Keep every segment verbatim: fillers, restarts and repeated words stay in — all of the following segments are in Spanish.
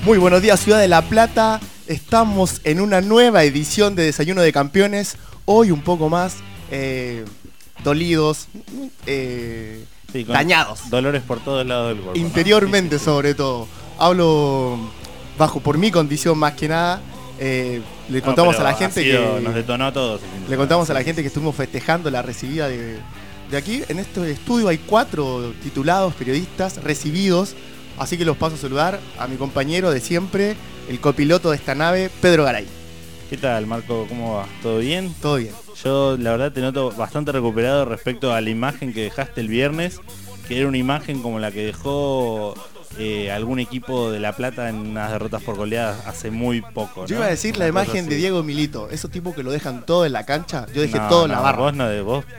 Muy buenos días, Ciudad de La Plata. Estamos en una nueva edición de Desayuno de Campeones. Hoy un poco más eh, dolidos, eh, sí, dañados. Dolores por todos lados del cuerpo. Interiormente, ¿no? Sí, sí, sí. sobre todo. Hablo bajo por mi condición más que nada. Eh, le contamos no, a la gente sido, que nos detonó a todos. Le contamos a la gente que estuvimos festejando la recibida de, de aquí. En este estudio hay cuatro titulados periodistas recibidos. Así que los paso a saludar a mi compañero de siempre, el copiloto de esta nave, Pedro Garay. ¿Qué tal, Marco? ¿Cómo va? ¿Todo bien? Todo bien. Yo, la verdad, te noto bastante recuperado respecto a la imagen que dejaste el viernes, que era una imagen como la que dejó eh, algún equipo de La Plata en unas derrotas por goleadas hace muy poco, ¿no? Yo iba a decir una la imagen así. de Diego Milito, esos tipos que lo dejan todo en la cancha. Yo dejé no, todo en no, la barra. Vos no, de vos.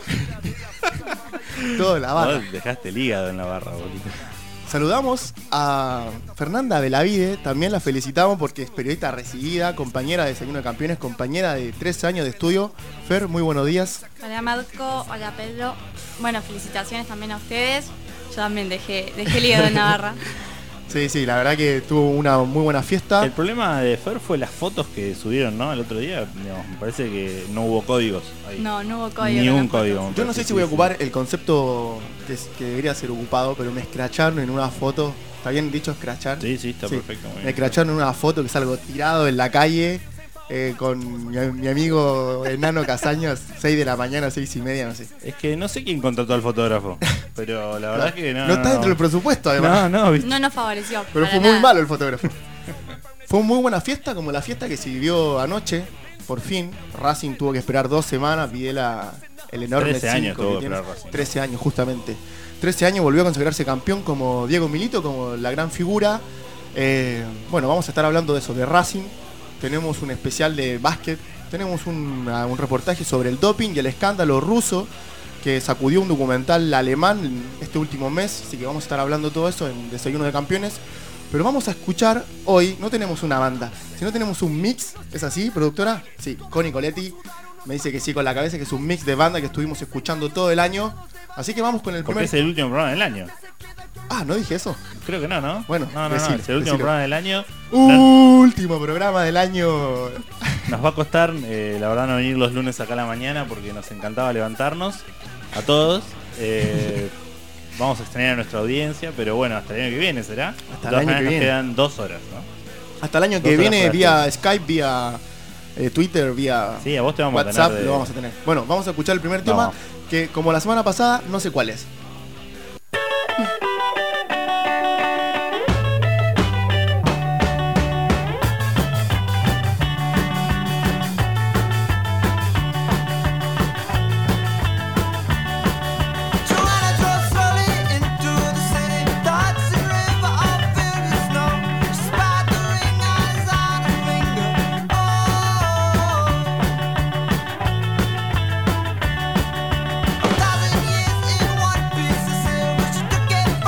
Todo en la barra. Vos dejaste el hígado en la barra, boludo. Saludamos a Fernanda Belavide, también la felicitamos porque es periodista recibida, compañera de Desayuno de Campeones, compañera de tres años de estudio. Fer, muy buenos días. Hola Marco, hola Pedro. Bueno, felicitaciones también a ustedes. Yo también dejé, dejé el hígado en Navarra. Sí, sí, la verdad que tuvo una muy buena fiesta. El problema de Fer fue las fotos que subieron, ¿no? El otro día, digamos, me parece que no hubo códigos ahí. No, no hubo código. Ni en un las fotos. código. Yo no sé si voy a ocupar el concepto que, es- que debería ser ocupado, pero me escracharon en una foto. ¿Está bien dicho escrachar? Sí, sí, está Sí. perfecto. Muy Me bien. escracharon en una foto que salgo tirado en la calle eh, con mi, mi amigo Enano Casañas, seis de la mañana, seis y media, no sé. Es que no sé quién contrató al fotógrafo, pero la verdad es que no. No está dentro del presupuesto, además. No, no, ¿viste? No nos favoreció. Pero para fue muy nada. malo el fotógrafo. Fue muy buena fiesta, como la fiesta que se vivió anoche. Por fin, Racing tuvo que esperar dos semanas. Videla, el enorme trece años cinco tuvo que que tiene. esperar Racing. trece años, justamente. trece años volvió a consagrarse campeón como Diego Milito, como la gran figura. Eh, bueno, vamos a estar hablando de eso, de Racing. Tenemos un especial de básquet. Tenemos un, un reportaje sobre el doping y el escándalo ruso que sacudió un documental alemán este último mes. Así que vamos a estar hablando de todo eso en Desayuno de Campeones. Pero vamos a escuchar hoy, no tenemos una banda, sino tenemos un mix. ¿Es así, productora? Sí, Connie Coletti me dice que sí con la cabeza, que es un mix de banda que estuvimos escuchando todo el año. Así que vamos con el Porque primer... es el último programa del año. Ah, ¿no dije eso? Creo que no, ¿no? Bueno, no, no, decilo, no, es el último decilo. programa del año. Último programa del año. Nos va a costar, eh, la verdad, no venir los lunes acá a la mañana porque nos encantaba levantarnos a todos. Eh, vamos a extrañar a nuestra audiencia, pero bueno, hasta el año que viene será. Hasta De el todas año maneras, que nos viene. quedan dos horas, ¿no? Hasta el año Dos que horas viene para vía después. Skype, vía eh, Twitter, vía Sí, a vos te vamos WhatsApp, a tener. de- lo vamos a tener. Bueno, vamos a escuchar el primer tema, Vamos. que como la semana pasada, no sé cuál es. Joanna drove slowly into the city. Thoughts a river all filled with snow. She spied the ring eyes on her finger. Oh, a thousand years in one piece of silver. She took it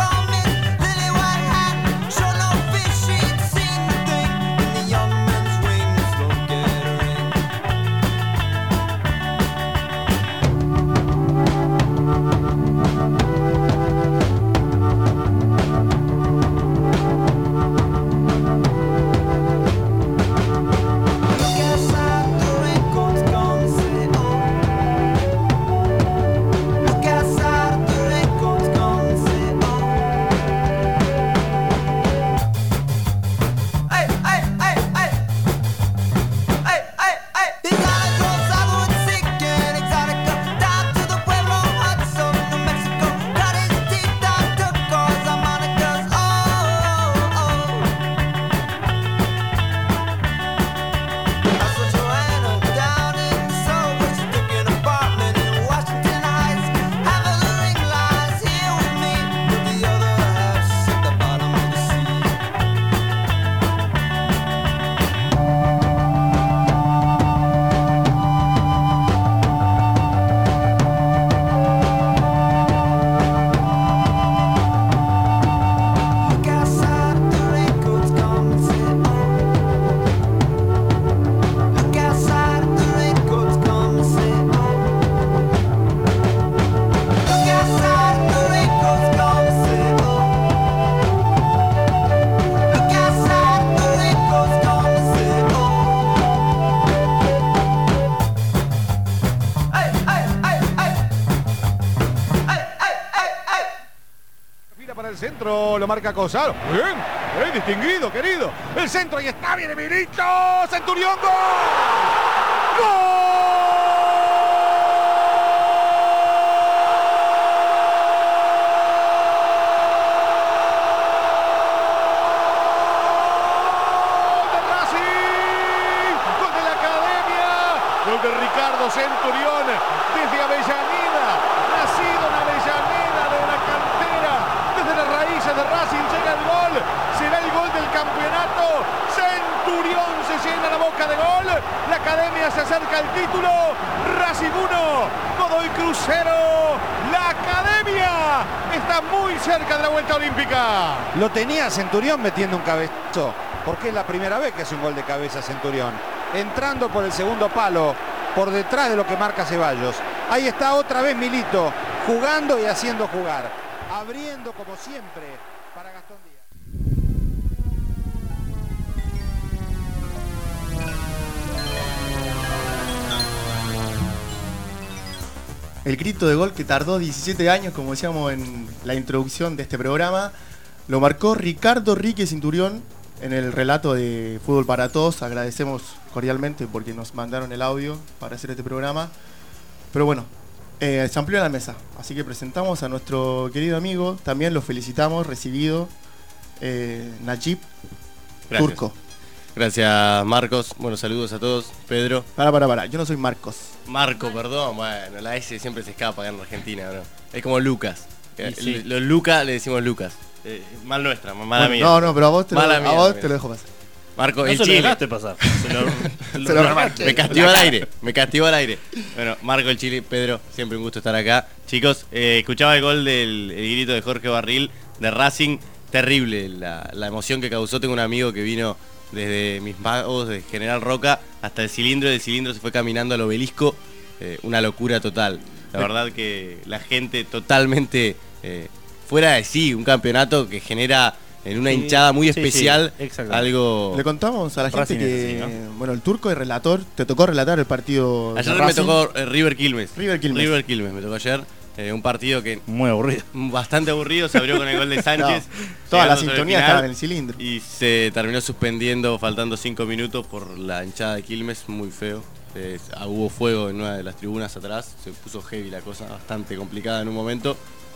lo marca Cosaro. Bien, bien distinguido, querido. El centro, y está, viene Milito. Centurión, gol. ¡Gol! De Ricardo Centurión desde Avellaneda, nacido en Avellaneda, de la cantera, desde las raíces de Racing llega el gol, será el gol del campeonato. Centurión se llena la boca de gol, la academia se acerca al título. Racing uno, Godoy Crucero. La academia está muy cerca de la vuelta olímpica. Lo tenía Centurión metiendo un cabezazo, porque es la primera vez que hace un gol de cabeza Centurión, entrando por el segundo palo, por detrás de lo que marca Ceballos. Ahí está otra vez Milito, jugando y haciendo jugar, abriendo como siempre para Gastón Díaz. El grito de gol que tardó diecisiete años, como decíamos en la introducción de este programa, lo marcó Ricardo Rique Centurión en el relato de Fútbol para Todos. Agradecemos cordialmente porque nos mandaron el audio para hacer este programa. Pero bueno, eh, se amplió la mesa, así que presentamos a nuestro querido amigo. También lo felicitamos, recibido, eh, Najib Gracias. Turco. Gracias, Marcos. Bueno, saludos a todos. Pedro. Para, para, para, yo no soy Marcos. Marco, perdón. Bueno, la S siempre se escapa acá en Argentina, ¿no? Es como Lucas. Y sí. Los Lucas le decimos Lucas. Eh, mal nuestra, mala Bueno, mía. no, no, pero a vos te, lo, Mala a mía, vos mira. te lo dejo pasar. Marco, No el se lo Chile. dejaste pasar. Se lo, se lo Se lo remarqué. Me castigó al aire, me castigó al aire. Bueno, Marco, el Chile, Pedro, siempre un gusto estar acá. Chicos, eh, escuchaba el gol del el grito de Jorge Barril de Racing. Terrible la, la emoción que causó. Tengo un amigo que vino desde mis magos de General Roca hasta el cilindro. Del cilindro se fue caminando al obelisco. Eh, una locura total. La verdad que la gente totalmente eh, fuera de sí. Un campeonato que genera en una Sí, hinchada muy sí, especial sí, exacto. algo... Le contamos a la gente Racing que, es así, bueno, el Turco es relator, te tocó relatar el partido de Ayer me Racing. tocó eh, River Quilmes. River Quilmes. River Quilmes me tocó ayer. Eh, un partido que Muy aburrido. bastante aburrido, se abrió con el gol de Sánchez. No, toda la llegando sobre el sintonía final, estaba en el cilindro. Y se terminó suspendiendo faltando cinco minutos por la hinchada de Quilmes, muy feo. Eh, hubo fuego en una de las tribunas atrás, se puso heavy la cosa, bastante complicada en un momento.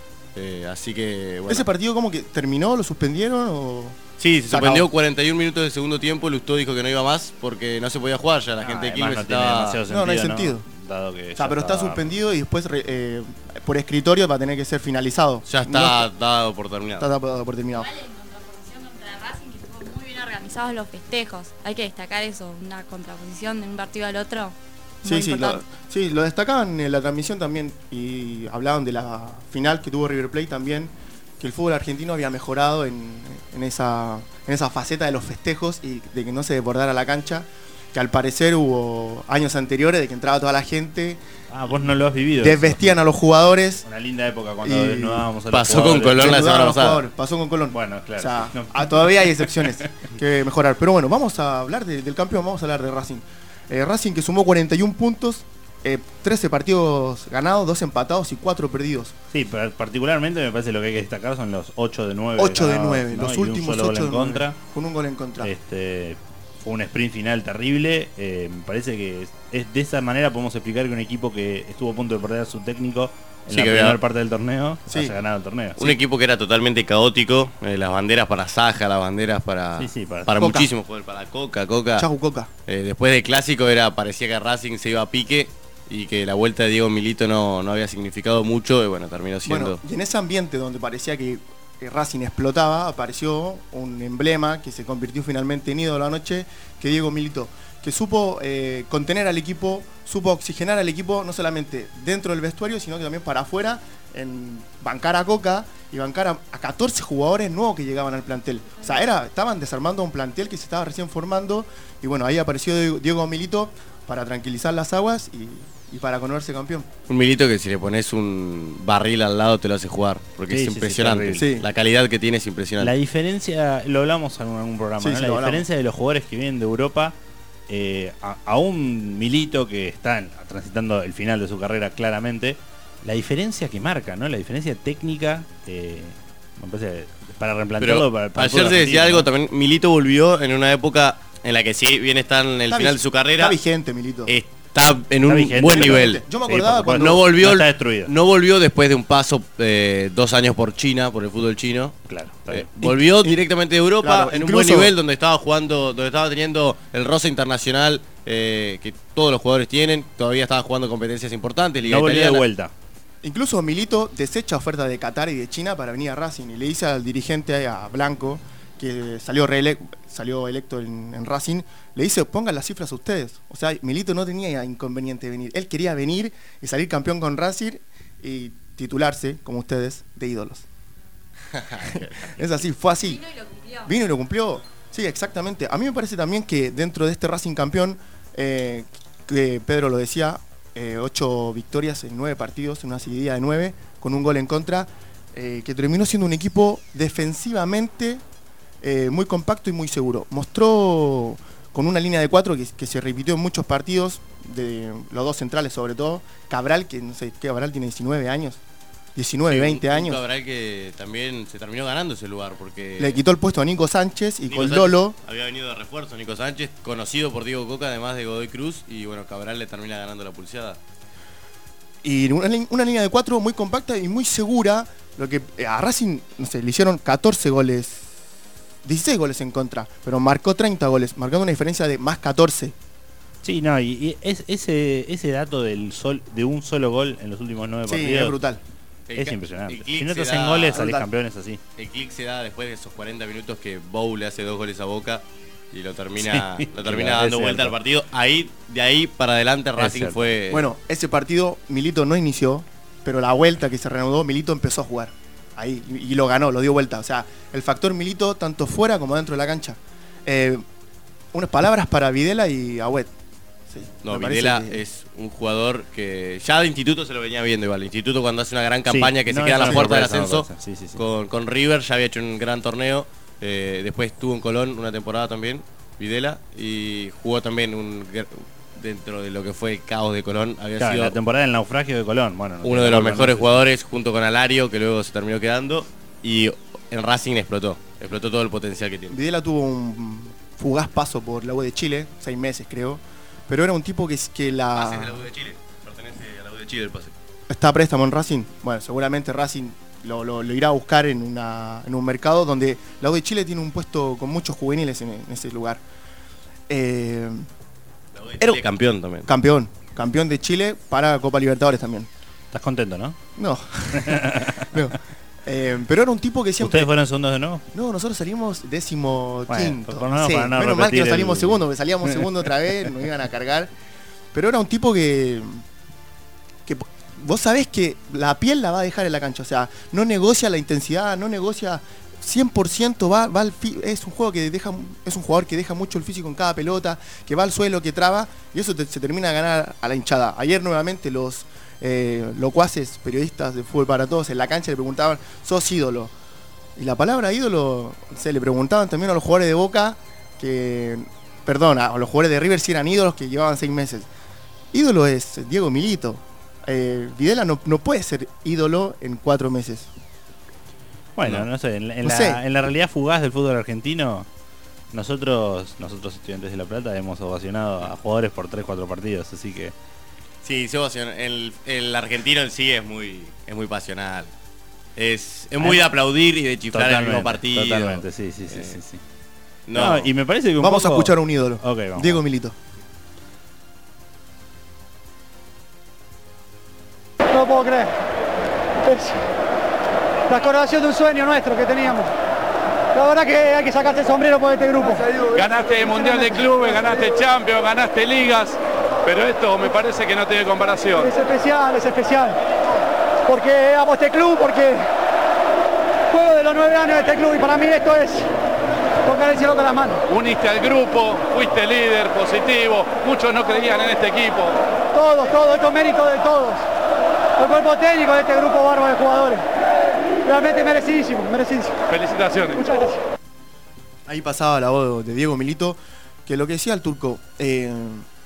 Eh, así que bueno. ¿Ese partido cómo que terminó? ¿Lo suspendieron o...? Sí, se se suspendió acabó? cuarenta y un minutos de segundo tiempo. Lustó dijo que no iba más porque no se podía jugar ya. La Ah, gente de además Quilmes no tiene estaba... demasiado sentido, No, no hay sentido. Dado que O ya sea, pero está estaba- suspendido y después re- eh, por escritorio va a tener que ser finalizado. Ya está No dado por terminado. está dado por terminado. Igual en contraposición contra Racing, que estuvo muy bien organizados los festejos. Hay que destacar eso, una contraposición de un partido al otro. Sí, muy sí, lo, importante. sí, lo destacaban en la transmisión también y hablaban de la final que tuvo River Plate también, que el fútbol argentino había mejorado en, en, esa, en esa faceta de los festejos y de que no se desbordara la cancha, que al parecer hubo años anteriores de que entraba toda la gente, Ah, vos no lo has vivido. desvestían a los jugadores. Una linda época cuando Y desnudábamos a los pasó con jugadores. Colón la desnudaban semana a los pasada. jugadores, pasó con Colón. Bueno, claro. O sea, No. ah, todavía hay excepciones que mejorar. Pero bueno, vamos a hablar de- del campeón, vamos a hablar de Racing. Eh, Racing que sumó cuarenta y un puntos, eh, trece partidos ganados, dos empatados y cuatro perdidos. Sí, pero particularmente me parece lo que hay que destacar son los ocho de nueve. ocho de ganados, nueve, ¿no? los Y un últimos solo gol ocho en de contra. nueve, con un gol en contra. Este, fue un sprint final terrible. Eh, me parece que es, es de esa manera podemos explicar que un equipo que estuvo a punto de perder a su técnico en Sí, la que primera había- parte del torneo Sí. haya ganado el torneo. Un equipo que era totalmente caótico, eh, las banderas para Saja, las banderas para, Sí, sí, para- para Coca. muchísimos jugadores, para Coca, Coca. Chau, Coca. Eh, después del clásico era parecía que Racing se iba a pique y que la vuelta de Diego Milito no, no había significado mucho y bueno, terminó siendo... Bueno, y en ese ambiente donde parecía que eh, Racing explotaba, apareció un emblema que se convirtió finalmente en ídolo de la noche, que Diego Milito, que supo eh, contener al equipo, supo oxigenar al equipo, no solamente dentro del vestuario, sino que también para afuera, en bancar a Coca y bancar a, a catorce jugadores nuevos que llegaban al plantel. O sea, era, estaban desarmando un plantel que se estaba recién formando, y bueno, ahí apareció Diego- Diego Milito para tranquilizar las aguas y, y para coronarse campeón. Un Milito que si le pones un barril al lado te lo hace jugar, porque Sí, es sí, sí, impresionante. terrible. Sí. La calidad que tiene es impresionante. La diferencia, lo hablamos en algún programa, Sí, ¿no? sí, La lo hablamos. diferencia de los jugadores que vienen de Europa eh, a, a un Milito que está en- transitando el final de su carrera claramente, la diferencia que marca, ¿no? La diferencia técnica eh, Me parece que para replantearlo Pero para, para el ayer fútbol se decía argentino, algo ¿no? también. Milito volvió en una época en la que si bien está en el Está final vi- de su carrera, Está vigente, Milito. está en un vigente, buen pero- nivel. Yo me Sí, acordaba por cuando... No volvió, no está destruido. no volvió después de un paso eh, dos años por China, por el fútbol chino. Claro, está Eh, bien. volvió directamente de Europa Claro, en un incluso- buen nivel donde estaba jugando, donde estaba teniendo el roce internacional eh, que todos los jugadores tienen. Todavía estaba jugando competencias importantes, Liga No volvió de Italiana. vuelta. Incluso Milito desecha ofertas de Qatar y de China para venir a Racing y le dice al dirigente, a Blanco, que salió, reele- salió electo en, en Racing, le dice, pongan las cifras a ustedes. O sea, Milito no tenía inconveniente de venir. Él quería venir y salir campeón con Racing y titularse, como ustedes, de ídolos. Es así, fue así. Vino y lo cumplió. Vino y lo cumplió. Sí, exactamente. A mí me parece también que dentro de este Racing campeón, eh, que Pedro lo decía, eh, ocho victorias en nueve partidos, en una seguidilla de nueve, con un gol en contra, eh, que terminó siendo un equipo defensivamente eh, muy compacto y muy seguro. Mostró con una línea de cuatro que, que se repitió en muchos partidos, de los dos centrales sobre todo, Cabral, que no sé qué, Cabral tiene diecinueve años, diecinueve, Sí, veinte un- un años. Cabral que también se terminó ganando ese lugar porque Le quitó el puesto a Nico Sánchez y Nico con Sánchez Lolo. había venido de refuerzo Nico Sánchez, conocido por Diego Coca, además de Godoy Cruz, y bueno, Cabral le termina ganando la pulseada. Y una, li- una línea de cuatro muy compacta y muy segura. Lo que eh, a Racing, no sé, le hicieron catorce goles, dieciséis goles en contra, pero marcó treinta goles, marcando una diferencia de más catorce. Sí, no, y, y es, ese, ese dato del sol, de un solo gol en los últimos nueve Sí, partidos es brutal. El es ca- impresionante. el clic Si no te se hacen da- goles, salís Brutal. campeones así. El clic se da después de esos cuarenta minutos que Bow le hace dos goles a Boca y lo termina, Sí, lo termina es dando vuelta cierto. al partido. Ahí, de ahí para adelante Racing cierto. fue. Bueno, ese partido Milito no inició, pero la vuelta que se reanudó, Milito empezó a jugar. Ahí, y, y lo ganó, lo dio vuelta. O sea, el factor Milito, tanto fuera como dentro de la cancha. Eh, unas palabras para Videla y Agüet. Sí, No, me parece Videla que- es un jugador que ya de instituto se lo venía viendo igual. El instituto cuando hace una gran campaña Sí, que no, se queda en eso la no puerta del puede ser, no ascenso puede ser. Sí, sí, sí. Con, con River, ya había hecho un gran torneo. Eh, después estuvo en Colón una temporada también, Videla, y jugó también un gr- dentro de lo que fue el caos de Colón. Había Claro, sido la temporada del naufragio de Colón. Bueno, no uno tiene de los culpa, mejores no sé. jugadores junto con Alario, que luego se terminó quedando. Y en Racing explotó, explotó todo el potencial que tiene. Videla tuvo un fugaz paso por la U de Chile, seis meses creo, pero era un tipo que, que la... Pase de la U de Chile, pertenece a la U de Chile el pase. ¿Está a préstamo en Racing? Bueno, seguramente Racing lo, lo- lo irá a buscar en, una, en un mercado donde la U de Chile tiene un puesto con muchos juveniles en, en ese lugar. Eh, La U de Era- Chile campeón también. campeón, campeón de Chile para Copa Libertadores también. Estás contento, ¿no? No. No. Eh, pero era un tipo que siempre... ¿Ustedes fueron segundos de nuevo? No, nosotros salimos décimo Bueno, quinto. por lo menos Sí, para no menos mal que no repetir salimos el- segundo, porque salíamos segundo otra vez, nos iban a cargar. Pero era un tipo que, que vos sabés que la piel la va a dejar en la cancha. O sea, no negocia la intensidad, no negocia cien por ciento, va, va al fi- es un juego que deja, es un jugador que deja mucho el físico en cada pelota, que va al suelo, que traba, y eso te- se termina de ganar a la hinchada. Ayer nuevamente los eh, locuaces periodistas de Fútbol para Todos en la cancha le preguntaban, ¿sos ídolo? Y la palabra ídolo, se le preguntaban también a los jugadores de Boca, que, perdón, a los jugadores de River si eran ídolos que llevaban seis meses. Ídolo es Diego Milito. Eh, Videla no, no puede ser ídolo en cuatro meses. Bueno, No. no, sé, en, la- en No la, sé. en la realidad fugaz del fútbol argentino, nosotros, nosotros estudiantes de La Plata, hemos ovacionado a jugadores por tres cuatro partidos, así que Sí, se emociona. El, el argentino en sí es muy, es muy pasional. Es, es muy de aplaudir y de chiflar en el mismo partido. Totalmente, sí, sí, sí, Eh, sí, sí. No, No, y me parece que un Vamos a poco- escuchar a un ídolo. Ok, vamos. Diego Milito. No lo puedo creer. Es la coronación de un sueño nuestro que teníamos. La verdad que hay que sacarse el sombrero por este grupo. Ganaste el Mundial de Clubes, ganaste Champions, ganaste Ligas, pero esto me parece que no tiene comparación. Es especial, es especial. Porque amo este club, porque juego de los nueve años de este club y para mí esto es tocar el cielo con las manos. Uniste al grupo, fuiste líder, positivo, muchos no creían en este equipo. Todos, todos, esto es mérito de todos. El cuerpo técnico de este grupo bárbaro de jugadores. Realmente merecidísimo, merecidísimo. Felicitaciones. Muchas gracias. Ahí pasaba la voz de Diego Milito, que lo que decía el turco, eh,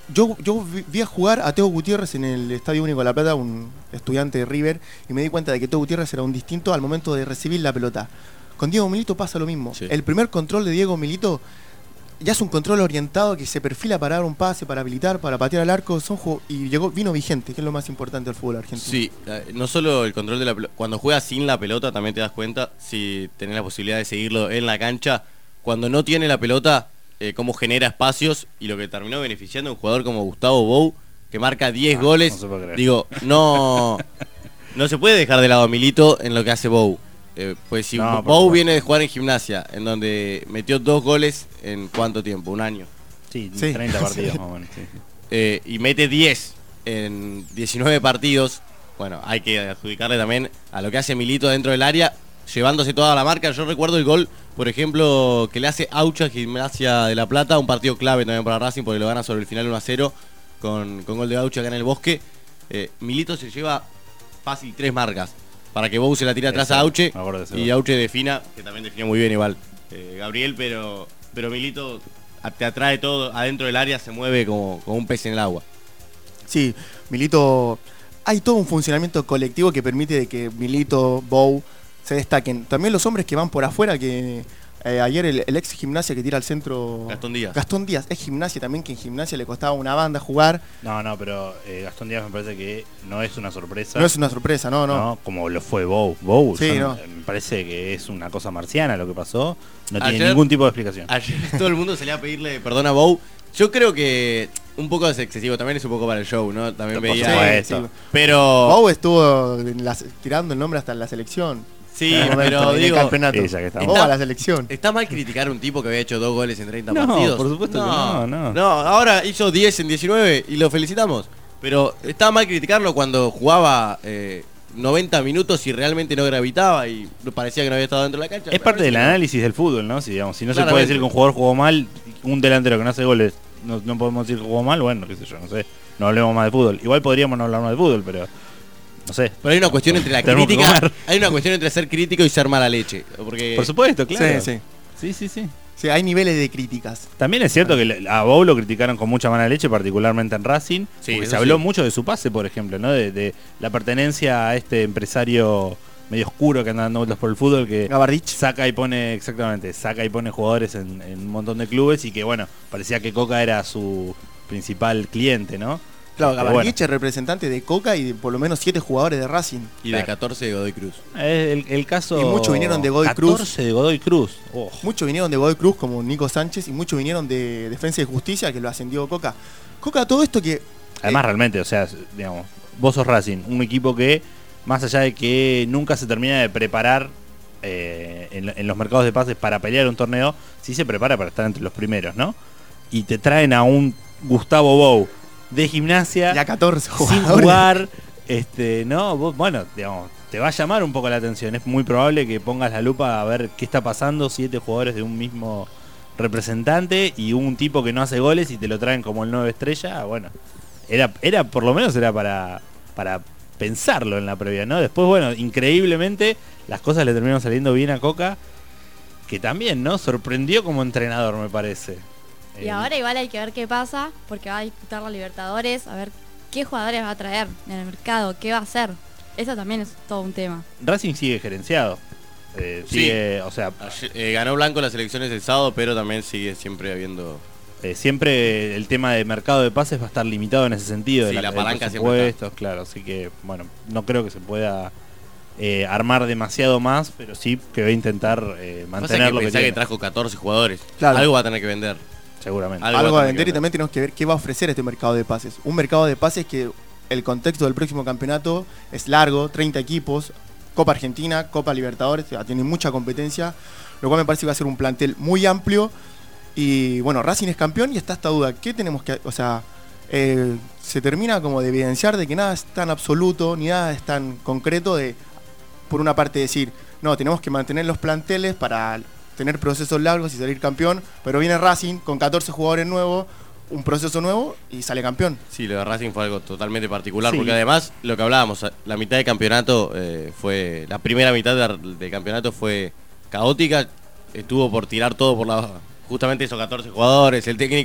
yo, yo vi, vi a jugar a Teo Gutiérrez en el Estadio Único de La Plata, un estudiante de River, y me di cuenta de que Teo Gutiérrez era un distinto al momento de recibir la pelota. Con Diego Milito pasa lo mismo. Sí. El primer control de Diego Milito ya es un control orientado que se perfila para dar un pase, para habilitar, para patear al arco. Son juego, y llegó, vino vigente, que es lo más importante del fútbol argentino. Sí, eh, no solo el control de la pelota, cuando juegas sin la pelota también te das cuenta, si tenés la posibilidad de seguirlo en la cancha, cuando no tiene la pelota, eh, cómo genera espacios, y lo que terminó beneficiando a un jugador como Gustavo Bou, que marca diez Ah, goles. no se puede creer. Digo, no, no se puede dejar de lado a Milito en lo que hace Bou. Eh, pues si No, por Bou supuesto. viene de jugar en Gimnasia, en donde metió dos goles en ¿cuánto tiempo? Un año. Sí, Sí. treinta partidos más o menos. Sí, sí. Eh, y mete diez en diecinueve partidos, bueno, hay que adjudicarle también a lo que hace Milito dentro del área, llevándose toda la marca. Yo recuerdo el gol, por ejemplo, que le hace Aucha a Gimnasia de La Plata, un partido clave también para Racing, porque lo gana sobre el final uno a cero, con, con gol de Aucha acá en el Bosque. Eh, Milito se lleva fácil tres marcas, para que Bou se la tire atrás Ese, a Auche, me acuerdo de ese y gol. Auche defina, que también definió muy bien igual, eh, Gabriel, pero, pero Milito a- te atrae todo, adentro del área se mueve como, como un pez en el agua. Sí, Milito, hay todo un funcionamiento colectivo que permite de que Milito, Bou se destaquen. También los hombres que van por afuera, que eh, ayer el, el ex Gimnasia que tira al centro... Gastón Díaz. Gastón Díaz, es Gimnasia también, que en Gimnasia le costaba una banda jugar. No, no, pero eh, Gastón Díaz me parece que no es una sorpresa. No es una sorpresa, no, no. ¿no? Como lo fue Bou. Bou, Sí, yo- no. me parece que es una cosa marciana lo que pasó. No tiene Ayer- ningún tipo de explicación. Ayer todo el mundo salía a pedirle perdón a Bou. Yo creo que un poco es excesivo, también es un poco para el show, ¿no? También Por veía. supuesto. sí. Pero. Bou estuvo en la- tirando el nombre hasta en la selección. Sí, En un momento, pero en el digo. campeonato. Sí, ya que estamos. Bou a la selección. ¿Está mal criticar a un tipo que había hecho dos goles en treinta No, partidos? por supuesto que no, no. No, ahora hizo diez en diecinueve y lo felicitamos. Pero está mal criticarlo cuando jugaba eh, noventa minutos y realmente no gravitaba y parecía que no había estado dentro de la cancha. Es parte del análisis del fútbol, ¿no? Si, digamos, si no se Claramente. puede decir que un jugador jugó mal, un delantero que no hace goles, no, no podemos decir que jugó mal, bueno, qué sé yo, no sé. No hablemos más de fútbol. Igual podríamos no hablar más de fútbol, pero no sé. Pero hay una cuestión entre la Tenemos que crítica. comer. Hay una cuestión entre ser crítico y ser mala leche. Porque Por supuesto, claro. Sí, sí. Sí, sí, sí. Sí, hay niveles de críticas. También es cierto que le- a Bou lo criticaron con mucha mala leche, particularmente en Racing, Sí, porque eso se habló sí. mucho de su pase, por ejemplo, ¿no? De, de la pertenencia a este empresario medio oscuro que anda dando vueltas por el fútbol, que Gabardich. saca y pone, exactamente, saca y pone jugadores en, en un montón de clubes y que, bueno, parecía que Coca era su principal cliente, ¿no? Claro, Pero Gabardich es representante de Coca y de por lo menos siete jugadores de Racing. Y de Claro. catorce de Godoy Cruz. bueno, es el, el caso... Y muchos vinieron de Godoy Cruz. catorce de Godoy Cruz. Oh. Muchos vinieron de Godoy Cruz, como Nico Sánchez, y muchos vinieron de Defensa y Justicia, que lo ascendió Coca. Coca, todo esto que... Además, eh, realmente, o sea, digamos, vos sos Racing, un equipo que, más allá de que nunca se termina de preparar eh, en, en los mercados de pases para pelear un torneo, sí se prepara para estar entre los primeros, ¿no? Y te traen a un Gustavo Bou de Gimnasia ya catorce sin jugadores. jugar, este, ¿no? Vos, bueno, digamos, te va a llamar un poco la atención. Es muy probable que pongas la lupa a ver qué está pasando, siete jugadores de un mismo representante y un tipo que no hace goles y te lo traen como el nueve estrella. Bueno, era, era por lo menos era para, para pensarlo en la previa, ¿no? Después, bueno, increíblemente las cosas le terminaron saliendo bien a Coca, que también, ¿no? Sorprendió como entrenador, me parece. Y Eh, ahora igual hay que ver qué pasa, porque va a disputar la Libertadores, a ver qué jugadores va a traer en el mercado, qué va a hacer. Eso también es todo un tema. Racing sigue gerenciado. Eh, Sí. sigue, o sea, Ayer- eh, ganó Blanco las elecciones el sábado, pero también sigue siempre habiendo. eh, siempre el tema de mercado de pases va a estar limitado en ese sentido. Sí, de la de palanca siempre presupuestos, claro. Así que, bueno, no creo que se pueda eh, armar demasiado más, pero sí que va a intentar eh, Pasa mantener que lo que pensá que, tiene, trajo catorce jugadores. Claro. Algo va a tener que vender. seguramente. Algo Algo va a a tener vender que y también tenemos que ver qué va a ofrecer este mercado de pases. Un mercado de pases que el contexto del próximo campeonato es largo, treinta equipos, Copa Argentina, Copa Libertadores, o sea, tiene mucha competencia, lo cual me parece que va a ser un plantel muy amplio. Y bueno, Racing es campeón y está esta duda. ¿Qué tenemos que...? O sea, eh, se termina como de evidenciar de que nada es tan absoluto, ni nada es tan concreto de, por una parte, decir, no, tenemos que mantener los planteles para tener procesos largos y salir campeón, pero viene Racing con catorce jugadores nuevos, un proceso nuevo y sale campeón. Sí, lo de Racing fue algo totalmente particular, Sí. porque además, lo que hablábamos, la mitad de campeonato eh, fue. La primera mitad de, de campeonato fue caótica, estuvo por tirar todo por la. Justamente esos catorce jugadores, el técnico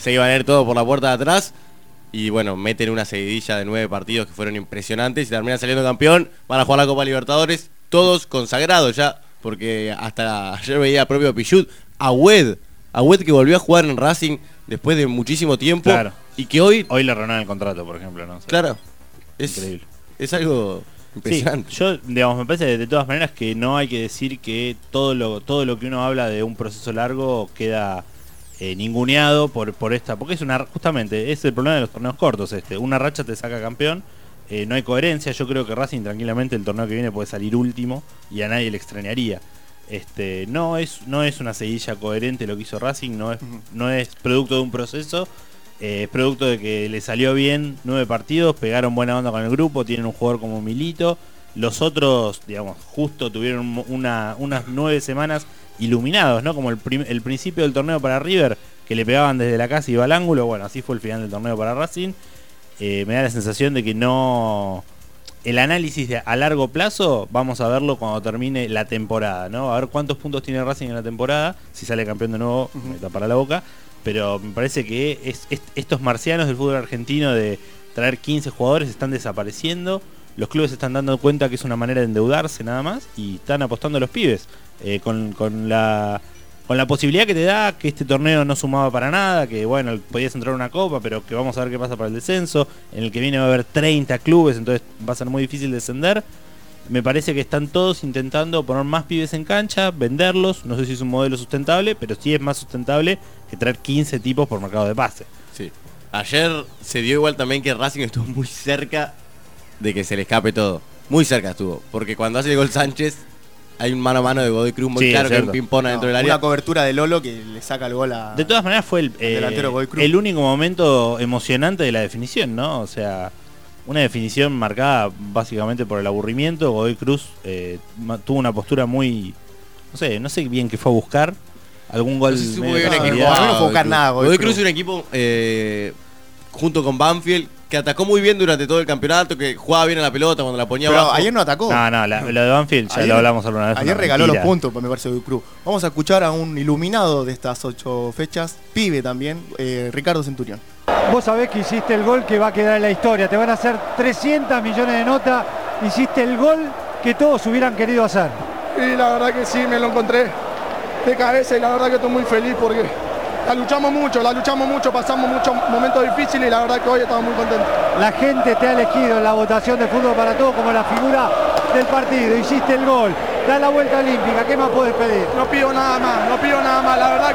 se iban a ir todo por la puerta de atrás. Y bueno, meten una seguidilla de nueve partidos que fueron impresionantes y terminan saliendo campeón. Van a jugar la Copa Libertadores, todos consagrados ya, porque hasta ayer veía a propio Pichut, Agüed, Agüed que volvió a jugar en Racing después de muchísimo tiempo. Claro. Y que hoy... Hoy le renuevan el contrato, por ejemplo, ¿no? O sea, Claro, es, increíble. es algo impresionante. Sí, yo, digamos, me parece de todas maneras que no hay que decir que todo lo, todo lo que uno habla de un proceso largo queda eh, ninguneado por, por esta, porque es una, justamente, es el problema de los torneos cortos este, una racha te saca campeón, eh, no hay coherencia. Yo creo que Racing tranquilamente el torneo que viene puede salir último y a nadie le extrañaría. Este, no es, no es una seguilla coherente lo que hizo Racing, no es, uh-huh. no es producto de un proceso. Es eh, producto de que le salió bien nueve partidos, pegaron buena onda con el grupo, tienen un jugador como Milito. Los otros, digamos, justo tuvieron una, unas nueve semanas iluminados, ¿no? Como el, prim el principio del torneo para River, que le pegaban desde la casa y iba al ángulo. Bueno, así fue el final del torneo para Racing. Eh, me da la sensación de que no... El análisis de a largo plazo vamos a verlo cuando termine la temporada, ¿no? A ver cuántos puntos tiene Racing en la temporada, si sale campeón de nuevo, uh-huh. me tapará la boca. Pero me parece que es, es, estos marcianos del fútbol argentino de traer quince jugadores están desapareciendo. Los clubes se están dando cuenta que es una manera de endeudarse nada más y están apostando a los pibes eh, con, con, la, con la posibilidad que te da que este torneo no sumaba para nada, que bueno, podías entrar a una copa, pero que vamos a ver qué pasa para el descenso. En el que viene va a haber treinta clubes, entonces va a ser muy difícil descender. Me parece que están todos intentando poner más pibes en cancha, venderlos. No sé si es un modelo sustentable, pero sí es más sustentable que traer quince tipos por mercado de pase. Sí. Ayer se dio igual también que Racing estuvo muy cerca de que se le escape todo. Muy cerca estuvo. Porque cuando hace el gol Sánchez, hay un mano a mano de Godoy Cruz muy sí, claro que un ping-pong no, dentro del área. Una cobertura de Lolo que le saca el gol a... De todas maneras fue el, eh, delantero Godoy Cruz. el único momento emocionante de la definición, ¿no? O sea... Una definición marcada básicamente por el aburrimiento. Godoy Cruz eh, tuvo una postura muy... No sé, no sé bien qué fue a buscar. Algún gol... No sé si medio muy bien de equipado, no, no fue a buscar nada, Godoy Godoy Cruz. Cruz es un equipo eh, junto con Banfield que atacó muy bien durante todo el campeonato, que jugaba bien a la pelota cuando la ponía Pero abajo. ayer no atacó. No, no, la, lo de Banfield ya Ayer- lo hablamos alguna vez. Ayer una regaló mentira. los puntos, me parece, Godoy Cruz. Vamos a escuchar a un iluminado de estas ocho fechas, pibe también, eh, Ricardo Centurión. Vos sabés que hiciste el gol que va a quedar en la historia. Te van a hacer trescientos millones de notas. Hiciste el gol que todos hubieran querido hacer. Y la verdad que sí, me lo encontré de cabeza y la verdad que estoy muy feliz porque la luchamos mucho, la luchamos mucho, pasamos muchos momentos difíciles y la verdad que hoy estamos muy contentos. La gente te ha elegido en la votación de Fútbol para Todos como la figura del partido. Hiciste el gol, da la vuelta olímpica. ¿Qué más podés pedir? No pido nada más, no pido nada más, la verdad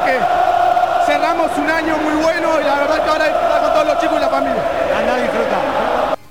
que cerramos un año muy bueno y la verdad que ahora disfrutar con todos los chicos y la familia. Anda a disfrutar.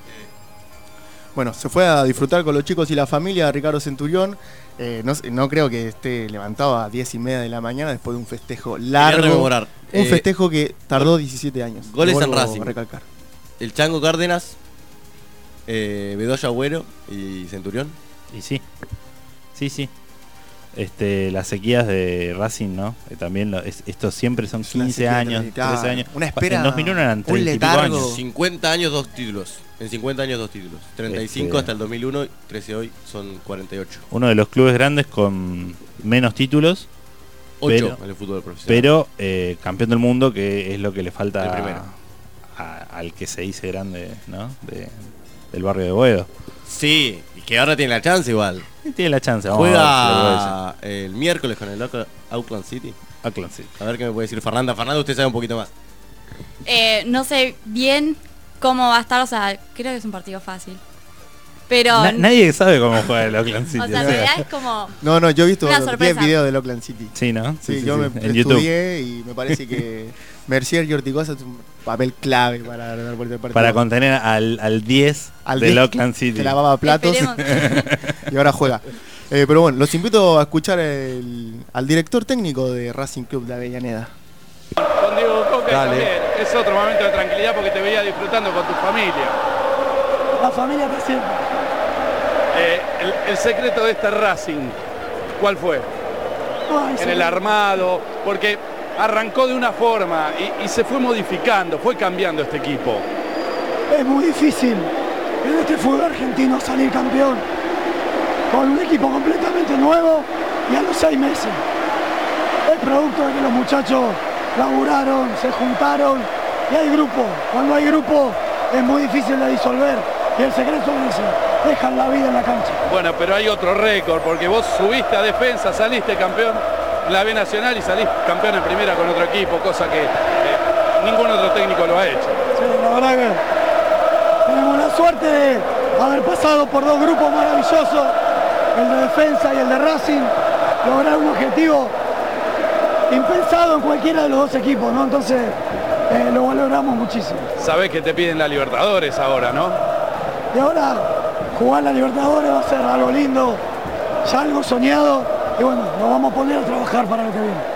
Bueno, se fue a disfrutar con los chicos y la familia, Ricardo Centurión. Eh, no, sé- no creo que esté levantado a diez y media de la mañana después de un festejo largo. rememorar. Un Eh, festejo que tardó diecisiete años. goles Lo en vuelvo a Racing. recalcar. El Chango Cárdenas, eh, Bedoya Agüero y Centurión. Y sí, sí, sí. Este, las sequías de Racing, ¿no? Eh, también lo- es- estos siempre son Es una quince sequía años, tremenda. trece años. Una espera, En dos mil uno eran un treinta y pico letargo. años. cincuenta años, dos títulos. En cincuenta años, dos títulos. treinta y cinco Este- hasta el dos mil uno, trece hoy, son cuarenta y ocho. Uno de los clubes grandes con menos títulos, ocho Pero- en el fútbol profesional. pero eh, campeón del mundo, que es lo que le falta El primero. a- al que se dice grande, ¿no? De- del barrio de Boedo. Sí, y que ahora tiene la chance igual. Y tiene la chance, vamos a ver si lo puede Juega el miércoles con el Auckland- Auckland City. hacer. Auckland City. A ver qué me puede decir Fernanda. Fernanda, usted sabe un poquito más. Eh, no sé bien cómo va a estar, o sea, creo que es un partido fácil. Pero, Na- nadie sabe cómo juega el Auckland City. o sea, o en sea. realidad es como... No, no, yo he visto Una diez sorpresa. videos del Oakland City. Sí, ¿no? Sí, yo me En YouTube. estudié y me parece que Mercier y Ortigosa es un papel clave para ganar vuelta de partido. Para contener al, al diez Al del diez Auckland City. que lavaba platos Esperemos. y ahora juega. Eh, pero bueno, los invito a escuchar el- al director técnico de Racing Club de Avellaneda. Con Diego Coca Dale. también. Es otro momento de tranquilidad porque te veía disfrutando con tu familia. La familia te siempre. Eh, el, el secreto de este Racing, ¿cuál fue? En el armado, porque arrancó de una forma y, y se fue modificando, fue cambiando este equipo. Es muy difícil en este fútbol argentino salir campeón con un equipo completamente nuevo y a los seis meses. Es producto de que los muchachos laburaron, se juntaron y hay grupo. Cuando hay grupo es muy difícil de disolver y el secreto es ese, dejan la vida en la cancha. Bueno, pero hay otro récord, porque vos subiste a defensa, saliste campeón en la B Nacional y saliste campeón en primera con otro equipo, cosa que eh, ningún otro técnico lo ha hecho. Sí, la verdad que tenemos la suerte de haber pasado por dos grupos maravillosos, el de defensa y el de Racing, lograr un objetivo impensado en cualquiera de los dos equipos, ¿no? Entonces eh, lo valoramos muchísimo. Sabés que te piden la Libertadores ahora, ¿no? Y ahora jugar la Libertadores va a ser algo lindo, ya algo soñado, y bueno, nos vamos a poner a trabajar para lo que viene.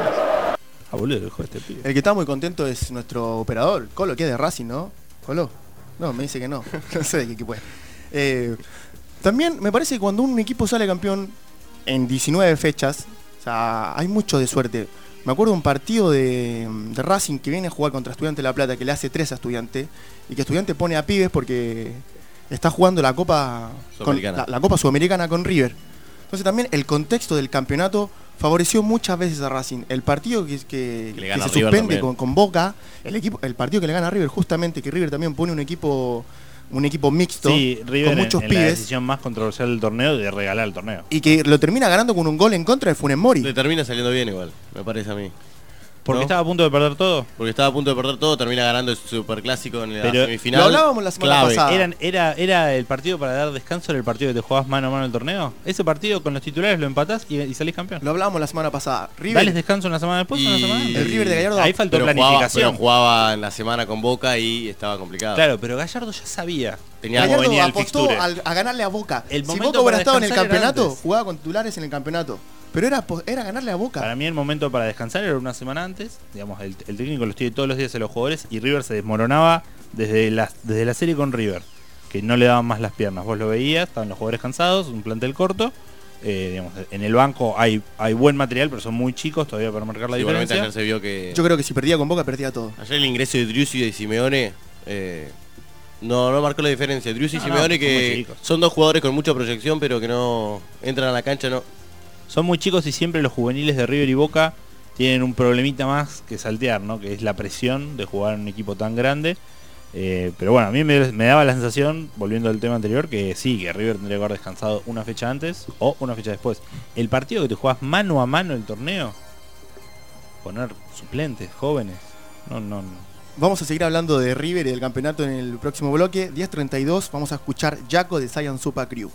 Ah, boludo, dejó este pibe. El que está muy contento es nuestro operador, Colo, que es de Racing, ¿no? Colo. No, me dice que no. No sé de qué equipo es. Eh, también me parece que cuando un equipo sale campeón en diecinueve fechas, o sea, hay mucho de suerte. Me acuerdo de un partido de, de Racing que viene a jugar contra Estudiantes de La Plata, que le hace tres a Estudiantes, y que Estudiantes pone a pibes porque está jugando la Copa con, la, la Copa Sudamericana con River. Entonces también el contexto del campeonato favoreció muchas veces a Racing. El partido que, que, que, que se suspende con, con Boca, el equipo, el partido que le gana a River, justamente que River también pone un equipo un equipo mixto, sí, River con muchos en, en pibes. La decisión más controversial del torneo de regalar el torneo. Y que lo termina ganando con un gol en contra de Funes Mori. Le termina saliendo bien igual, me parece a mí. ¿Porque ¿no? estaba a punto de perder todo? Porque estaba a punto de perder todo, termina ganando el superclásico en la Pero semifinal. Lo hablábamos la semana clave. pasada. ¿Eran, era, ¿Era el partido para dar descanso? ¿Era el partido que te jugabas mano a mano en el torneo? Ese partido con los titulares lo empatás y, y salís campeón. Lo hablábamos la semana pasada. River, ¿Dales descanso una semana después o una semana antes? el River de Gallardo. Ahí faltó pero planificación. Jugaba, pero jugaba en la semana con Boca y estaba complicado. Claro, pero Gallardo ya sabía Tenía cómo Gallardo venía el apostó fixture. al- a ganarle a Boca. El Si momento Boca hubiera para estado en el descansar era campeonato, antes. jugaba con titulares en el campeonato. Pero era, po- era ganarle a Boca. Para mí el momento para descansar era una semana antes. Digamos, el, el técnico los tiene todos los días a los jugadores y River se desmoronaba desde la, desde la serie con River, que no le daban más las piernas. Vos lo veías, estaban los jugadores cansados, un plantel corto. Eh, digamos, en el banco hay, hay buen material, pero son muy chicos todavía para marcar la Igualmente diferencia. ayer se vio que... Yo creo que si perdía con Boca, perdía todo. Ayer el ingreso de Driussi y de Simeone eh, no, no marcó la diferencia. Driussi y No, Simeone no, son muy que chicos. son dos jugadores con mucha proyección, pero que no entran a la cancha, no. Son muy chicos y siempre los juveniles de River y Boca tienen un problemita más que saltear, ¿no? Que es la presión de jugar en un equipo tan grande. Eh, pero bueno, a mí me, me daba la sensación, volviendo al tema anterior, que sí, que River tendría que haber descansado una fecha antes o una fecha después. El partido que te jugás mano a mano el torneo, poner suplentes, jóvenes, no, no, no. Vamos a seguir hablando de River y del campeonato en el próximo bloque. diez treinta y dos, vamos a escuchar Jaco de Saiyan Super Crew.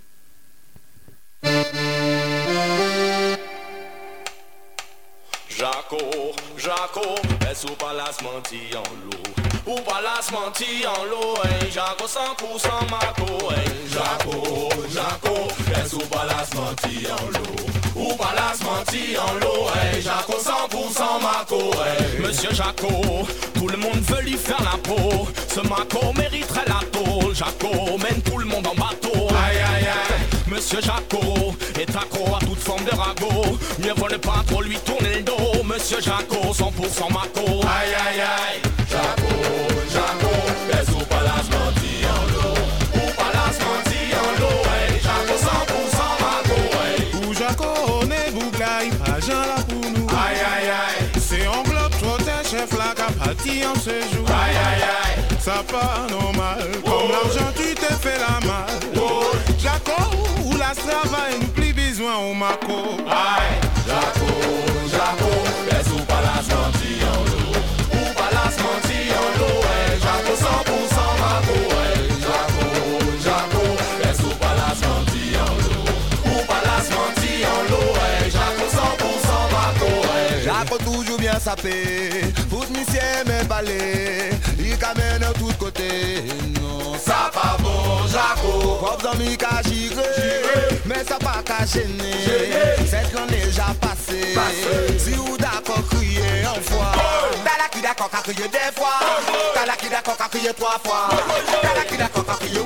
Jaco, Jaco, est sous palace menti en l'eau. Ou palace menti en l'eau, hein, Jaco cent pour cent Marco, hein. Jaco, Jaco, est sous palace menti en l'eau. Ou palace menti en l'eau, hein, Jaco cent pour cent Marco, hein. Monsieur Jaco, tout le monde veut lui faire la peau. Ce Marco mériterait la tôle. Jaco mène tout le monde en bateau. Aïe aïe aïe. Monsieur Jaco est accro à toute forme de ragot. Mieux vaut ne pas trop lui tourner le dos. Monsieur Jaco, cent pour cent Marco. Aïe aïe aïe. Jaco, Jaco, est sous palace menti en l'eau. Ou palace menti en l'eau, hey. Jaco cent pour cent Marco, hey. Ou Jaco, on est bouglaï, agent là pour nous. Aïe aïe aïe. C'est un bloc trop tes chef là qu'a parti en ce jour. Aïe aïe aïe. Ça pas normal, Oh. comme l'argent tu t'es fait la malle. Oh. Jaco, ou la travail, nous plus besoin au Marco. Aïe. Jaco, Jaco, est sous palace menti en l'eau. Ou palace menti en l'eau, hey. Jaco cent pour cent Marco, hey. Jaco, Jaco, est sous palace menti en l'eau. Ou palace menti en l'eau, hey. Jaco cent pour cent Marco, hey. Jaco toujours bien sapé, foot monsieur mais balé, il camène de tous côtés. Non, Ça pas bon, Jaco. Pop dans mi ka chiré, mais ça pas ka gêné. Cette l'année déjà passé, si ou d'accord crier en fois. T'as la qui d'accord qu'à crier des fois, t'as la qui d'accord qu'à crier trois fois, t'as la qui d'accord qu'à crier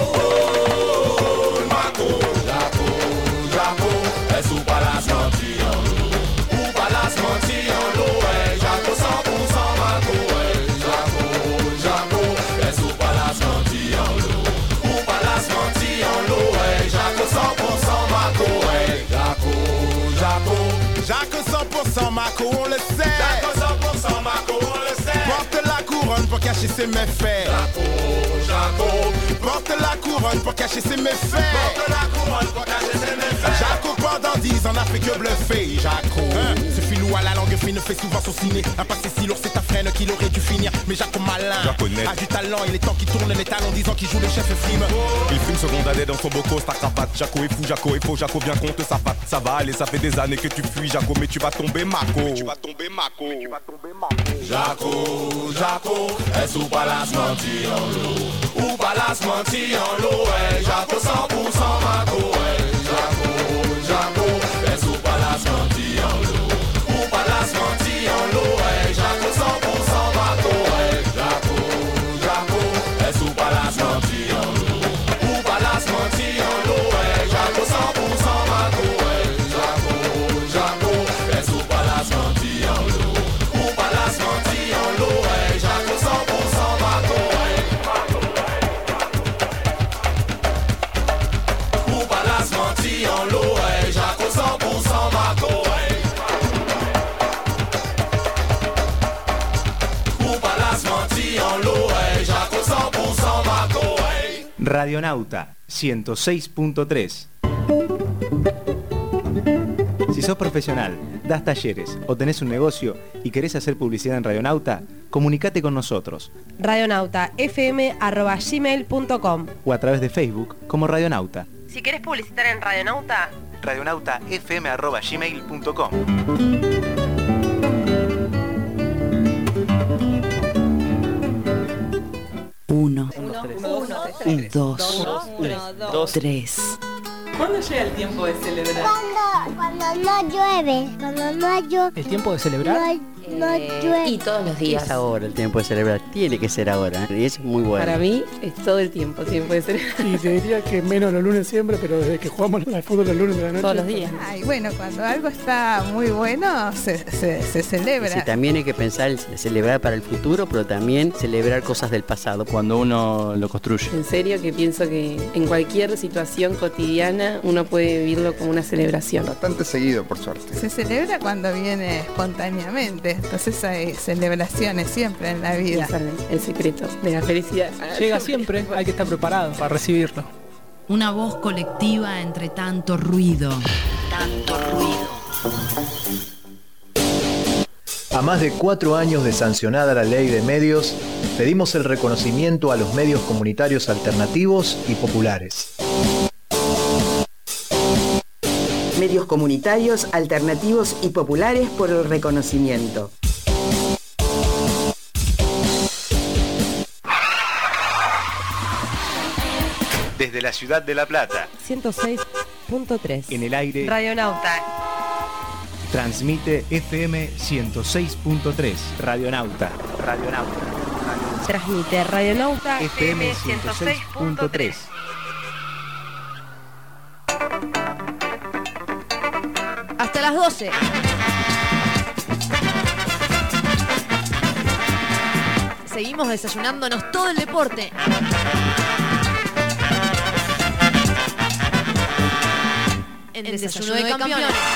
wow. Marco, Jaco, Jaco, est sous palace menti en l'eau. Ou palace menti en l'eau, hey. Jaco cent pour cent Marco, hey. Jaco, Jaco, est sous palace menti en l'eau. Ou palace menti en l'eau, hey. Jaco cent pour cent Marco, hey. Jaco, Jaco, Jaco cent pour cent Marco, on le sait. Jaco cent pour cent Marco, on le sait. Porte la couronne pour cacher ses méfaits. Jaco, Jaco. Porte la couronne pour cacher ses méfaits. Porte la couronne pour cacher ses méfaits. Jaco pendant dix ans n'a fait que bluffer. Jaco, hein? Ce filou à la langue fine fait souvent son ciné. Un passé si lourd, c'est ta freine qu'il aurait dû finir. Mais Jaco malin a du talent, il est temps qu'il tourne les talons, disant qu'il joue le chef et frime. Il fume ce gondadet dans son boco, sa cravate. Jaco est fou, Jaco est faux, Jaco vient contre sa patte. Ça va aller, ça fait des années que tu fuis, Jaco, mais tu vas tomber Marco. Tu vas tomber Marco. Tu vas tomber Marco. Jaco, Jaco, est-ce ou pas la menti en l'eau? Ou pas la menti en l'eau? Jaco cent pour cent Marco. Jaco, Jaco, est-ce ou pas la menti en l'eau? Ou pas la menti en l'eau? Jaco cent pour cent Marco. Jaco, Jaco, est-ce ou pas la menti en l'eau? Ou pas la menti en l'eau? Jaco cent pour cent Marco. Jaco, Jaco, est-ce ou pas la menti en l'eau? Ou pas la menti en l'eau? Jaco cent pour cent Marco. Ou pas la menti en l'eau? Jaco cent pour cent Marco. Ou pas la menti en l'eau? Jaco cent pour cent Marco. Radionauta ciento seis punto tres. Si sos profesional, das talleres o tenés un negocio y querés hacer publicidad en Radionauta, comunicate con nosotros radionauta f m arroba gmail punto com o a través de Facebook como Radionauta. Si querés publicitar en Radionauta, radionauta f m arroba gmail punto com. Uno, uno, dos, dos, tres. ¿Cuándo llega el tiempo de celebrar? Cuando, cuando no llueve, cuando no llueve. ¿El tiempo de celebrar? No, no llueve. Y todos los días. Es ahora el tiempo de celebrar, tiene que ser ahora, y es muy bueno. Para mí es todo el tiempo, tiempo de celebrar. Sí, te diría que menos los lunes siempre, pero desde que jugamos al fútbol los lunes de la noche. Todos los días. Ay, bueno, cuando algo está muy bueno, se, se, se celebra. Sí, también hay que pensar en celebrar para el futuro, pero también celebrar cosas del pasado. Cuando uno lo construye. En serio que pienso que en cualquier situación cotidiana uno puede vivirlo como una celebración. Bastante seguido, por suerte. Se celebra cuando viene espontáneamente, entonces hay celebraciones siempre en la vida. Es el secreto de la felicidad. Llega siempre, hay que estar preparado para recibirlo. Una voz colectiva entre tanto ruido. Tanto ruido. A más de cuatro años de sancionada la ley de medios, pedimos el reconocimiento a los medios comunitarios alternativos y populares. Medios comunitarios, alternativos y populares por el reconocimiento. Desde la ciudad de La Plata, ciento seis punto tres. en el aire, Radionauta. transmite F M ciento seis punto tres. Radionauta. Radionauta. Transmite Radionauta F M ciento seis punto tres. Hasta las doce. Seguimos desayunándonos todo el deporte. En el Desayuno, Desayuno de, de campeones. campeones.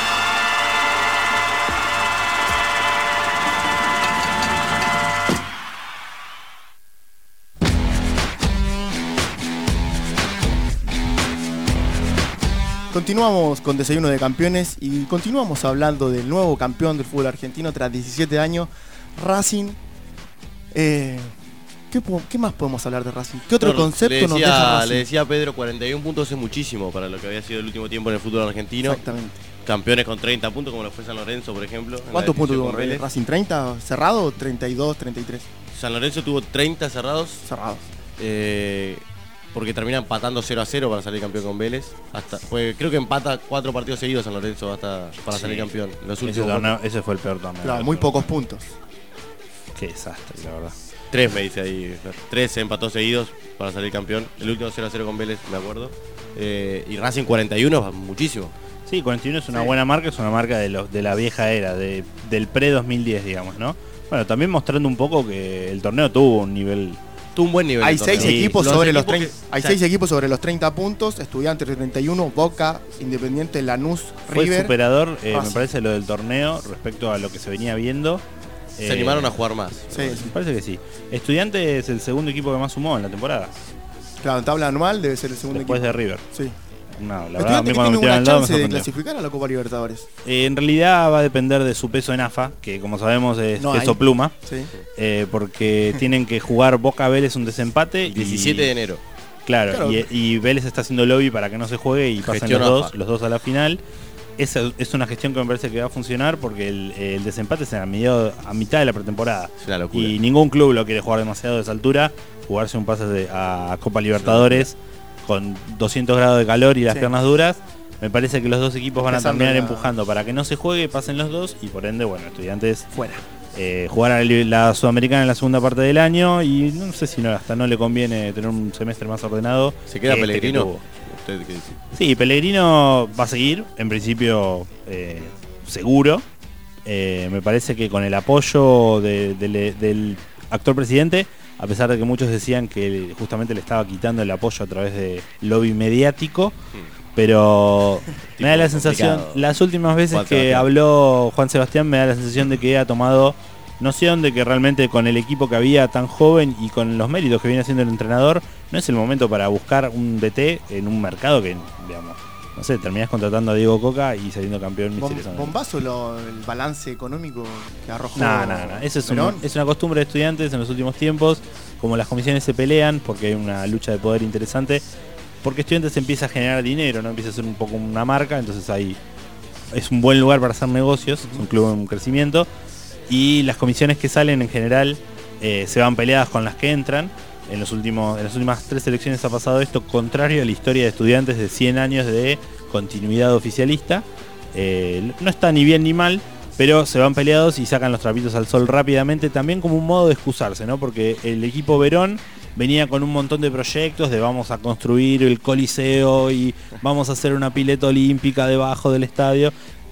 Continuamos con Desayuno de Campeones y continuamos hablando del nuevo campeón del fútbol argentino tras diecisiete años, Racing. Eh, ¿qué, ¿Qué más podemos hablar de Racing? ¿Qué otro Bueno, concepto le decía, nos deja Racing? Le decía a Pedro, cuarenta y un puntos es muchísimo para lo que había sido el último tiempo en el fútbol argentino. Exactamente. Campeones con treinta puntos como lo fue San Lorenzo, por ejemplo. ¿Cuántos puntos tuvo Racing? ¿treinta cerrado o treinta y dos, treinta y tres? San Lorenzo tuvo treinta cerrados. Cerrados. Eh, porque termina empatando cero a cero para salir campeón con Vélez. Hasta, pues, creo que empata cuatro partidos seguidos San Lorenzo hasta para Sí. salir campeón. Los Ese, últimos torneo, ese fue el peor torneo. Claro, muy pocos puntos. Qué desastre, la verdad. Tres me dice ahí. Tres empató seguidos para salir campeón. El último cero a cero con Vélez, me acuerdo. Eh, y Racing cuarenta y uno, muchísimo. Sí, cuarenta y uno es una Sí. buena marca, es una marca de los de la vieja era, de, del pre dos mil diez, digamos, ¿no? Bueno, también mostrando un poco que el torneo tuvo un nivel Tuvo un buen nivel. Hay el torneo. seis Sí, equipos los sobre los equipos treinta, que- hay o sea, seis equipos sobre los treinta puntos, Estudiantes treinta y uno, Boca, Independiente, Lanús, Fue River. superador, eh, me Racing. parece, lo del torneo respecto a lo que se venía viendo. Se animaron a jugar más. Sí, sí. Me parece que sí. Estudiante es el segundo equipo que más sumó en la temporada. Claro, en tabla anual debe ser el segundo Después equipo. de River. Sí. No, la verdad, a mí Estudiantes que cuando tiene metieron una al lado me chance de sorprendió. clasificar a la Copa Libertadores. Eh, en realidad va a depender de su peso en A F A, que como sabemos es No peso hay. pluma. Sí. Eh, porque tienen que jugar Boca Vélez un desempate. y- diecisiete de enero. Claro, Claro. Y, y Vélez está haciendo lobby para que no se juegue y pasen Gestión los dos, A F A. los dos a la final. Esa es una gestión que me parece que va a funcionar porque el, el desempate es a, medio- a mitad de la pretemporada. Es una locura. Y ningún club lo quiere jugar demasiado de esa altura. Jugarse un pase de- a Copa Libertadores con doscientos grados de calor y las Sí. piernas duras. Me parece que los dos equipos van a Empezando terminar la- empujando para que no se juegue, pasen los dos y por ende, bueno, Estudiantes fuera. Eh, jugar a la, la Sudamericana en la segunda parte del año y no sé si no, hasta no le conviene tener un semestre más ordenado. ¿Se queda que este que Pellegrino? tuvo. ¿Usted qué dice? Sí, Pellegrino va a seguir, en principio eh, seguro. Eh, me parece que con el apoyo de- de- del actual presidente, a pesar de que muchos decían que justamente le estaba quitando el apoyo a través de lobby mediático, pero me da la sensación, complicado. las últimas veces Juan que Sebastián. habló Juan Sebastián, me da la sensación de que ha tomado noción de que realmente con el equipo que había tan joven y con los méritos que viene haciendo el entrenador, no es el momento para buscar un D T en un mercado que, digamos, no sé, terminás contratando a Diego Coca y saliendo campeón Bom- misteriosamente. bombazo lo- el balance económico que arrojó. No, no, no. Eso es, un- Perón. es una costumbre de estudiantes en los últimos tiempos. Como las comisiones se pelean, porque hay una lucha de poder interesante, porque estudiantes empieza a generar dinero, no empieza a ser un poco una marca, entonces ahí es un buen lugar para hacer negocios, es un club en crecimiento. Y las comisiones que salen en general eh, se van peleadas con las que entran. En, los últimos, en las últimas tres elecciones ha pasado esto, contrario a la historia de estudiantes de cien años de continuidad oficialista. Eh, no está ni bien ni mal, pero se van peleados y sacan los trapitos al sol rápidamente, también como un modo de excusarse, ¿no? Porque el equipo Verón venía con un montón de proyectos de vamos a construir el coliseo y vamos a hacer una pileta olímpica debajo del estadio.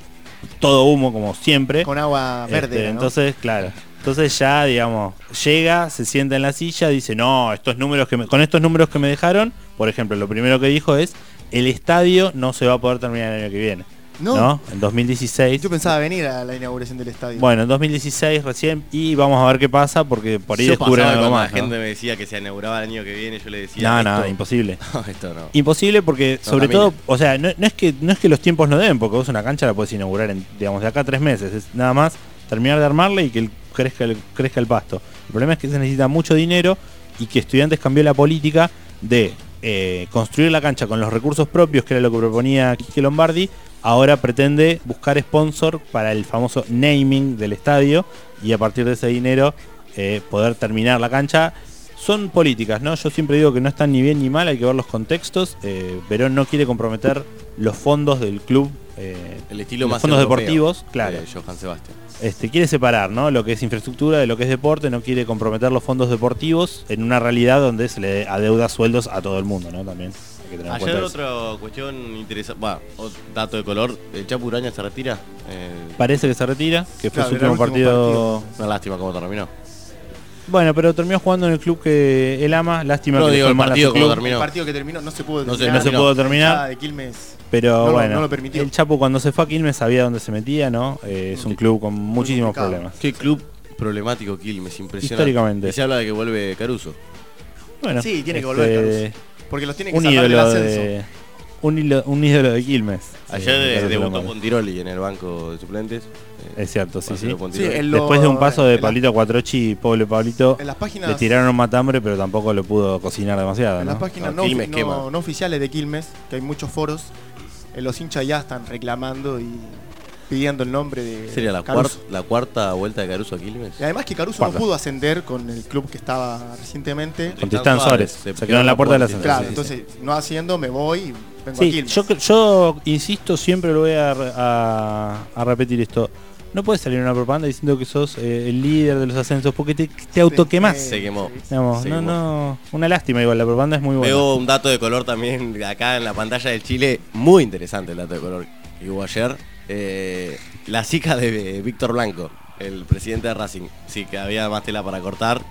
Todo humo como siempre. Con agua verde. Este, ¿no? Entonces, claro. Entonces ya, digamos, llega, se sienta en la silla, dice, no, estos números que me- con estos números que me dejaron, por ejemplo, lo primero que dijo es, el estadio no se va a poder terminar el año que viene. No. ¿No? En dos mil dieciséis. Yo pensaba venir a la inauguración del estadio. Bueno, en dos mil dieciséis recién, y vamos a ver qué pasa, porque por ahí Yo descubren pasaba algo cuando más. la gente ¿no? me decía que se inauguraba el año que viene, yo le decía. No, no, esto- imposible. No, esto no. Imposible porque, No, sobre camina. todo, o sea, no, no es que no es que los tiempos no deben, porque vos una cancha la puedes inaugurar en, digamos, de acá a tres meses. Es nada más terminar de armarla y que el- crezca, el, crezca el pasto. El problema es que se necesita mucho dinero y que Estudiantes cambió la política de eh, construir la cancha con los recursos propios, que era lo que proponía Quique Lombardi. Ahora pretende buscar sponsor para el famoso naming del estadio y a partir de ese dinero eh, poder terminar la cancha. Son políticas, ¿no? Yo siempre digo que no están ni bien ni mal, hay que ver los contextos. Eh, Verón no quiere comprometer los fondos del club, eh, El estilo los más fondos europeo deportivos, claro. de Johann Sebastián. Este, quiere separar, ¿no? Lo que es infraestructura de lo que es deporte, no quiere comprometer los fondos deportivos en una realidad donde se le adeuda sueldos a todo el mundo, ¿no? También hay que tener en Ayer cuenta eso. otra cuestión interesante, bueno, dato de color, el Chapu Uraña se retira. Eh, Parece que se retira, que fue Claro, su era el último último partido. Una lástima cómo terminó. Bueno, pero terminó jugando en el club que él ama, lástima No, que le digo, fue el mal a su partido club. como terminó. El partido que terminó no se pudo No se- terminar. no se pudo terminar. La hinchada de Quilmes Pero no lo- bueno, no lo permitió. el Chapo cuando se fue a Quilmes sabía dónde se metía, ¿no? Eh, es un club con muchísimos complicado. problemas. Qué club problemático Quilmes, impresionante. Históricamente. Y se habla de que vuelve Caruso. Bueno, Sí, tiene que este, volver Caruso. Porque los tiene que un sacar del ídolo ascenso. de un, hilo- un ídolo de Quilmes. Ayer eh, de- Caruso debutó Lombardi. Pontiroli en el banco de suplentes. Eh, Es cierto, sí, sí. Marcelo Pontiroli. Sí, el- Lo- Después de un paso de en la- Pablito Cuatrochi, pobre Pablito, En las páginas, le tiraron un matambre, pero tampoco lo pudo cocinar demasiado, en ¿no? las páginas No, no, Quilmes no- quema. no oficiales de Quilmes, que hay muchos foros, eh, los hinchas ya están reclamando y pidiendo el nombre de Sería la, Caruso. cuarta, la cuarta vuelta de Caruso a Quilmes. Y además que Caruso Cuarta. no pudo ascender con el club que estaba recientemente. Con Tristán Suárez. Se quedó en la puerta del ascenso. Claro, Sí, sí, entonces no haciendo me voy y vengo a Sí, Quilmes. yo, yo insisto, siempre lo voy a, re- a- a repetir esto. No puedes salir en una propaganda diciendo que sos eh, el líder de los ascensos porque te, te autoquemás. Se quemó. Digamos, Se no, quemó. no, una lástima igual, la propaganda es muy buena. Veo un dato de color también acá en la pantalla del Chile. Muy interesante el dato de color que hubo ayer. Eh, la hija de Víctor Blanco, el presidente de Racing. Sí, que había más tela para cortar.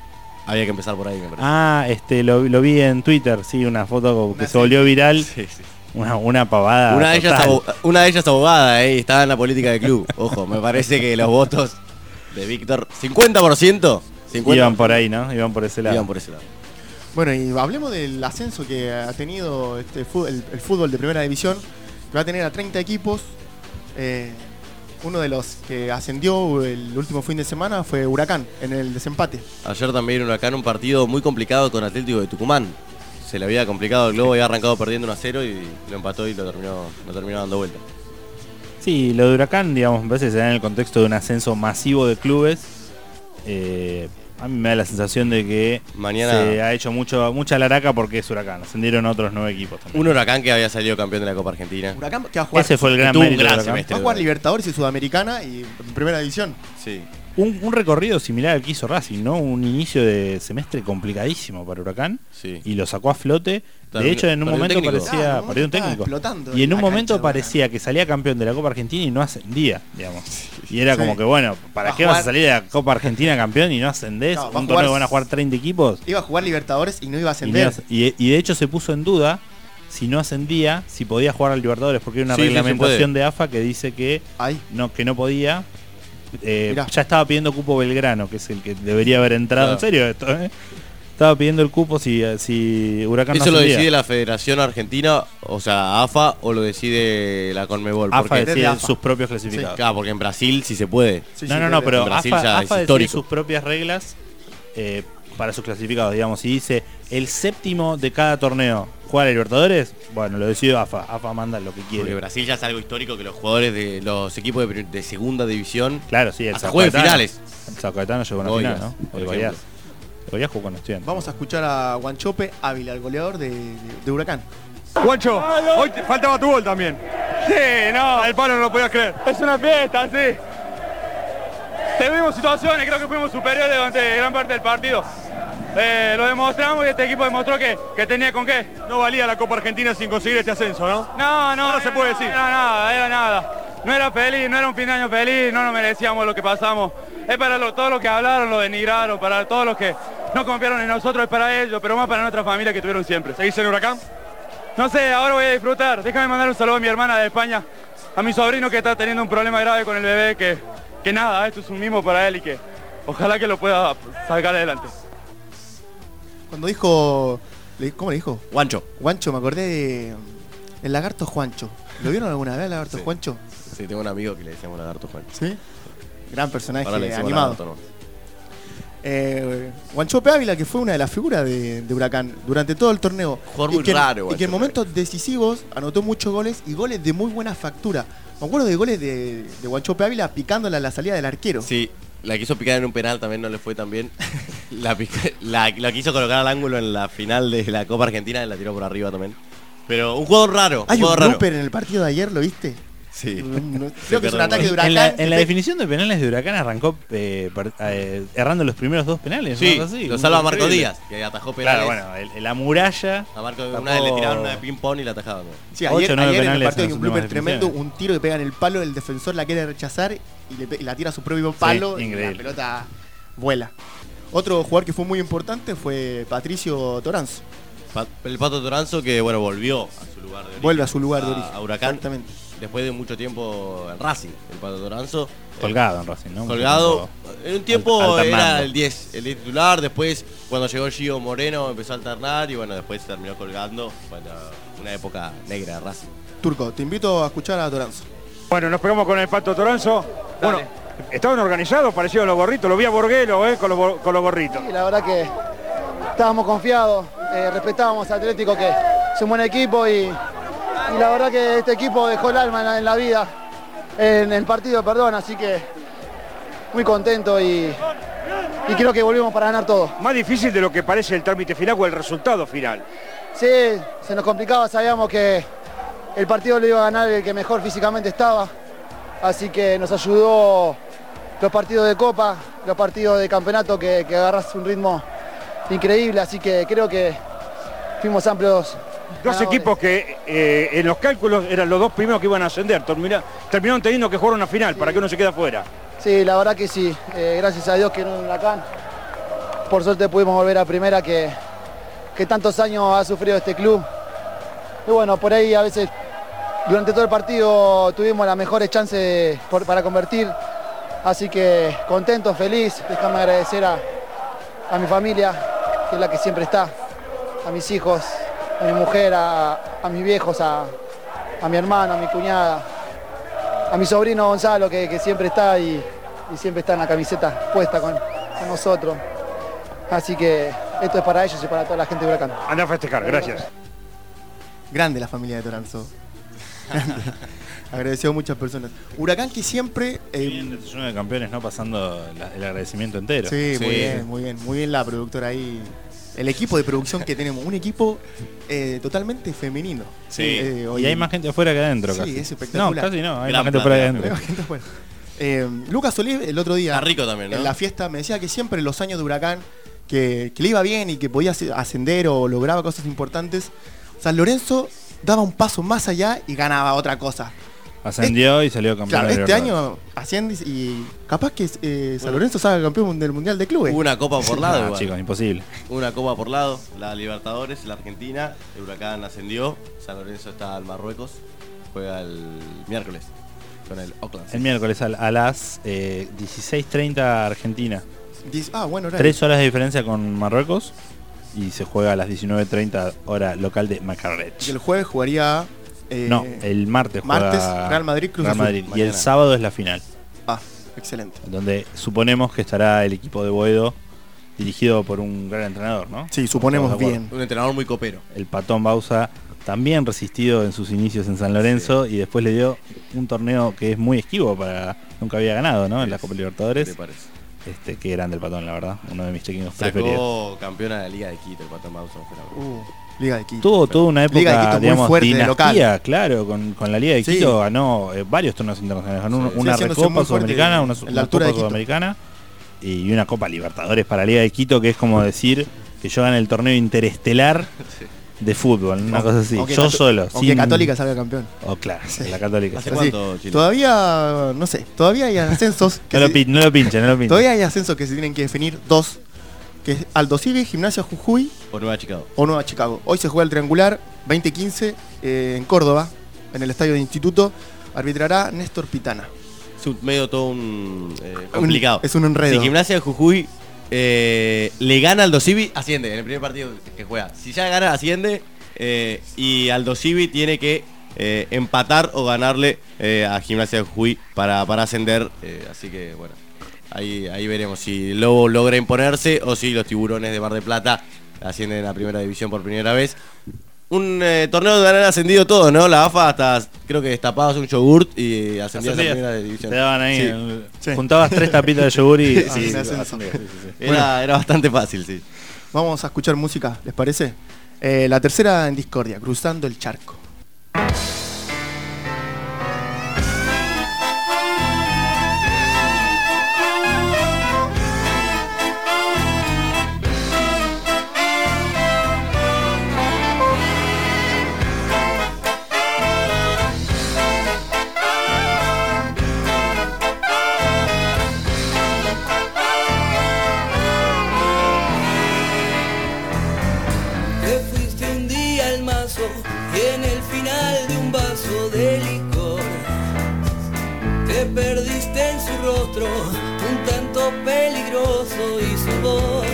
Había que empezar por ahí, me parece. Ah, este, lo, lo vi en Twitter, sí, una foto que Una se volvió viral. Sí, sí. Una, una pavada. Una de, ellas total. abo- una de ellas abogada, eh, y estaba en la política del club. Ojo, me parece que los votos de Víctor, cincuenta por ciento, cincuenta Iban por ahí, ¿no? Iban por ese lado. Iban por ese lado. Bueno, y hablemos del ascenso que ha tenido este fútbol, el, el fútbol de primera división, que va a tener a treinta equipos. Eh, uno de los que ascendió el último fin de semana fue Huracán, en el desempate. Ayer también Huracán un partido muy complicado con Atlético de Tucumán. Se le había complicado el globo, había arrancado perdiendo uno a cero y lo empató y lo terminó, lo terminó dando vuelta. Sí, lo de Huracán, digamos, a veces se da en el contexto de un ascenso masivo de clubes. Eh, a mí me da la sensación de que Mañana- se ha hecho mucho mucha laraca porque es Huracán. Ascendieron otros nueve equipos también. Un Huracán que había salido campeón de la Copa Argentina. Huracán que va a jugar, Ese fue el gran tuvo un mérito de gran Huracán. semestre. va a jugar Libertadores y Sudamericana y en primera división. Sí. Un, un recorrido similar al que hizo Racing, ¿no? Un inicio de semestre complicadísimo para Huracán. Sí. Y lo sacó a flote. De Terminó- hecho, en un perdió un momento técnico. parecía. Ah, en un perdió un momento estaba técnico. explotando Y en la un momento cancha de parecía que salía campeón de la Copa Argentina y no ascendía, digamos. Y era Sí. como que, bueno, ¿para Va a qué vas a jugar- salir de la Copa Argentina campeón y no ascendés? No, va a un jugar- torneo que van a jugar treinta equipos. Iba a jugar Libertadores y no iba a Y, no iba ascender. a- y- y de hecho se puso en duda si no ascendía, si podía jugar al Libertadores, porque hay una Sí, sí, se reglamentación puede. de A F A que dice que Ahí. no, que no podía. Eh, Mirá. ya estaba pidiendo cupo Belgrano, que es el que debería haber entrado. Claro. En serio esto, ¿eh? Estaba pidiendo el cupo si, si Huracán ¿Eso no lo ascendía. decide la Federación Argentina, o sea, A F A, o lo decide la Conmebol? A F A Porque- decide A F A. sus propios clasificados. Claro, porque en Brasil sí se puede. Sí, no, sí, no, no, creo que- pero en Brasil A F A, ya A es F A decide histórico. sus propias reglas eh, para sus clasificados, digamos. Y dice, el séptimo de cada torneo juega a Libertadores, bueno, lo decide A F A. A F A manda lo que Porque quiere. Brasil ya es algo histórico que los jugadores de los equipos de, pri- de segunda división Claro, sí, el hasta Sao jueguen Caetano. finales. El Sao Caetano llegó a una Goiás, final, ¿no? por El ejemplo. Goiás. El Goiás jugó con Estudiantes. Vamos a escuchar a Guanchope Ávila, el goleador de, de- de Huracán. Guancho, hoy te faltaba tu gol también. Sí, no, el palo no lo podías creer. Es una fiesta, sí. Tuvimos situaciones, creo que fuimos superiores durante gran parte del partido. Eh, lo demostramos y este equipo demostró que, que tenía con qué. No valía la Copa Argentina sin conseguir este ascenso, ¿no? No, no, no se puede decir. Era nada, era nada. No era feliz, no era un fin de año feliz, no nos merecíamos lo que pasamos. Es para lo- todos los que hablaron, lo denigraron, para todos los que no confiaron en nosotros, es para ellos, pero más para nuestra familia que tuvieron siempre. ¿Seguís en Huracán? No sé, ahora voy a disfrutar. Déjame mandar un saludo a mi hermana de España, a mi sobrino que está teniendo un problema grave con el bebé, que, que nada, esto es un mimo para él y que ojalá que lo pueda sacar adelante. Cuando dijo. le- ¿Cómo le dijo? Guancho. Guancho, me acordé de. El lagarto Juancho. ¿Lo vieron alguna vez, el lagarto Sí. Juancho? Sí, tengo un amigo que le decíamos Lagarto Juan. Sí. Gran personaje Ahora le decimos animado. Lagarto, ¿no? Eh, Guanchope Ávila, que fue una de las figuras de, de Huracán durante todo el torneo. Jugador y muy que, raro, y que en Guanchope. momentos decisivos anotó muchos goles y goles de muy buena factura. Me acuerdo de goles de, de Guanchope Ávila picándola a la salida del arquero. Sí, la quiso picar en un penal, también no le fue tan bien. La, pica- la, la quiso colocar al ángulo en la final de la Copa Argentina y la tiró por arriba también. Pero un jugador raro. Hay un jugador raro. blooper en el partido de ayer, ¿lo viste? Sí. No- creo que es un ataque de En Huracán. la, en que la pe- definición de penales de Huracán arrancó eh, per- eh, errando los primeros dos penales. Sí, ¿no? Algo así, lo un- salva Marco increíble. Díaz, que atajó penales. Claro, bueno, el- la muralla. A Marco tapó- una vez le tiraron una de ping-pong y la atajaban. ¿no? Sí, ocho, ayer, nueve ayer en el penales partido en hay un las últimas blooper tremendo, definiciones. un tiro que pega en el palo, el defensor la quiere rechazar y, le pe- y la tira a su propio palo y increíble. la pelota vuela. Otro jugador que fue muy importante fue Patricio Toranzo. Pa- el Pato Toranzo que bueno volvió a su lugar de origen. Vuelve a su lugar de origen. A Huracán. Exactamente. Después de mucho tiempo en Racing, el Pato Toranzo. Colgado en Racing, ¿no? Colgado. En un tiempo Alternando. era el diez, el diez titular. Después, cuando llegó Gio Moreno, empezó a alternar. Y bueno, después terminó colgando. Bueno, una época negra de Racing. Turco, te invito a escuchar a Toranzo. Bueno, nos pegamos con el Pato Toranzo. Bueno, estaban organizados, parecido a los gorritos. Lo vi a Borguelo, eh, con los, bo- con los gorritos. Y la verdad que estábamos confiados, eh, respetábamos a Atlético, que es un buen equipo, y, y la verdad que este equipo dejó el alma en la, en la vida, en el partido, perdón, así que muy contento y, y creo que volvimos para ganar todo. Más difícil de lo que parece el trámite final o el resultado final. Sí, se nos complicaba, sabíamos que el partido lo iba a ganar el que mejor físicamente estaba, así que nos ayudó los partidos de Copa, los partidos de campeonato, que, que agarras un ritmo increíble, así que creo que fuimos amplios. Dos ganadores. equipos que eh, en los cálculos eran los dos primeros que iban a ascender. Termina- terminaron teniendo que jugar una final para que uno se quede afuera. Sí, la verdad que sí, eh, gracias a Dios que no en Huracán. por suerte pudimos volver a primera que, que tantos años ha sufrido este club. Y bueno, por ahí a veces durante todo el partido tuvimos las mejores chances por, para convertir. Así que contento, feliz. Déjame agradecer a, a mi familia, que es la que siempre está, a mis hijos, a mi mujer, a, a mis viejos, a, a mi hermano, a mi cuñada, a mi sobrino Gonzalo, que, que siempre está y, y siempre está en la camiseta puesta con, con nosotros. Así que esto es para ellos y para toda la gente de Huracán. Anda a festejar, gracias. Grande la familia de Toranzo. Agradeció a muchas personas. Huracán que siempre... Eh, bien, el desayuno de campeones, ¿no? Pasando la, el agradecimiento entero. Sí, sí, muy bien, muy bien. Muy bien la productora ahí. El equipo de producción que tenemos. Un equipo eh, totalmente femenino. Sí. Eh, y hay más gente afuera que adentro, sí, casi. Sí, es espectacular. No, casi no. Hay Gran más gente afuera que plan, adentro. Hay más gente afuera. Eh, Lucas Solís el otro día... Está rico también, ¿no? En la fiesta me decía que siempre en los años de Huracán que, que le iba bien y que podía ascender o lograba cosas importantes, San Lorenzo daba un paso más allá y ganaba otra cosa. Ascendió y salió campeón. Claro, de este Libertadores. año asciende y capaz que eh, San Lorenzo salga campeón del Mundial de Clubes. Una copa por lado. No, igual. chicos, imposible. Una copa por lado, la Libertadores, la Argentina, el Huracán ascendió, San Lorenzo está al Marruecos, juega el miércoles con el Oakland. El miércoles a, a las eh, dieciséis treinta Argentina. Dice, ah, bueno, horario. Tres horas de diferencia con Marruecos y se juega a las diecinueve treinta hora local de Macarrech. Y el jueves jugaría... Eh, no, el martes juega martes, Real Madrid, Cruz Real Azul. Madrid. Y Mañana. el sábado es la final. Ah, excelente. Donde suponemos que estará el equipo de Boedo dirigido por un gran entrenador, ¿no? Sí, suponemos bien. Un entrenador muy copero. El Patón Bausa, también resistido en sus inicios en San Lorenzo, sí. Y después le dio un torneo que es muy esquivo para... Nunca había ganado, ¿no? En la Copa Libertadores. ¿Qué te parece? Este, qué grande el Patón, la verdad. Uno de mis técnicos Sacó preferidos. campeona de la Liga de Quito, el Patón Bausa. Uh, Liga de Quito. Tuvo toda una época, Liga de Quito digamos, muy fuerte, dinastía, local. Claro, con, con la Liga de Sí. Quito ganó eh, varios torneos internacionales. Ganó Sí, una haciéndose Recopa muy fuerte Sudamericana, una, en la una altura Copa de Quito. Sudamericana y una Copa Libertadores para la Liga de Quito, que es como decir que yo gané el torneo interestelar de fútbol, una O- cosa así. o que Yo Cato- solo. O que Católica salga campeón. O claro, la Católica. ¿Hace Así. cuánto, Chile? Todavía, no sé, todavía hay ascensos. que No lo, se- pin- no lo pinchen, no lo pinchen. Todavía hay ascensos que se tienen que definir. Dos, que es Aldo Civi, Gimnasia Jujuy Por Nueva Chicago. o Nueva Chicago. Hoy se juega el triangular veinte quince eh, en Córdoba, en el estadio de Instituto. Arbitrará Néstor Pitana. Es un medio todo un eh, complicado. es un enredo. Si Gimnasia de Jujuy eh, le gana al Civi, asciende en el primer partido que juega. Si ya gana, asciende. Eh, y Aldo Civi tiene que eh, empatar o ganarle eh, a Gimnasia de Jujuy para, para ascender. Eh, así que bueno, ahí, ahí veremos si Lobo logra imponerse o si los Tiburones de Mar del Plata ascienden a primera división por primera vez. Un eh, torneo donde han ascendido todos, ¿no? La A F A hasta creo que destapabas un yogurt y ascendías a Ascendías. primera división. Te daban ahí, Sí. el- Sí. juntabas tres tapitas de yogur y Sí, sí, sí, ascendías. ascendías. Sí, sí, sí. Era, era bastante fácil, sí. Vamos a escuchar música, ¿les parece? Eh, la tercera en discordia, Cruzando el Charco. Te fuiste un día al mazo y en el final de un vaso de licor te perdiste en su rostro, un tanto peligroso y su voz.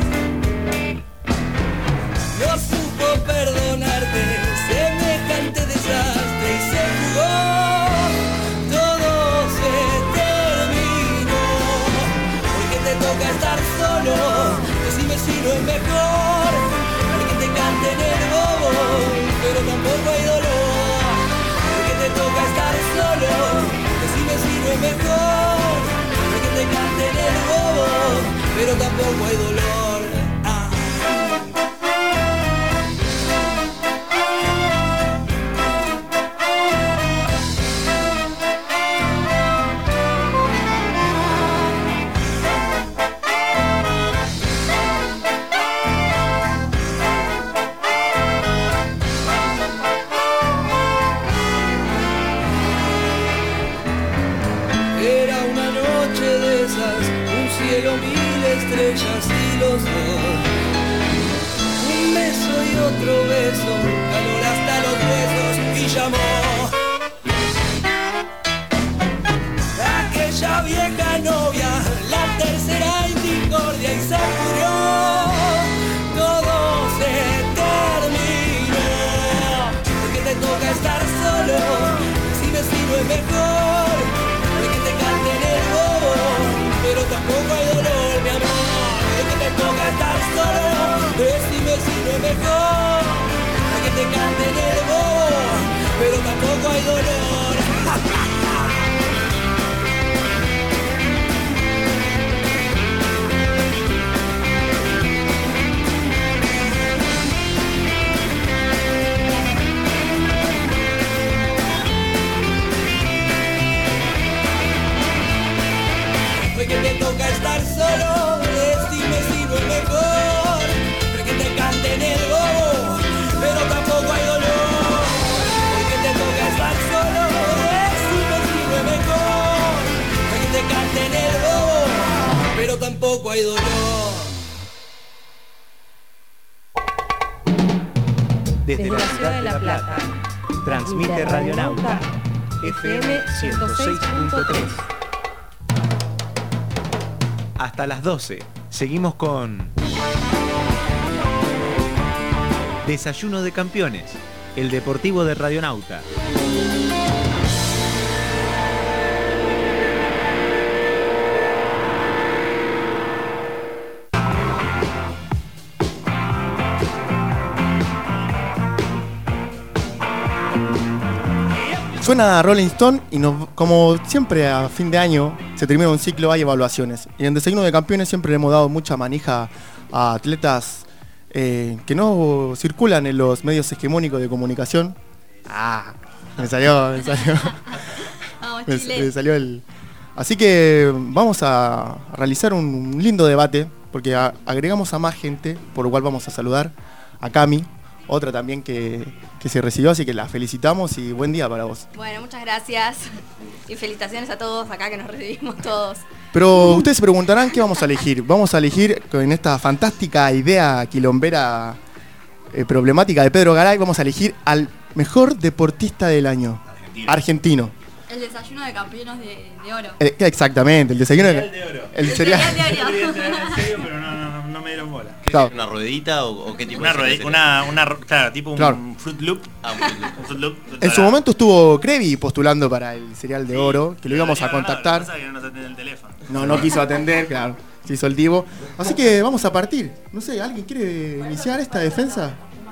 No supo perdonarte semejante desastre y se jugó. Todo se terminó porque te toca estar solo. Decime si no es mejor porque te canten el bobo, pero tampoco hay dolor. Porque te toca estar solo. Decime si no es mejor porque te canten el bobo, pero tampoco hay dolor. Ah. Era una noche de esas, un cielo, mil estrellas y los y otro beso, calor hasta los huesos y llamó. Aquella vieja novia, la tercera indiscordia y se murió. Todo se terminó. Porque te toca estar solo, decime si no es mejor. De que te canten el bobo, pero tampoco hay dolor, mi amor. De que te toca estar solo, decime si no es mejor. De que te canten el bobo, pero tampoco hay dolor. Hoy que te toca estar solo, decime si no es mejor. Hoy que te canten el bobo, pero tampoco hay dolor. Hoy que te toca estar solo, decime si no es mejor. Hoy que te canten el bobo, pero tampoco hay dolor. Desde la ciudad de La Plata, transmite Radionauta, F M ciento seis punto tres. Hasta las doce, seguimos con Desayuno de Campeones, el deportivo de Radionauta. Suena Rolling Stone y nos, como siempre a fin de año se termina un ciclo, hay evaluaciones. Y en Desayuno de Campeones siempre le hemos dado mucha manija a atletas eh, que no circulan en los medios hegemónicos de comunicación. Ah, me salió, me salió. Vamos, me, Chile. me salió el... Así que vamos a realizar un lindo debate, porque a- agregamos a más gente, por lo cual vamos a saludar a Cami, otra también que, que se recibió, así que la felicitamos y buen día para vos. Bueno, muchas gracias y felicitaciones a todos acá que nos recibimos todos. Pero ustedes se preguntarán qué vamos a elegir. Vamos a elegir con esta fantástica idea quilombera eh, problemática de Pedro Garay, vamos a elegir al mejor deportista del año. Argentino. Argentino. El desayuno de campeones de, de oro. Eh, exactamente, el desayuno Cereal de oro. El El cereal. cereal de oro. Quería tener en serio, pero no, no, no me dieron bola. Claro. ¿Una ruedita o, o qué tipo Una de ruedita, cereal? una, una, ro- claro, tipo un Claro. Fruit Loop. Ah, un Fruit Loop. Un Fruit Loop. En su momento estuvo Crevi postulando para el cereal de oro, que lo íbamos a No, no, contactar. lo que pasa es que no nos atiende el teléfono. No, no quiso atender, claro. Se hizo el divo. Así que vamos a partir. No sé, ¿alguien quiere iniciar esta defensa?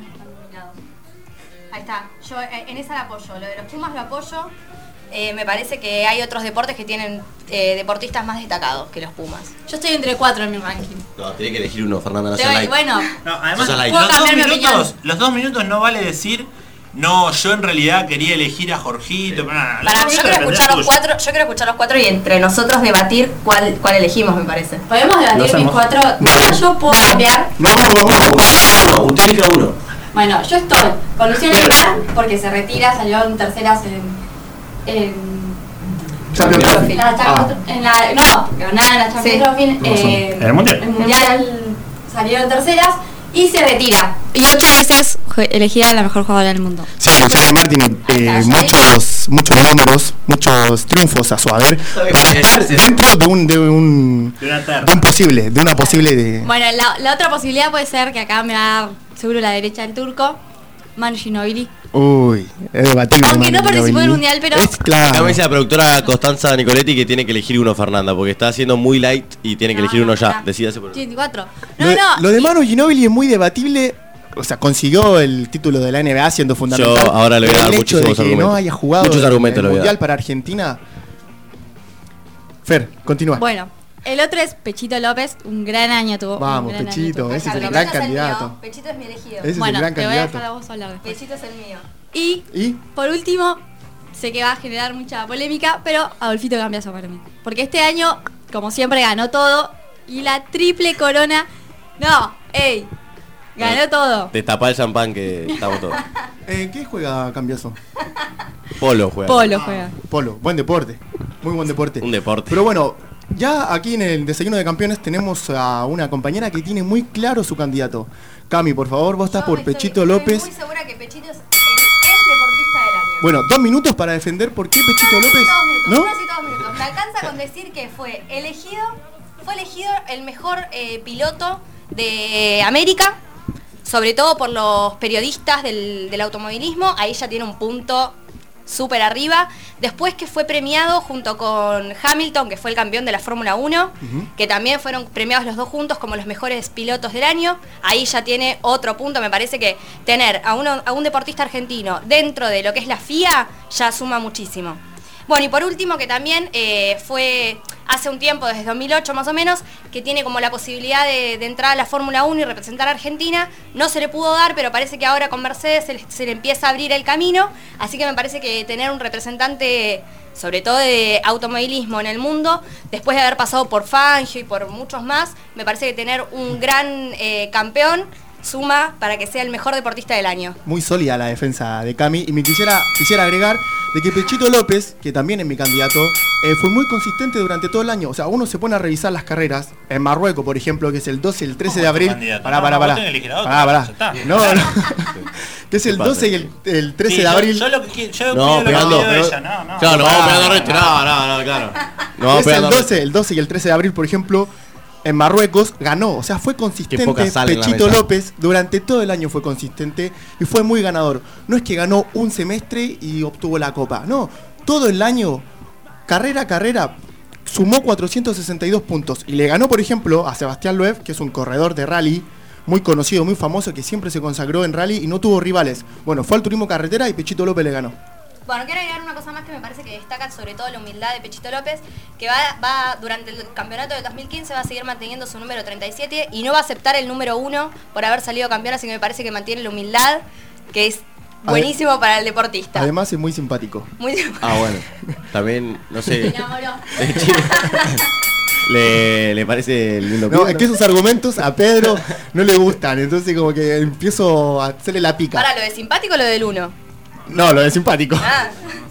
Ahí está, yo eh, en esa la apoyo, lo de los Pumas lo apoyo. Eh, me parece que hay otros deportes que tienen eh, deportistas más destacados que los Pumas. Yo estoy entre cuatro en mi ranking. No, tenés que elegir uno, Fernanda, no Te seas voy- light. bueno, No, además, Sos light. ¿puedo los dos, cambiar mi minutos, opinión? los dos minutos no vale decir, no, yo en realidad quería elegir a Jorgito, pero nada. Para, yo quiero escuchar los cuatro, yo quiero escuchar los cuatro y entre nosotros debatir cuál, cuál elegimos, me parece. podemos debatir mis hacemos. cuatro. Yo puedo cambiar. No, no, usted elija uno. Bueno, yo estoy con Luciano Legrand porque se retira, salió en terceras en. en Champions Trophy. la Champions- en la, no, ganada en la Champions Sí. Trophy, eh, ¿En el Mundial? el Mundial salió en terceras y se retira. Y ocho veces fue elegida la mejor jugadora del mundo. Sí, Luciana Mar tiene eh, muchos, muchos logros, muchos triunfos a su haber para estar dentro de un, de un, De una terna. de un posible, de una posible de. Bueno, la, la otra posibilidad puede ser que acá me va a dar seguro la derecha del turco, Manu Ginóbili. Uy, es debatible. Aunque no Manu participó en el Ginóbili. Mundial, pero Es claro. Acá me dice la productora Constanza Nicoletti que tiene que elegir uno, Fernanda, porque está haciendo muy light y tiene que No, elegir uno ya. ya. Decídase por veinticuatro. Lo, No, de- no. lo de Manu Ginóbili es muy debatible. O sea, consiguió el título de la N B A siendo fundamental. Yo ahora le voy a Pero dar el hecho de muchísimos que argumentos. no haya jugado Muchos el- argumentos el le voy a dar. Mundial para Argentina. Fer, continúa. Bueno, el otro es Pechito López, un gran año tuvo. un Vamos, gran año Pechito, tuvo. ese es el Pechito gran es el candidato. mío, Pechito es mi elegido. Ese es Bueno, el gran te voy a candidato. dejar a vos hablar después. Pechito es el mío. Y, ¿Y? por último, sé que va a generar mucha polémica, pero Adolfito Cambiaso para mí. Porque este año, como siempre, ganó todo. Y la triple corona. No, ey, ganó todo. Destapá el champán que estamos todos. Eh, ¿Qué juega Cambiaso? Polo juega. Polo juega. Polo, buen deporte. Muy buen deporte. Un deporte. Pero bueno, ya aquí en el Desayuno de Campeones tenemos a una compañera que tiene muy claro su candidato. Cami, por favor, vos estás por Pechito López. Estoy muy segura que Pechito es el, el deportista del año. Bueno, dos minutos para defender por qué Pechito López. Dos minutos, ¿No? unos y dos minutos. Me alcanza con decir que fue elegido, fue elegido el mejor eh, piloto de América, sobre todo por los periodistas del, del automovilismo. Ahí ya tiene un punto súper arriba. Después que fue premiado junto con Hamilton, que fue el campeón de la Fórmula uno, uh-huh. que también fueron premiados los dos juntos como los mejores pilotos del año. Ahí ya tiene otro punto. Me parece que tener a, uno, a un deportista argentino dentro de lo que es la F I A ya suma muchísimo. Bueno, y por último, que también eh, fue hace un tiempo, desde dos mil ocho más o menos, que tiene como la posibilidad de, de entrar a la Fórmula uno y representar a Argentina. No se le pudo dar, pero parece que ahora con Mercedes se le, se le empieza a abrir el camino. Así que me parece que tener un representante, sobre todo de automovilismo en el mundo, después de haber pasado por Fangio y por muchos más, me parece que tener un gran eh, campeón suma para que sea el mejor deportista del año. Muy sólida la defensa de Cami. Y me quisiera, quisiera agregar de que Pechito López, que también es mi candidato, eh, fue muy consistente durante todo el año. O sea, uno se pone a revisar las carreras. En Marruecos, por ejemplo, que es el doce y el trece de abril. Pará, pará, pará. Pará, pará. No, no. Que es el doce y el, el trece Sí, de abril. Yo, yo lo que yo No, pido pegando, lo que pido de pero- ella, no, no. Claro, no vamos Ah. pegando resto. No, no, no, claro. No vamos Es el pegando doce, el doce y el trece de abril, por ejemplo, en Marruecos ganó. O sea, fue consistente. poca sal en la Pechito mesa. López durante todo el año fue consistente y fue muy ganador. No es que ganó un semestre y obtuvo la copa. No, todo el año, carrera a carrera, sumó cuatrocientos sesenta y dos puntos. Y le ganó, por ejemplo, a Sebastián Loeb, que es un corredor de rally muy conocido, muy famoso, que siempre se consagró en rally y no tuvo rivales. Bueno, fue al turismo carretera y Pechito López le ganó. Bueno, quiero agregar una cosa más que me parece que destaca sobre todo la humildad de Pechito López, que va, va durante el campeonato del dos mil quince va a seguir manteniendo su número treinta y siete y no va a aceptar el número uno por haber salido campeón, así que me parece que mantiene la humildad, que es buenísimo para el deportista. Además es muy simpático. Muy Ah, bueno. También, no sé. Me enamoró. le, le parece lindo. No, es que esos argumentos a Pedro no le gustan, entonces como que empiezo a hacerle la pica. Para, ¿lo de simpático o lo del uno? No, lo de simpático. Ah.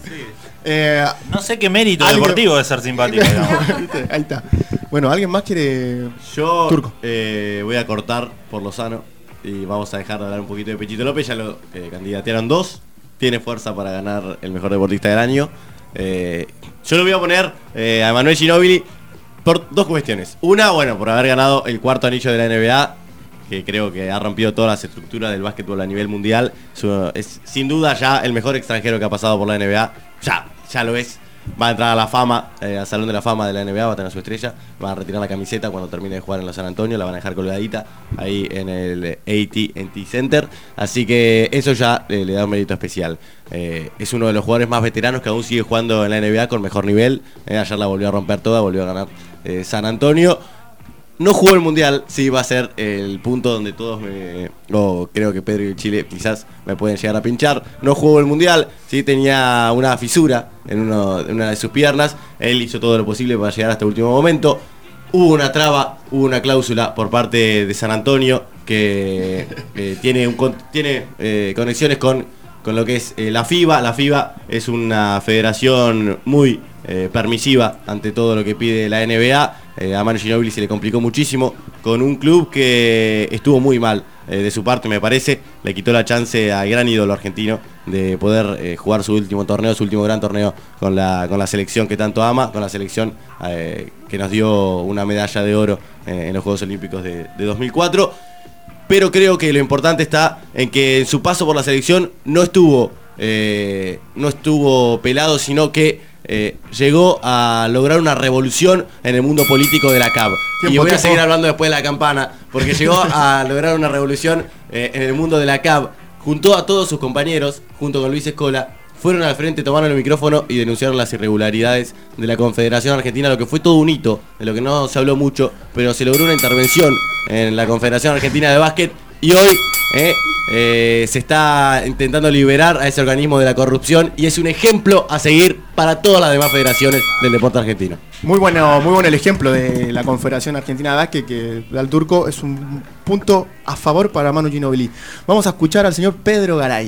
Eh, No sé qué mérito alguien- deportivo es ser simpático. digamos. ¿Viste? Ahí está. Bueno, ¿alguien más quiere...? Yo Turco. eh, voy a cortar por lo sano y vamos a dejar de hablar un poquito de Pechito López. Ya lo eh, candidatearon dos. Tiene fuerza para ganar el mejor deportista del año. Eh, yo lo voy a poner eh, a Emanuel Ginóbili por dos cuestiones. Una, bueno, por haber ganado el cuarto anillo de la N B A, que creo que ha rompido todas las estructuras del básquetbol a nivel mundial. Su- es sin duda ya el mejor extranjero que ha pasado por la N B A. Ya, ya lo es. Va a entrar a la fama, eh, al Salón de la Fama de la N B A, va a tener su estrella. Va a retirar la camiseta cuando termine de jugar en los San Antonio. La van a dejar colgadita ahí en el A T and T Center. Así que eso ya eh, le da un mérito especial. Eh, es uno de los jugadores más veteranos que aún sigue jugando en la N B A con mejor nivel. Eh, ayer la volvió a romper toda, volvió a ganar eh, San Antonio. No jugó el Mundial, sí va a ser el punto donde todos me... O creo que Pedro y el Chile quizás me pueden llegar a pinchar. No jugó el Mundial, sí tenía una fisura en, uno, en una de sus piernas. Él hizo todo lo posible para llegar hasta el último momento. Hubo una traba, hubo una cláusula por parte de San Antonio que eh, tiene, un, con- tiene eh, conexiones con, con lo que es eh, la FIBA. La FIBA es una federación muy eh, permisiva ante todo lo que pide la N B A. Eh, a Manu Ginóbili se le complicó muchísimo con un club que estuvo muy mal eh, de su parte, me parece. Le quitó la chance al gran ídolo argentino de poder eh, jugar su último torneo, su último gran torneo con la, con la selección que tanto ama, con la selección eh, que nos dio una medalla de oro eh, en los Juegos Olímpicos de, de dos mil cuatro. Pero creo que lo importante está en que en su paso por la selección no estuvo, eh, no estuvo pelado, sino que Eh, llegó a lograr una revolución en el mundo político de la C A B. Tiempo, Y voy a tiempo. seguir hablando después de la campana, porque llegó a lograr una revolución eh, en el mundo de la C A B. Juntó a todos sus compañeros, junto con Luis Escola, fueron al frente, tomaron el micrófono y denunciaron las irregularidades de la Confederación Argentina, lo que fue todo un hito, de lo que no se habló mucho, pero se logró una intervención en la Confederación Argentina de Básquet y hoy eh, eh, se está intentando liberar a ese organismo de la corrupción y es un ejemplo a seguir para todas las demás federaciones del deporte argentino. Muy bueno, muy bueno el ejemplo de la Confederación Argentina de Básquet, que da al Turco es un punto a favor para Manu Ginóbili. Vamos a escuchar al señor Pedro Garay.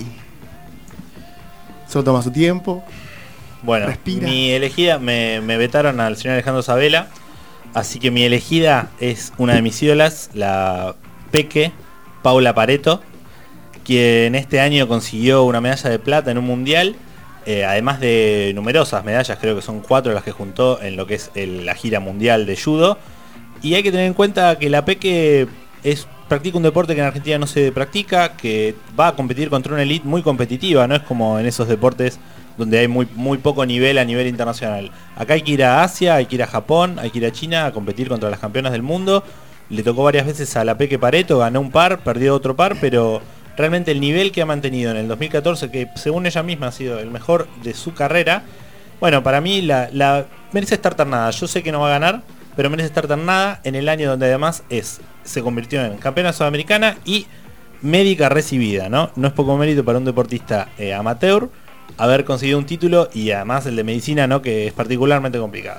Solo toma su tiempo. Bueno, Respira. mi elegida, me, me vetaron al señor Alejandro Sabela, así que mi elegida es una de mis ídolas, la Peque, Paula Pareto, quien este año consiguió una medalla de plata en un mundial, eh, además de numerosas medallas, creo que son cuatro las que juntó en lo que es el- la gira mundial de judo. Y hay que tener en cuenta que la Peque es, practica un deporte que en Argentina no se practica, que va a competir contra una elite muy competitiva, no es como en esos deportes donde hay muy, muy poco nivel a nivel internacional. Acá hay que ir a Asia, hay que ir a Japón, hay que ir a China a competir contra las campeonas del mundo. Le tocó varias veces a la Peque Pareto, ganó un par, perdió otro par, pero realmente el nivel que ha mantenido en el dos mil catorce, que según ella misma ha sido el mejor de su carrera, bueno, para mí la, la merece estar ternada. Yo sé que no va a ganar, pero merece estar ternada en el año donde además es se convirtió en campeona sudamericana y médica recibida, ¿no? No es poco mérito para un deportista eh, amateur haber conseguido un título, y además el de medicina, ¿no? Que es particularmente complicado.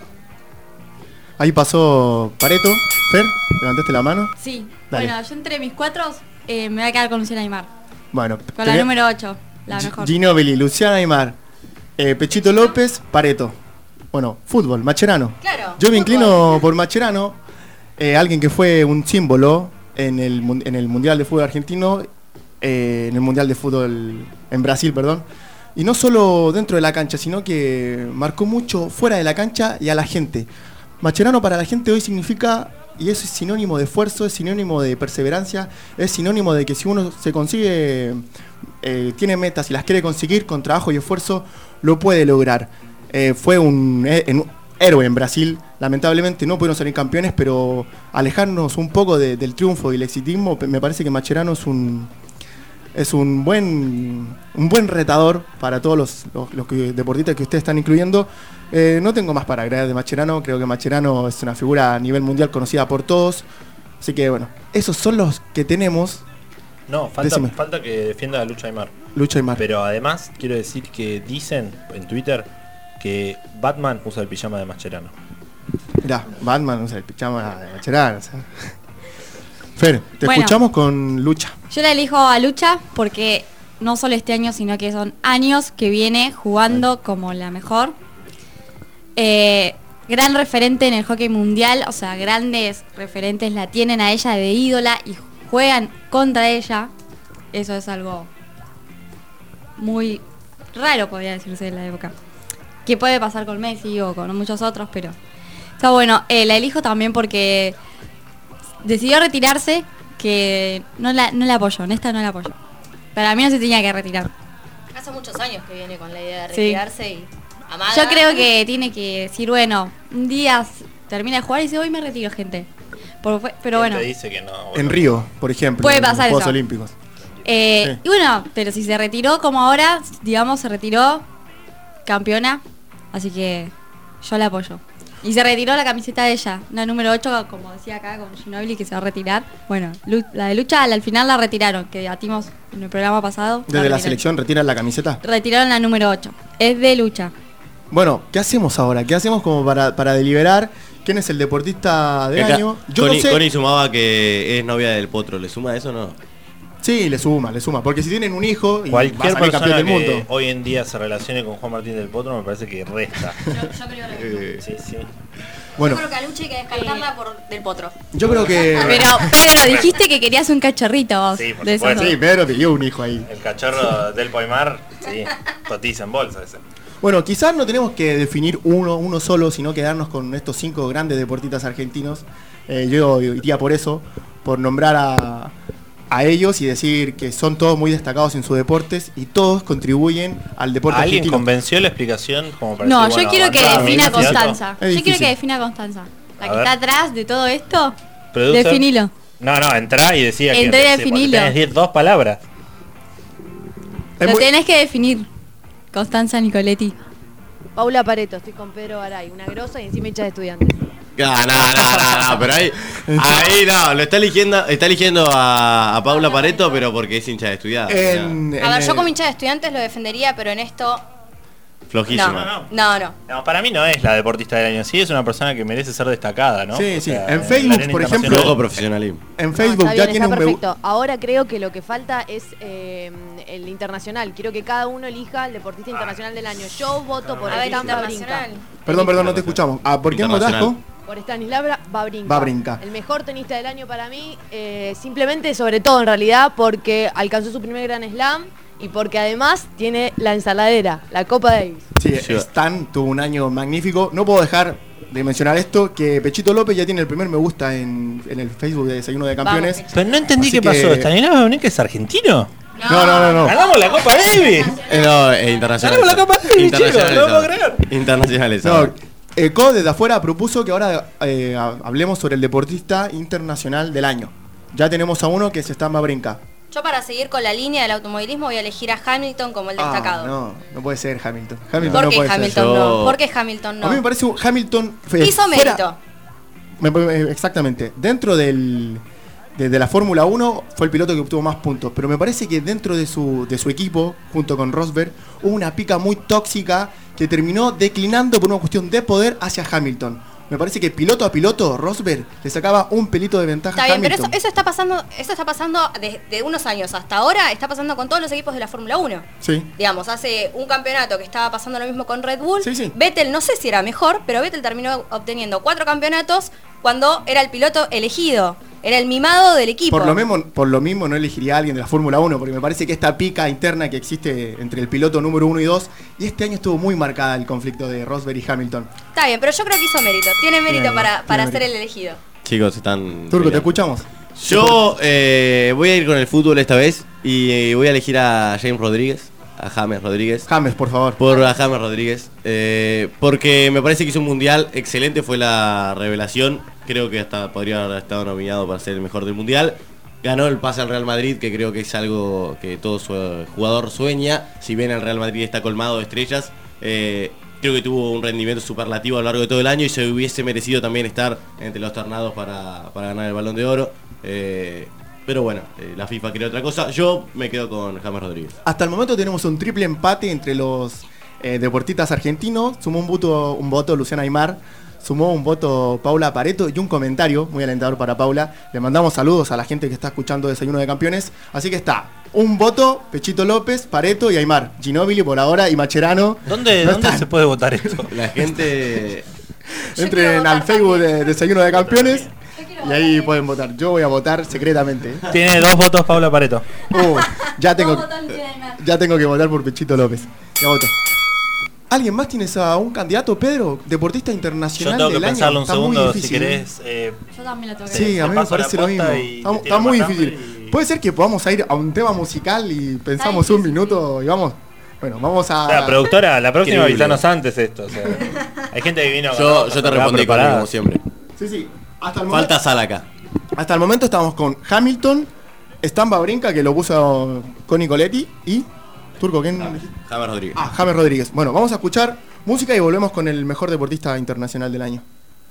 Ahí pasó Pareto. Fer, levantaste la mano. Sí. Dale. Bueno, yo entre mis cuatro eh, me voy a quedar con Luciana Aymar. Bueno, Con la tenés- número ocho, la mejor. Ginóbili, Luciana Aymar, eh, Pechito López, Pareto. Bueno, fútbol, Mascherano. Claro, Yo me inclino por Mascherano, eh, alguien que fue un símbolo en el, mun- en el Mundial de Fútbol Argentino, eh, en el Mundial de Fútbol en Brasil, perdón. Y no solo dentro de la cancha, sino que marcó mucho fuera de la cancha y a la gente. Mascherano para la gente hoy significa, y eso es sinónimo de esfuerzo, es sinónimo de perseverancia, es sinónimo de que si uno se consigue, eh, tiene metas y las quiere conseguir con trabajo y esfuerzo, lo puede lograr. Eh, fue un, eh, en- un héroe en Brasil, lamentablemente no pudieron salir campeones, pero alejarnos un poco de- del triunfo y el exitismo, pe- me parece que Mascherano es un es un buen un buen retador para todos los, los, los que- deportistas que ustedes están incluyendo. Eh, no tengo más para agregar de Mascherano, creo que Mascherano es una figura a nivel mundial conocida por todos, así que bueno, esos son los que tenemos. No, falta, Decime. falta que defienda a Lucha Aymar. Lucha Aymar. Pero además quiero decir que dicen en Twitter que Batman usa el pijama de Mascherano. Mirá, Batman, o sea, el pijama de Mascherano, o sea. Fer, te Bueno. escuchamos con Lucha. Yo la elijo a Lucha porque no solo este año, sino que son años que viene jugando como la mejor. Eh, gran referente en el hockey mundial, o sea, grandes referentes la tienen a ella de ídola y juegan contra ella. Eso es algo muy raro, podría decirse, en la época. Que puede pasar con Messi o con muchos otros, pero está bueno. Eh, la elijo también porque decidió retirarse, que no la, no la apoyo, en esta no la apoyo. Para mí no se tenía que retirar. Hace muchos años que viene con la idea de Sí. retirarse y amaga. Yo creo que tiene que decir, bueno, un día s- termina de jugar y dice, hoy me retiro, gente. Por- fue- pero bueno, Te dice que no. En Río, por ejemplo, Puede en los pasar Juegos eso. Olímpicos. eh, Sí. y bueno, pero si se retiró como ahora, digamos, se retiró campeona, así que yo la apoyo. Y se retiró la camiseta de ella, la número ocho, como decía acá con Ginóbili, que se va a retirar. Bueno, Lu- la de Lucha al final la retiraron, que debatimos en el programa pasado. Desde la retiraron. selección retiran la camiseta. Retiraron la número ocho. Es de Lucha. Bueno, ¿qué hacemos ahora? ¿Qué hacemos como para, para deliberar quién es el deportista del Acá, año? Yo Connie, no sé. Connie sumaba que es novia del Potro. ¿Le suma eso o no? Sí, le suma, le suma. Porque si tienen un hijo y va a Cualquier salir persona campeón del que mundo. hoy en día se relacione con Juan Martín del Potro me parece que resta. Eh, sí, sí. Bueno, Yo creo que a Lucha hay que descartarla por del potro. yo creo que. Pero, Pedro, dijiste que querías un cachorrito vos. Sí, por de esos supuesto. dos. Sí, Pedro pidió un hijo ahí. El cachorro del Poimar, sí, cotiza en bolsa ese. Bueno, quizás no tenemos que definir uno, uno solo, sino quedarnos con estos cinco grandes deportistas argentinos. Eh, yo iría por eso, por nombrar a, a ellos y decir que son todos muy destacados en sus deportes y todos contribuyen al deporte ¿Alguien argentino. convenció la explicación como para No, decir, yo bueno, quiero que avanzamos, defina a ¿cierto? Constanza. Es Yo quiero difícil. que defina a Constanza. La A que ver. está atrás de todo esto. Producer. Definilo. No, no, entrá y decía que Entré y sí, definilo. porque tenés que decir dos palabras. Es Lo muy- tenés que definir. Constanza Nicoletti. Paula Pareto, estoy con Pedro Garay, una grosa y encima hincha de estudiantes. Ah, no, no, no, no, pero ahí, ahí no, lo está eligiendo, está eligiendo a, a Paula Pareto, pero porque es hincha de estudiar. En- A ver, en yo el- como hincha de estudiantes lo defendería, pero en esto. Flojísima. No, no. No, para mí no es la deportista del año, sí es una persona que merece ser destacada, ¿no? Sí, O sí. sea, En la Facebook, arena por internacional. ejemplo, Poco profesionalismo. En No, Facebook está ya bien, tiene está un me gu- perfecto. Ahora creo que lo que falta es eh, el internacional. Quiero que cada uno elija el deportista internacional del año. Yo voto por A ver, el Tampa internacional. Brinca. Perdón, perdón, no te escuchamos. Ah, ¿por quién Internacional. votaste? Por Stanislav Wawrinka. Wawrinka. El mejor tenista del año para mí, eh, simplemente, sobre todo en realidad, porque alcanzó su primer Grand Slam y porque además tiene la ensaladera, la Copa Davis. Sí, Stan tuvo un año magnífico. No puedo dejar de mencionar esto, que Pechito López ya tiene el primer me gusta en, en el Facebook de Desayuno de Campeones. Vamos, pero no entendí Así qué pasó. que... ¿Stanislav Wawrinka es argentino? No, no, no, no. ¡Ganamos la Copa Davis! Eh, no, eh, internacional. ¡Ganamos la Copa Davis, chicos! ¡No lo puedo creer! Internacionales. No, el C O D desde afuera propuso que ahora eh, hablemos sobre el deportista internacional del año. Ya tenemos a uno que es Stan Wawrinka. Yo, para seguir con la línea del automovilismo, voy a elegir a Hamilton como el destacado. Ah, no, no puede ser Hamilton. Hamilton ¿Por no qué puede Hamilton ser. no? ¿Por qué Hamilton no? A mí me parece un Hamilton... fe- Hizo fuera- mérito. Me- me- exactamente. Dentro del, de, de la Fórmula uno fue el piloto que obtuvo más puntos. Pero me parece que dentro de su, de su equipo, junto con Rosberg, hubo una pica muy tóxica que terminó declinando por una cuestión de poder hacia Hamilton. Me parece que piloto a piloto, Rosberg le sacaba un pelito de ventaja Está a bien, pero Hamilton. eso, eso está pasando, eso está pasando de, de unos años hasta ahora, está pasando con todos los equipos de la Fórmula uno. Sí. Digamos, hace un campeonato que estaba pasando lo mismo con Red Bull. Sí, sí. Vettel, no sé si era mejor, pero Vettel terminó obteniendo cuatro campeonatos cuando era el piloto elegido. Era el mimado del equipo. Por lo mismo, por lo mismo no elegiría a alguien de la Fórmula uno, porque me parece que esta pica interna que existe entre el piloto número uno y dos, y este año estuvo muy marcada el conflicto de Rosberg y Hamilton. Está bien, pero yo creo que hizo mérito. Tiene mérito Tiene para, mérito, para tiene ser el elegido. Chicos, están... Turco, ¿te escuchamos? Yo eh, voy a ir con el fútbol esta vez y eh, voy a elegir a James Rodríguez, a James Rodríguez. James, por favor. Por a James Rodríguez. eh, porque me parece que hizo un mundial excelente, fue la revelación. Creo que hasta podría haber estado nominado para ser el mejor del mundial. Ganó el pase al Real Madrid, que creo que es algo que todo su, jugador sueña. Si bien el Real Madrid está colmado de estrellas, eh, creo que tuvo un rendimiento superlativo a lo largo de todo el año y se hubiese merecido también estar entre los tornados para, para ganar el Balón de Oro. Eh, pero bueno, eh, la FIFA quería otra cosa. Yo me quedo con James Rodríguez. Hasta el momento tenemos un triple empate entre los eh, deportistas argentinos. Sumó un voto, un voto Luciana Aymar, sumó un voto Paula Pareto y un comentario muy alentador para Paula. Le mandamos saludos a la gente que está escuchando Desayuno de Campeones. Así que está un voto, Pechito López, Pareto y Aymar. Ginóbili por ahora y Macherano. ¿Dónde, no ¿dónde están. se puede votar esto? La gente... Entren al Facebook de Desayuno de Campeones y ahí pueden votar. Yo voy a votar secretamente. Tiene dos votos Paula Pareto. Uh, ya tengo, ya tengo que votar por Pechito López. Ya voto. ¿Alguien más tienes a un candidato, Pedro? Deportista Yo internacional tengo que del año. pensarlo un Está muy segundo, si difícil, querés. eh, Yo también lo tengo que Sí, a mí me paso la parece lo mismo. posta y Está, te está tiro muy más difícil. Puede ser que podamos ir a un tema musical y pensamos un minuto y vamos. Bueno, vamos a. La productora, la próxima Increíble. avisanos antes esto. O sea, hay gente que vino. Yo, con- yo te con- respondí con preparada. como siempre. Sí, sí. Hasta el Falta momento, sal acá. hasta el momento estamos con Hamilton, Stan Wawrinka, que lo puso con Nicoletti, y Turco, ¿quién? James Rodríguez. Ah, James Rodríguez. Bueno, vamos a escuchar música y volvemos con el mejor deportista internacional del año.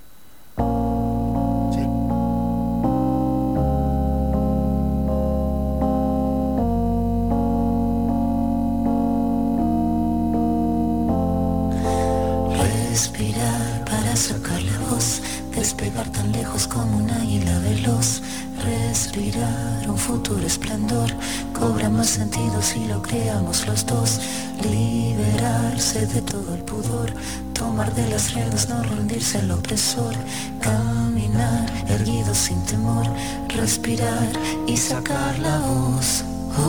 Respirar para sacar la voz, despegar tan lejos como un águila veloz. Respirar un futuro esplendor, cobra más sentido si lo creamos los dos. Liberarse de todo el pudor, tomar de las riendas, no rendirse al opresor. Caminar erguido sin temor, respirar y sacar la voz.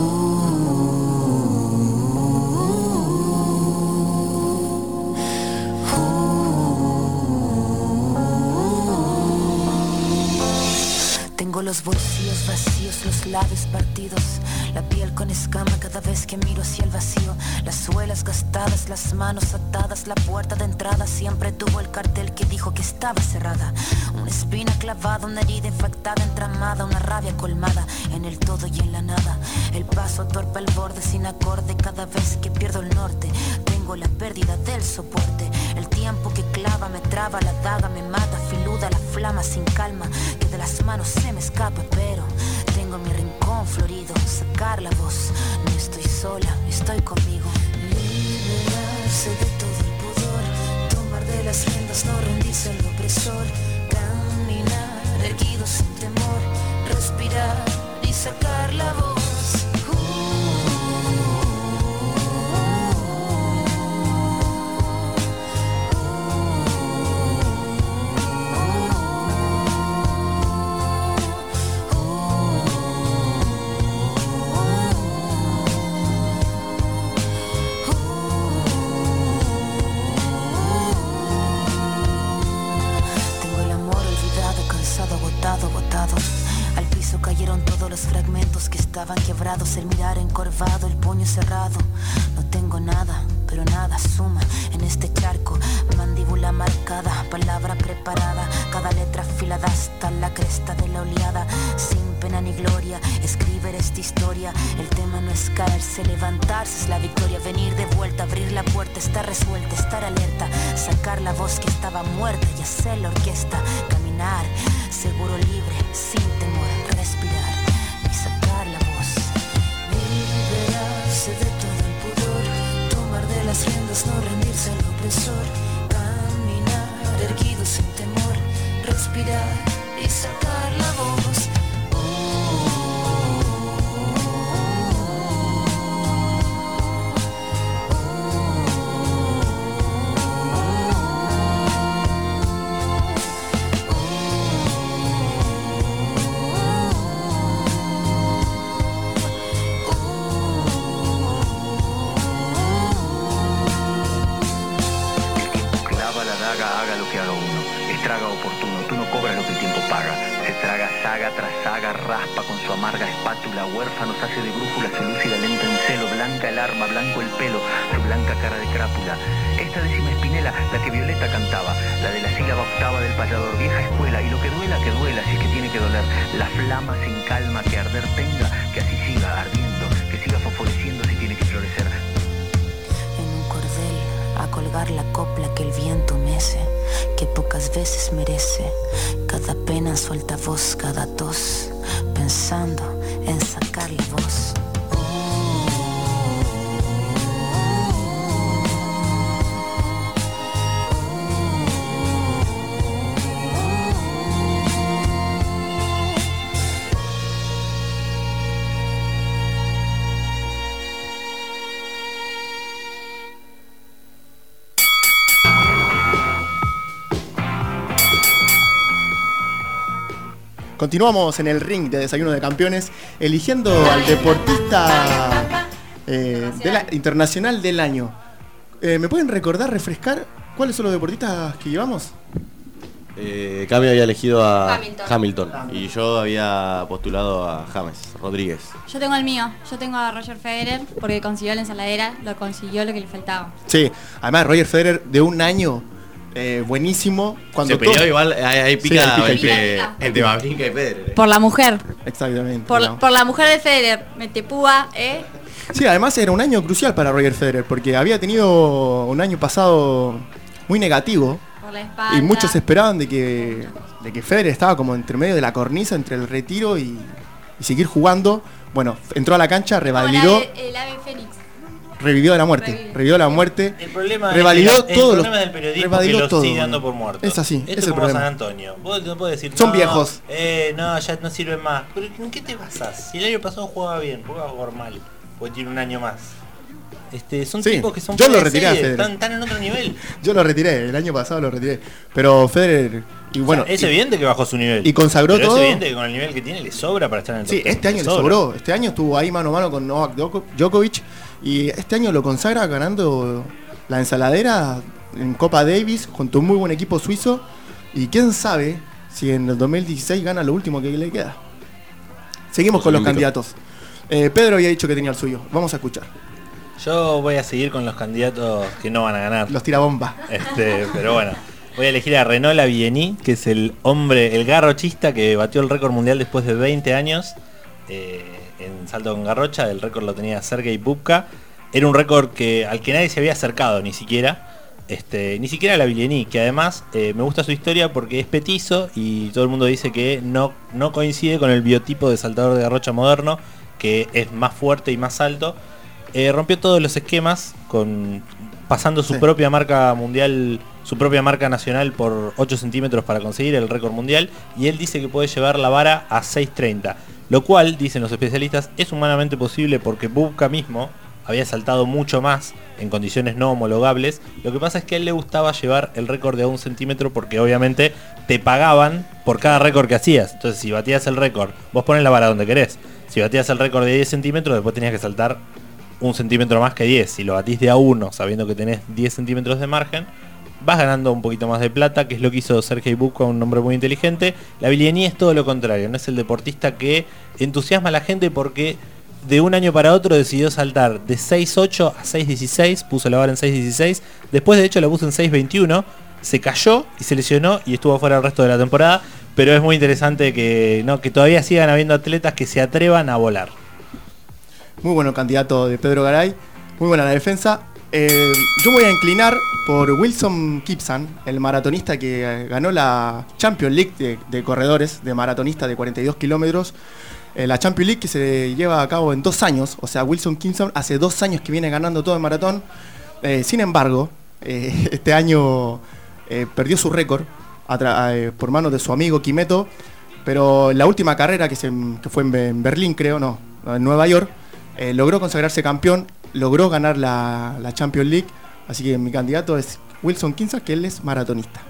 Tengo los bolsillos vacíos, los labios partidos, la piel con escama cada vez que miro hacia el vacío. Las suelas gastadas, las manos atadas, la puerta de entrada siempre tuvo el cartel que dijo que estaba cerrada. Una espina clavada, una herida infectada, entramada, una rabia colmada en el todo y en la nada. El paso torpe al borde sin acorde cada vez que pierdo el norte. Tengo la pérdida del soporte, el tiempo que clava me traba, la daga me mata, filuda la flama sin calma, que de las manos se me escapa, pero tengo mi rincón florido, sacar la voz, no estoy sola, estoy conmigo. Liberarse de todo el pudor, tomar de las riendas, no rendirse al opresor. Caminar erguido sin temor, respirar y sacar la voz. parados, el mirar encorvado, el puño cerrado. No tengo nada, pero nada suma en este charco. Mandíbula marcada, palabra preparada, cada letra afilada hasta la cresta de la oleada. Sin pena ni gloria, escribir esta historia. El tema no es caerse, levantarse es la victoria. Venir de vuelta, abrir la puerta, estar resuelta, estar alerta. Sacar la voz que estaba muerta y hacer la orquesta. Caminar, seguro, libre, sin temor, respirar y sacar la voz. Liberarse de todo el pudor, tomar de las riendas, no rendirse al opresor. Caminar, erguido sin temor, respirar y sacar la voz. Haga lo que haga uno, estraga oportuno, tú no cobras lo que el tiempo paga. Se traga saga tras saga, raspa con su amarga espátula, huérfanos hace de brújula, su lúcida lenta en celo, blanca el arma, blanco el pelo, su blanca cara de crápula. Esta décima espinela, la que Violeta cantaba, la de la sílaba octava del payador, vieja escuela, y lo que duela, que duela, si es que tiene que doler, la flama sin calma que arder tenga, que así siga ardiendo, que siga fosforeciendo si tiene que florecer. A colgar la copla que el viento mece, que pocas veces merece. Cada pena suelta voz, cada tos, pensando en sacar la voz. Continuamos en el ring de Desayuno de Campeones, eligiendo al deportista eh, de la, internacional del año. Eh, ¿Me pueden recordar, refrescar, cuáles son los deportistas que llevamos? Eh, Cami había elegido a Hamilton. Hamilton. Y yo había postulado a James Rodríguez. Yo tengo el mío, yo tengo a Roger Federer porque consiguió la ensaladera, lo consiguió lo que le faltaba. Sí, además Roger Federer de un año eh, buenísimo. Cuando Se peleó todo... igual, hay, hay pica, Sí, hay pica, entre, pica. entre Babrinka y Federer. Por la mujer, Exactamente. por, no. por la mujer de Federer, Metepúa, ¿eh? Sí, además era un año crucial para Roger Federer porque había tenido un año pasado muy negativo. Por la espalda. Y muchos esperaban de que, de que Federer estaba como entre medio de la cornisa, entre el retiro y, y seguir jugando. Bueno, entró a la cancha, revalidó, Como la de- el ave Fénix. revivió de la muerte, revivió de la muerte, El problema revalidó es que la- todos el los, problema del periodismo revalidó que lo todo, sigue dando boludo. por muerto. Es así, Esto es es el como San problema. Antonio. Vos no podés decir, Son no, viejos. Eh, no, ya no sirven más. Pero ¿en qué te basás? Si el año pasado jugaba bien, ¿por qué va a jugar mal? Porque tiene un año más. Este, son Sí, tipos que son yo fuera lo de retiré a serie, Federer. están, están en otro nivel. Yo lo retiré, el año pasado lo retiré. Pero Federer, y bueno. O sea, es y- evidente que bajó su nivel. Y consagró pero todo. Es evidente que con el nivel que tiene le sobra para estar en el top Sí, ten. este año le sobra. sobró. Este año estuvo ahí mano a mano con Novak Djoko- Djokovic. Y este año lo consagra ganando la ensaladera en Copa Davis junto a un muy buen equipo suizo. Y quién sabe si en el dos mil dieciséis gana lo último que le queda. Seguimos con los Olímpico. candidatos. Eh, Pedro había dicho que tenía el suyo. Vamos a escuchar. Yo voy a seguir con los candidatos que no van a ganar. Los tirabomba. Este, pero bueno. Voy a elegir a Renaud Lavillenie, que es el hombre, el garrochista que batió el récord mundial después de veinte años eh, en salto con garrocha. El récord lo tenía Sergei Bubka. Era un récord que al que nadie se había acercado ni siquiera. Este, ni siquiera Lavillenie, que además eh, me gusta su historia porque es petizo y todo el mundo dice que no, no coincide con el biotipo de saltador de garrocha moderno, que es más fuerte y más alto. Eh, rompió todos los esquemas con pasando su Sí. propia marca mundial, su propia marca nacional por ocho centímetros para conseguir el récord mundial, y él dice que puede llevar la vara a seis treinta, lo cual, dicen los especialistas, es humanamente posible porque Bubka mismo había saltado mucho más en condiciones no homologables. Lo que pasa es que a él le gustaba llevar el récord de a un centímetro porque obviamente te pagaban por cada récord que hacías. Entonces si batías el récord, vos pones la vara donde querés. Si batías el récord de diez centímetros, después tenías que saltar un centímetro más que diez. Si lo batís de a uno, sabiendo que tenés diez centímetros de margen, vas ganando un poquito más de plata, que es lo que hizo Sergei Bubka, un hombre muy inteligente. Lavillenie es todo lo contrario, no es el deportista que entusiasma a la gente porque de un año para otro decidió saltar de seis ocho a seis dieciséis, puso la vara en seis dieciséis, después de hecho la puso en seis veintiuno, se cayó y se lesionó y estuvo fuera el resto de la temporada, pero es muy interesante que, ¿no? que todavía sigan habiendo atletas que se atrevan a volar. Muy bueno el candidato de Pedro Garay, muy buena la defensa. Eh, yo me voy a inclinar por Wilson Kipsan, el maratonista que eh, ganó la Champions League de, de corredores, de maratonista de cuarenta y dos kilómetros. Eh, la Champions League que se lleva a cabo en dos años, o sea, Wilson Kipsan hace dos años que viene ganando todo el maratón. Eh, sin embargo, eh, este año eh, perdió su récord eh, por manos de su amigo Kimeto, pero en la última carrera que, se, que fue en, en Berlín, creo, no, en Nueva York, eh, logró consagrarse campeón. Logró ganar la, la Champions League, así que mi candidato es Wilson Kipsan, que él es maratonista.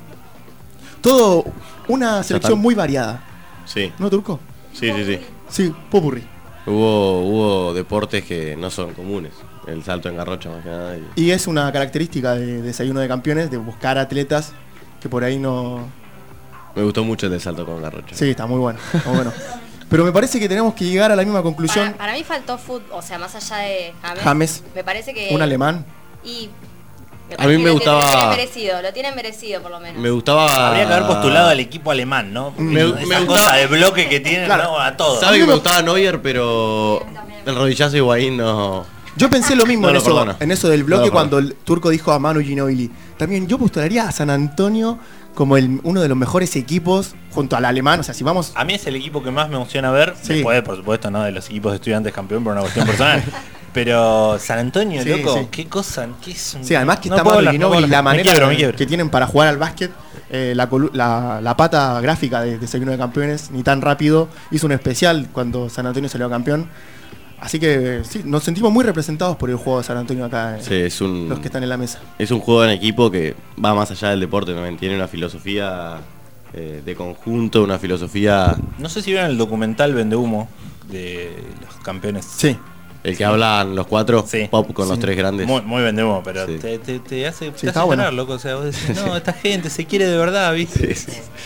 Todo una selección muy variada. Sí. ¿No, Turco? Sí, sí, sí. Sí, popurrí. Hubo, hubo deportes que no son comunes. El salto en garrocha más que nada. Y... y es una característica de Desayuno de Campeones, de buscar atletas que por ahí no... Me gustó mucho el del salto con garrocha. Sí, está muy bueno, está muy bueno. Pero me parece que tenemos que llegar a la misma conclusión. Para, para mí faltó fútbol, o sea, más allá de James. James. Me parece que... Un alemán. Y... Me A mí me lo gustaba- Lo tienen merecido, lo tienen merecido por lo menos. Me gustaba... Habría que haber postulado al equipo alemán, ¿no? Me- Esa me cosa gustaba- de bloque que tienen, Claro. ¿no? A todos. Sabe que me gustaba Neuer, pero el rodillazo de Higuaín no... Yo pensé lo mismo No en, lo eso, perdona. en eso del No bloque lo cuando el Turco dijo a Manu Ginóbili. También yo postularía a San Antonio como el, uno de los mejores equipos junto al alemán. O sea, si vamos... A mí es el equipo que más me emociona ver, Sí. después, por supuesto, no de los equipos de estudiantes campeón por una cuestión personal. Pero San Antonio, Sí, loco, sí. qué cosa, qué es un... Sí, además que no está puedo Manu hablar, no puedo Ginóbili, la hablar. Me manera quiebro, me quiebro. que tienen para jugar al básquet, eh, la, colu- la, la pata gráfica de Desayuno de Campeones, ni tan rápido, hizo un especial cuando San Antonio salió campeón. Así que sí, nos sentimos muy representados por el juego de San Antonio acá, eh, Sí, es un... los que están en la mesa. Es un juego en equipo que va más allá del deporte también. Tiene una filosofía eh, de conjunto, una filosofía... No sé si vieron el documental Vende Humo de los campeones. Sí. El que hablan los cuatro, Sí. pop con los Sí. tres grandes. Muy, muy Vende Humo, pero Sí. te, te, te hace, te Sí, hace está llorar, bueno. loco. O sea, vos decís, no, esta gente se quiere de verdad, ¿viste?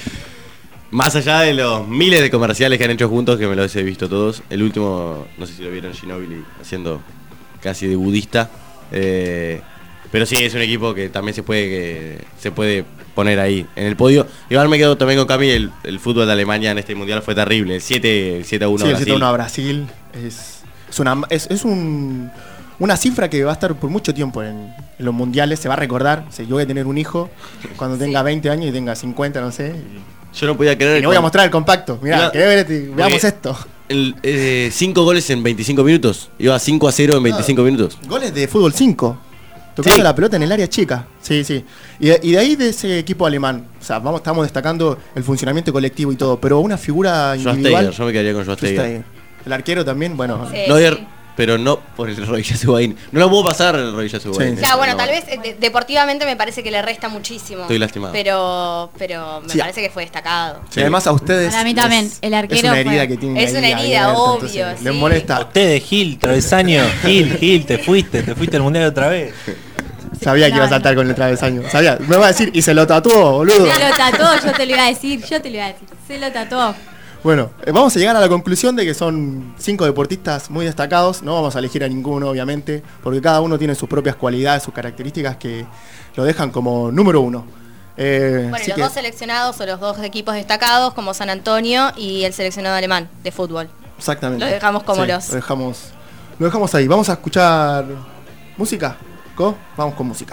Más allá de los miles de comerciales que han hecho juntos, que me los he visto todos. El último, no sé si lo vieron, Ginóbili haciendo casi de budista. Eh, pero sí, es un equipo que también se puede que, se puede poner ahí en el podio. Igual me quedo también con Cami, el, el fútbol de Alemania en este mundial fue terrible. El siete, el siete a uno Sí, el Brasil. siete a uno a Brasil es, es, una, es, es un, una cifra que va a estar por mucho tiempo en, en los mundiales. Se va a recordar. O sea, yo voy a tener un hijo cuando tenga veinte años y tenga cincuenta, no sé. y- Yo no podía creer. Y le voy a mostrar el compacto. Mirá, Iba- que ver- veamos porque esto. El, eh, cinco goles en veinticinco minutos. Iba cinco a cero en veinticinco minutos. Goles de fútbol cinco. Tocando Sí. la pelota en el área chica. Sí, sí. Y de, y de ahí de ese equipo alemán. O sea, vamos, estamos destacando el funcionamiento colectivo y todo. Pero una figura individual. Schweinsteiger, yo me quedaría con Schweinsteiger. Schweinsteiger. El arquero también, bueno. Sí, Neuer, sí. pero no por el rodillazo de Higuaín. No lo puedo pasar el rodillazo de Higuaín. Claro, bueno, No. tal vez eh, de- deportivamente me parece que le resta muchísimo. Estoy lastimado. Pero, pero me Sí. parece que fue destacado. Y además a ustedes. Para mí también, les- el arquero Es una herida fue- que tienen. Es ahí una herida, abierta, obvio, entonces sí. Les molesta. Ustedes, Gil, travesaño, Gil, Gil, te fuiste, te fuiste al mundial otra vez. Sabía que iba a saltar con el travesaño. Sabía. Me va a decir, y se lo tatuó, boludo. Se lo tatuó, yo te lo iba a decir, yo te lo iba a decir. Se lo tatuó. Bueno, eh, vamos a llegar a la conclusión de que son cinco deportistas muy destacados. No vamos a elegir a ninguno, obviamente, porque cada uno tiene sus propias cualidades, sus características que lo dejan como número uno. Eh, Bueno, así los que- dos seleccionados o los dos equipos destacados como San Antonio y el seleccionado alemán de fútbol. Exactamente. Lo dejamos como Sí, los- Lo dejamos, lo dejamos ahí. Vamos a escuchar música. ¿Co? Vamos con música.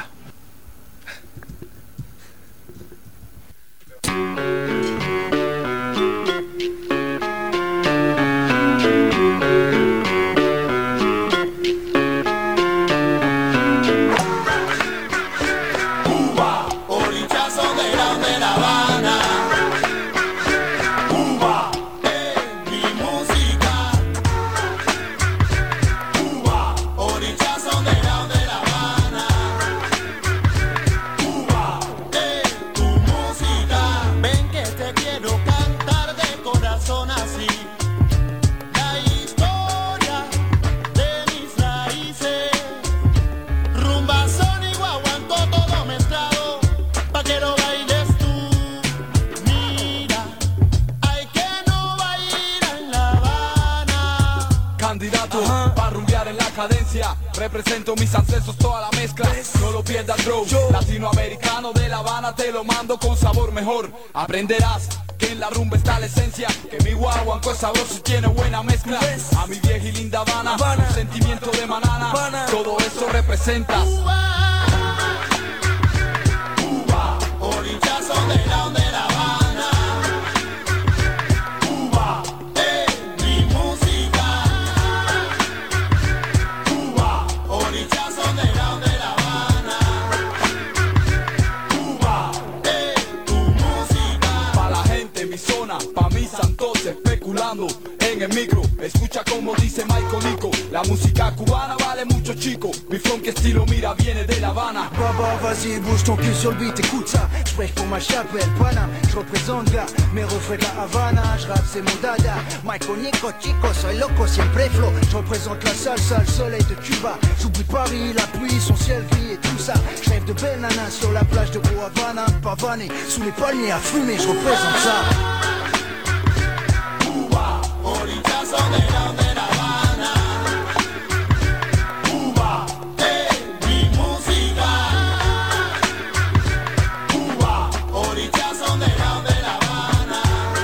Cuba, orichazo de grande La Habana. Cuba es mi música. Cuba, orichazo de grande La Habana. cadencia. Represento mis ancestros, toda la mezcla. No lo pierdas, bro. Latinoamericano de La Habana, te lo mando con sabor mejor. Aprenderás que en la rumba está la esencia, que mi guaguanco es sabroso y tiene buena mezcla. A mi vieja y linda Habana, un sentimiento de manana, todo eso representa. Cuba, orillazo de la de La Habana. Cuba, es mi música. Cuba, orillazo de la de La Habana. Cuba, es tu música. Pa' la gente en mi zona, pa' mis santos especulando en el micro. Escucha como dice Michael Nico, la música cubana vale mucho, chico. Mi funk estilo, mira, viene de La Habana. Baba, vas-y, bouge ton cul sur le beat, écoute ça. J'prêche pour ma chapelle, Paname. J'représente là, mes refrains de La Havana. J'rappe, c'est mon dada. Michael Nico, chico, soy loco, siempre flow. J'représente la salsa, le soleil de Cuba. J'oublie Paris, la pluie, son ciel gris et tout ça. J'rêve de belles nanas sur la plage de Gros Havana. Pavané, sous les palmiers à fumer, j'représente ça. Cuba, orillazo de la de La Habana. Cuba, es mi música. Cuba, orillazo de la de La Habana.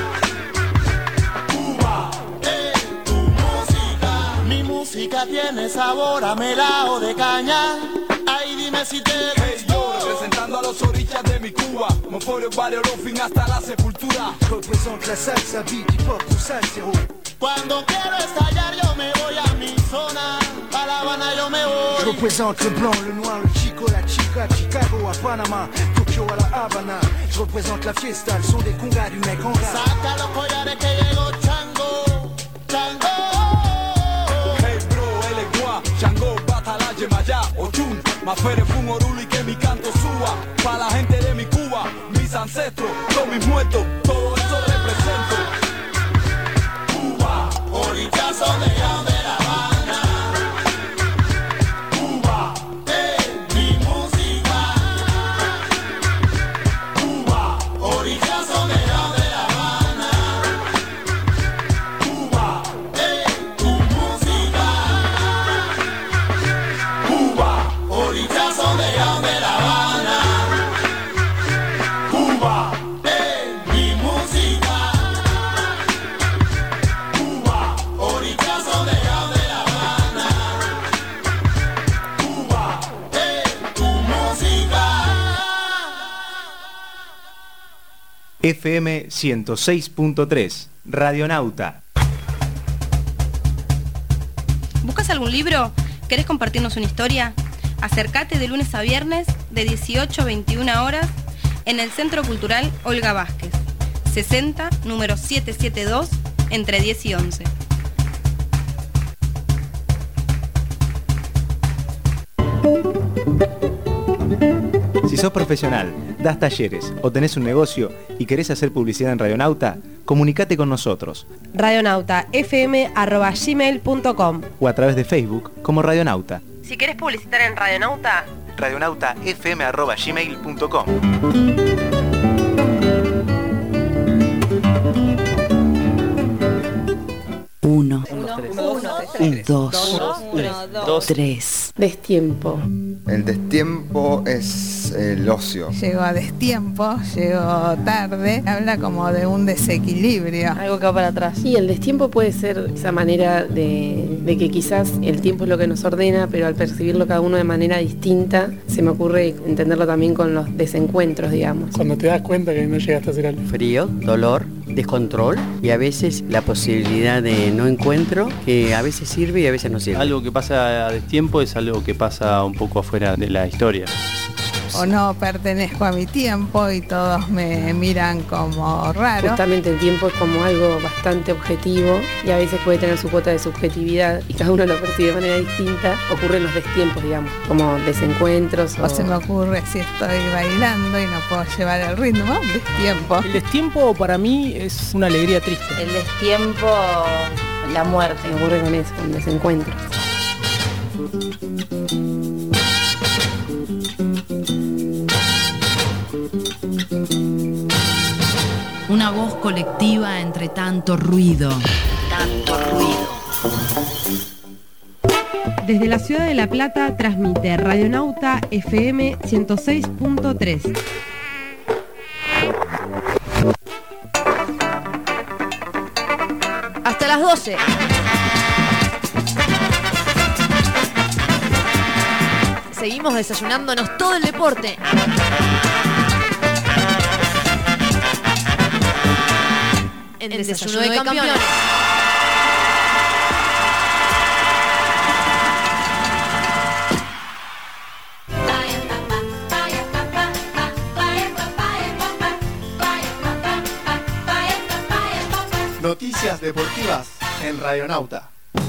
Cuba, es tu música. Mi música tiene sabor a melao de caña. Ay, dime si te hey, yo, representando a los orillas de mi Cuba. Moforio, barrio, fin hasta la sepultura. Représente la salsa, beat, hip hop, tout ça, zéro. Cuando quiero estallar yo me voy a mi zona. A La Habana yo me voy. Je représente le blanc, le noir, le chico, la chica, Chicago à Panama, Tokyo à La Habana. Je représente la fiesta, le son des congas du mec en rap. Saca los collares que llegó Chango, Chango. Hey bro, él es guá, Chango, Batala, Yemayá, Ochun. Más fuere fue un oruli que mi canto suba. Pa' la gente de mi Cuba, mis ancestros, todos mis muertos, todo eso represento. Cuba, orillazo de la de La Habana. Cuba, es mi música. Cuba, orillazo de la de La Habana. Cuba, es tu música. Cuba, orillazo de la de La Habana. Cuba, es mi música. Cuba, orillazo de la de La Habana. Cuba, es tu música. F M ciento seis punto tres, Radionauta. ¿Buscas algún libro? ¿Querés compartirnos una historia? Acércate de lunes a viernes de dieciocho a veintiuna horas en el Centro Cultural Olga Vázquez, sesenta, número setecientos setenta y dos, entre diez y once. Si sos profesional, das talleres o tenés un negocio y querés hacer publicidad en Radionauta, comunicate con nosotros radionauta f m arroba gmail punto com o a través de Facebook como Radionauta. Si querés publicitar en Radionauta, radionauta f m arroba gmail punto com. Uno, Uno, dos, dos, tres. Destiempo. El destiempo es el ocio. Llegó a destiempo, llegó tarde, habla como de un desequilibrio. Algo que va para atrás. Sí, el destiempo puede ser esa manera de, de que quizás el tiempo es lo que nos ordena, pero al percibirlo cada uno de manera distinta, se me ocurre entenderlo también con los desencuentros, digamos. Cuando te das cuenta que no llegaste a hacer algo. Frío, dolor, descontrol y a veces la posibilidad de no encuentro, que a veces sirve y a veces no sirve. Algo que pasa a destiempo es algo que pasa un poco afuera de la historia. O no pertenezco a mi tiempo y todos me miran como raro. Justamente el tiempo es como algo bastante objetivo y a veces puede tener su cuota de subjetividad y cada uno lo percibe de manera distinta. Ocurren los destiempos, digamos, como desencuentros. O, o se me ocurre si estoy bailando y no puedo llevar el ritmo, destiempo. El destiempo para mí es una alegría triste. El destiempo, la muerte. Me ocurre con eso, con desencuentros. Una voz colectiva entre tanto ruido. Tanto ruido. Desde la ciudad de La Plata transmite Radionauta F M ciento seis punto tres. Hasta las doce. Seguimos desayunándonos todo el deporte. En Desayuno de Campeones. Noticias deportivas en Radionauta.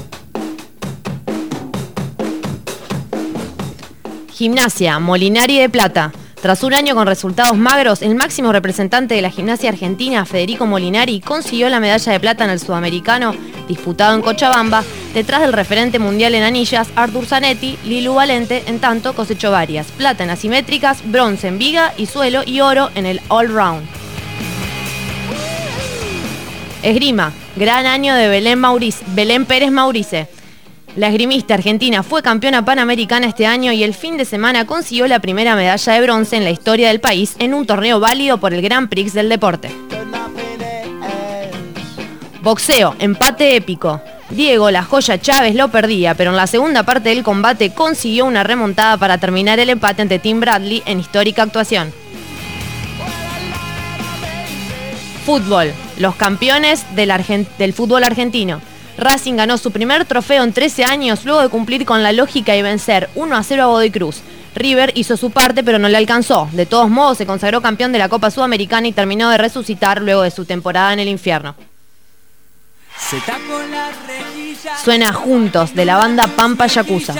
Gimnasia, Molinari de Plata. Tras un año con resultados magros, el máximo representante de la gimnasia argentina, Federico Molinari, consiguió la medalla de plata en el sudamericano disputado en Cochabamba, detrás del referente mundial en anillas, Artur Zanetti. Lilu Valente, en tanto, cosechó varias: plata en asimétricas, bronce en viga y suelo y oro en el all-round. Esgrima, gran año de Belén, Maurice, Belén Pérez Maurice. La esgrimista argentina fue campeona panamericana este año y el fin de semana consiguió la primera medalla de bronce en la historia del país en un torneo válido por el Grand Prix del deporte. Boxeo, empate épico. Diego La Joya Chávez lo perdía, pero en la segunda parte del combate consiguió una remontada para terminar el empate ante Tim Bradley en histórica actuación. Fútbol, los campeones del, Argent- del fútbol argentino. Racing ganó su primer trofeo en trece años luego de cumplir con la lógica y vencer uno a cero a Godoy Cruz. River hizo su parte pero no le alcanzó. De todos modos se consagró campeón de la Copa Sudamericana y terminó de resucitar luego de su temporada en el infierno. Suena Juntos, de la banda Pampa Yakuza.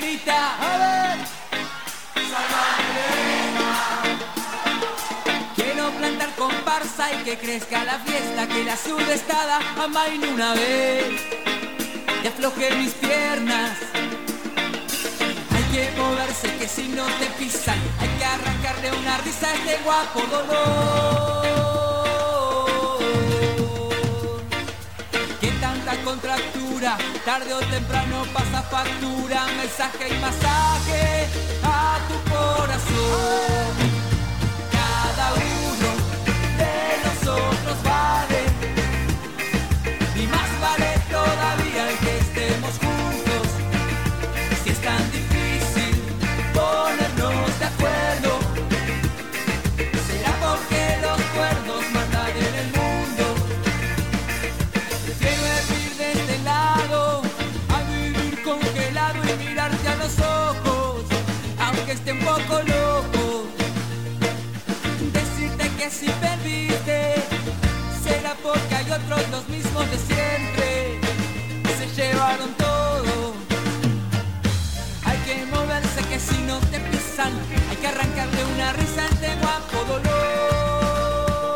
Quiero plantar comparsa y que crezca la fiesta, que la sudestada amaine una vez y afloje mis piernas. Hay que moverse, que si no te pisan, hay que arrancarle una risa a este guapo dolor. Que tanta contractura, tarde o temprano pasa factura, mensaje y masaje a tu corazón. Cada uno de nosotros vale, y más vale todavía el que estemos juntos. Si es tan difícil ponernos de acuerdo, será porque los cuerdos mandan en el mundo. Prefiero vivir de este lado a vivir congelado y mirarte a los ojos, aunque esté un poco loco. Decirte que si perdiste será porque hay otros los mismos de siempre, se llevaron todo. Hay que moverse, que si no te pisan, hay que arrancarle una risa a este guapo dolor.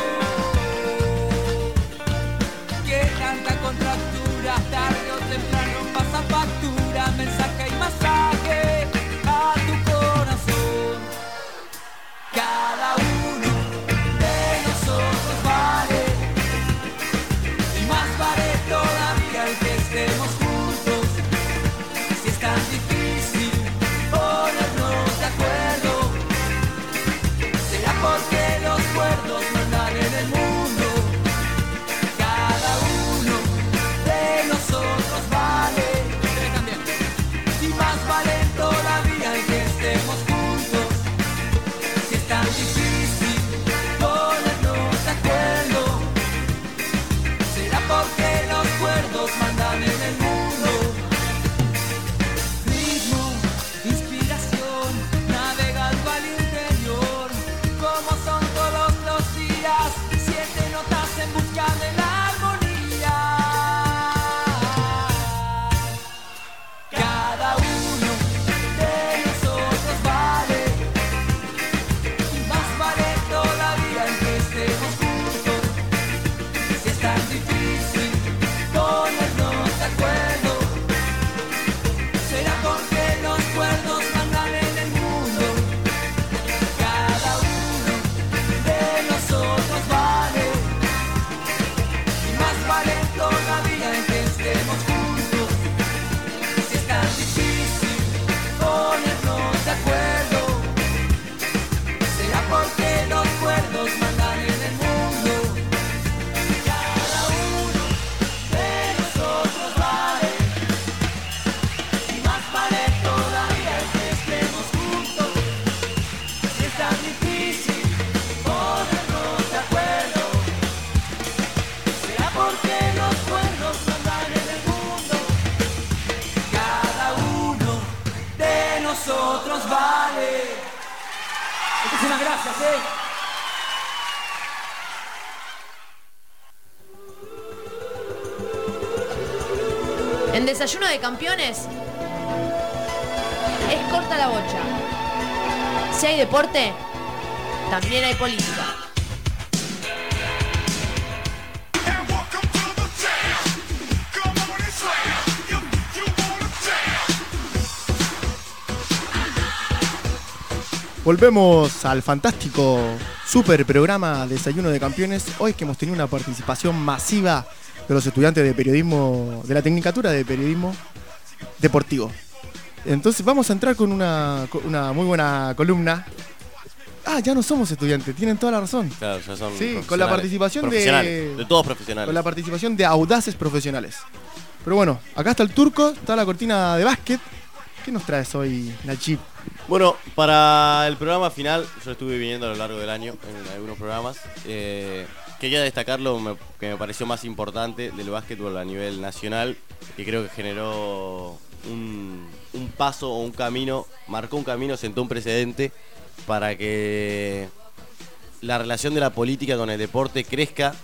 Que tanta contractura, tarde o temprano pasa factura, mensaje y masaje a tu corazón. Cada uno de nosotros vale, y más vale todavía el que estemos juntos. nosotros vale. Muchísimas gracias, eh. En Desayuno de Campeones es corta la bocha. Si hay deporte, también hay política. Volvemos al fantástico super programa Desayuno de Campeones. Hoy que hemos tenido una participación masiva de los estudiantes de periodismo, de la Tecnicatura de Periodismo Deportivo. Entonces vamos a entrar con una, con una muy buena columna. Ah, ya no somos estudiantes, tienen toda la razón. Claro, ya son sí, con la participación de... De todos profesionales. Con la participación de audaces profesionales. Pero bueno, acá está el turco, está la cortina de básquet. ¿Qué nos traes hoy, Nachip? Bueno, para el programa final, yo estuve viniendo a lo largo del año en algunos programas. Eh, quería destacar lo me- que me pareció más importante del básquetbol a nivel nacional, que creo que generó un, un paso o un camino, marcó un camino, sentó un precedente para que la relación de la política con el deporte crezca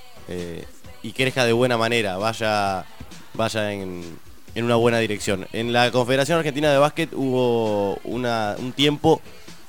eh, y crezca de buena manera, vaya, vaya en, en una buena dirección. En la Confederación Argentina de Básquet hubo una, un tiempo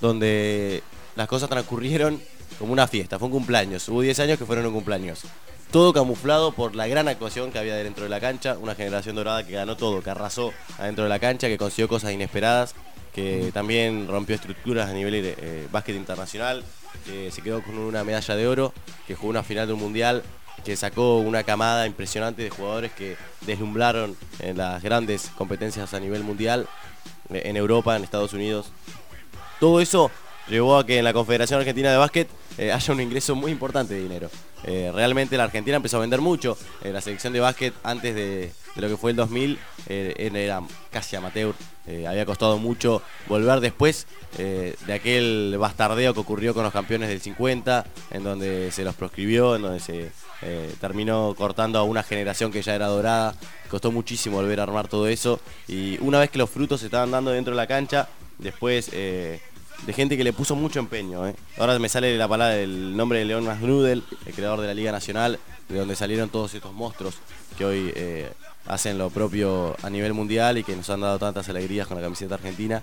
donde las cosas transcurrieron como una fiesta, fue un cumpleaños, hubo diez años que fueron un cumpleaños. Todo camuflado por la gran actuación que había dentro de la cancha, una generación dorada que ganó todo, que arrasó adentro de la cancha, que consiguió cosas inesperadas, que también rompió estructuras a nivel eh, básquet internacional, que se quedó con una medalla de oro, que jugó una final de un mundial, que sacó una camada impresionante de jugadores que deslumbraron en las grandes competencias a nivel mundial, eh, en Europa, en Estados Unidos. Todo eso llevó a que en la Confederación Argentina de Básquet eh, haya un ingreso muy importante de dinero. Eh, realmente la Argentina empezó a vender mucho. Eh, la selección de básquet antes de, de lo que fue el dos mil eh, era casi amateur. Eh, había costado mucho volver después eh, de aquel bastardeo que ocurrió con los campeones del cincuenta, en donde se los proscribió, en donde se eh, terminó cortando a una generación que ya era dorada. Costó muchísimo volver a armar todo eso. Y una vez que los frutos se estaban dando dentro de la cancha, después... Eh, de gente que le puso mucho empeño, ¿eh? Ahora me sale la palabra el nombre de León Masnudel, el creador de la Liga Nacional, de donde salieron todos estos monstruos que hoy eh, hacen lo propio a nivel mundial y que nos han dado tantas alegrías con la camiseta argentina.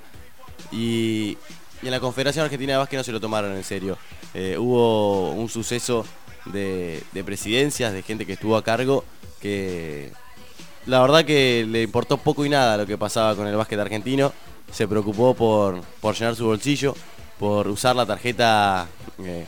Y, y en la Confederación Argentina de Básquet no se lo tomaron en serio. Eh, hubo un suceso de, de presidencias, de gente que estuvo a cargo, que la verdad que le importó poco y nada lo que pasaba con el básquet argentino. Se preocupó por, por llenar su bolsillo, por usar la tarjeta eh,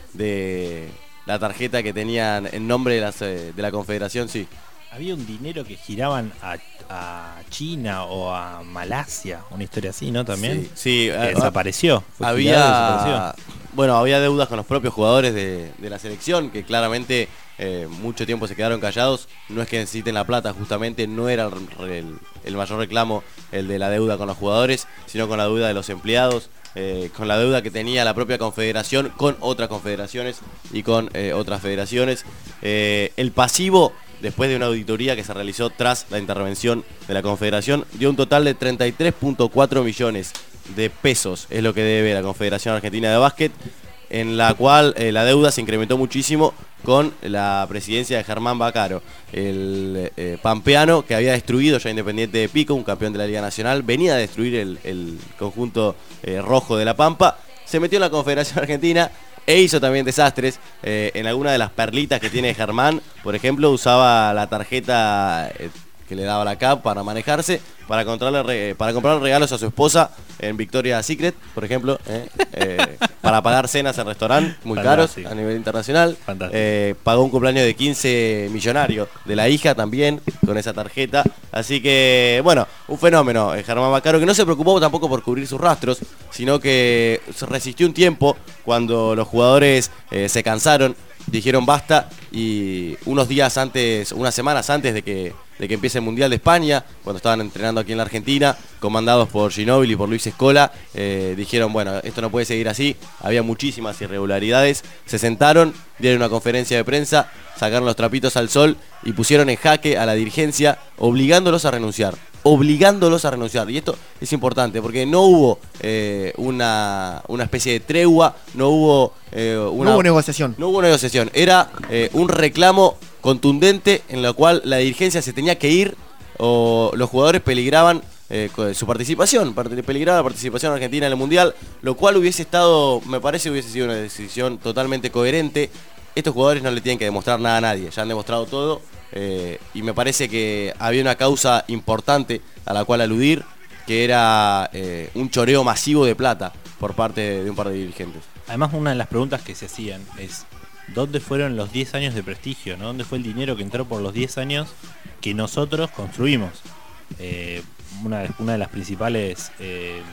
de la tarjeta que tenían en nombre de, las, eh, de la Confederación, sí. Había un dinero que giraban a, a China o a Malasia, una historia así, ¿no? También. Sí, sí, que eh, desapareció. Fue había, girado y desapareció. Bueno, había deudas con los propios jugadores de, de la selección que claramente eh, mucho tiempo se quedaron callados. No es que necesiten la plata, justamente no era el, el, el mayor reclamo el de la deuda con los jugadores, sino con la deuda de los empleados, eh, con la deuda que tenía la propia confederación con otras confederaciones y con eh, otras federaciones. Eh, el pasivo, después de una auditoría que se realizó tras la intervención de la confederación, dio un total de treinta y tres punto cuatro millones de pesos, es lo que debe la Confederación Argentina de Básquet, en la cual eh, la deuda se incrementó muchísimo con la presidencia de Germán Baccaro, el eh, pampeano que había destruido ya Independiente de Pico, un campeón de la Liga Nacional, venía a destruir el, el conjunto eh, rojo de La Pampa, se metió en la Confederación Argentina e hizo también desastres. Eh, en alguna de las perlitas que tiene Germán, por ejemplo, usaba la tarjeta eh, que le daba la C A P para manejarse, para comprarle, re, para comprar regalos a su esposa en Victoria's Secret, por ejemplo, eh, eh, para pagar cenas en restaurantes muy Fantástico. caros a nivel internacional. Eh, pagó un cumpleaños de quince millonario de la hija también con esa tarjeta. Así que, bueno, un fenómeno, eh, Germán Baccaro, que no se preocupó tampoco por cubrir sus rastros, sino que se resistió un tiempo cuando los jugadores eh, se cansaron, dijeron basta, y unos días antes, unas semanas antes de que, de que empiece el Mundial de España, cuando estaban entrenando aquí en la Argentina, comandados por Ginóbili y por Luis Escola, eh, dijeron, bueno, esto no puede seguir así, había muchísimas irregularidades, se sentaron, dieron una conferencia de prensa, sacaron los trapitos al sol y pusieron en jaque a la dirigencia, obligándolos a renunciar. obligándolos a renunciar. Y esto es importante porque no hubo eh, una, una especie de tregua, no hubo eh, una, no hubo negociación. No hubo negociación. Era eh, un reclamo contundente en el cual la dirigencia se tenía que ir o los jugadores peligraban eh, su participación, peligraba la participación argentina en el Mundial, lo cual hubiese estado, me parece, hubiese sido una decisión totalmente coherente. Estos jugadores no le tienen que demostrar nada a nadie, ya han demostrado todo. Eh, y me parece que había una causa importante a la cual aludir, que era eh, un choreo masivo de plata por parte de un par de dirigentes. Además, una de las preguntas que se hacían es ¿dónde fueron los diez años de prestigio? ¿no? ¿Dónde fue el dinero que entró por los diez años que nosotros construimos? Eh, una, una de las principales eh,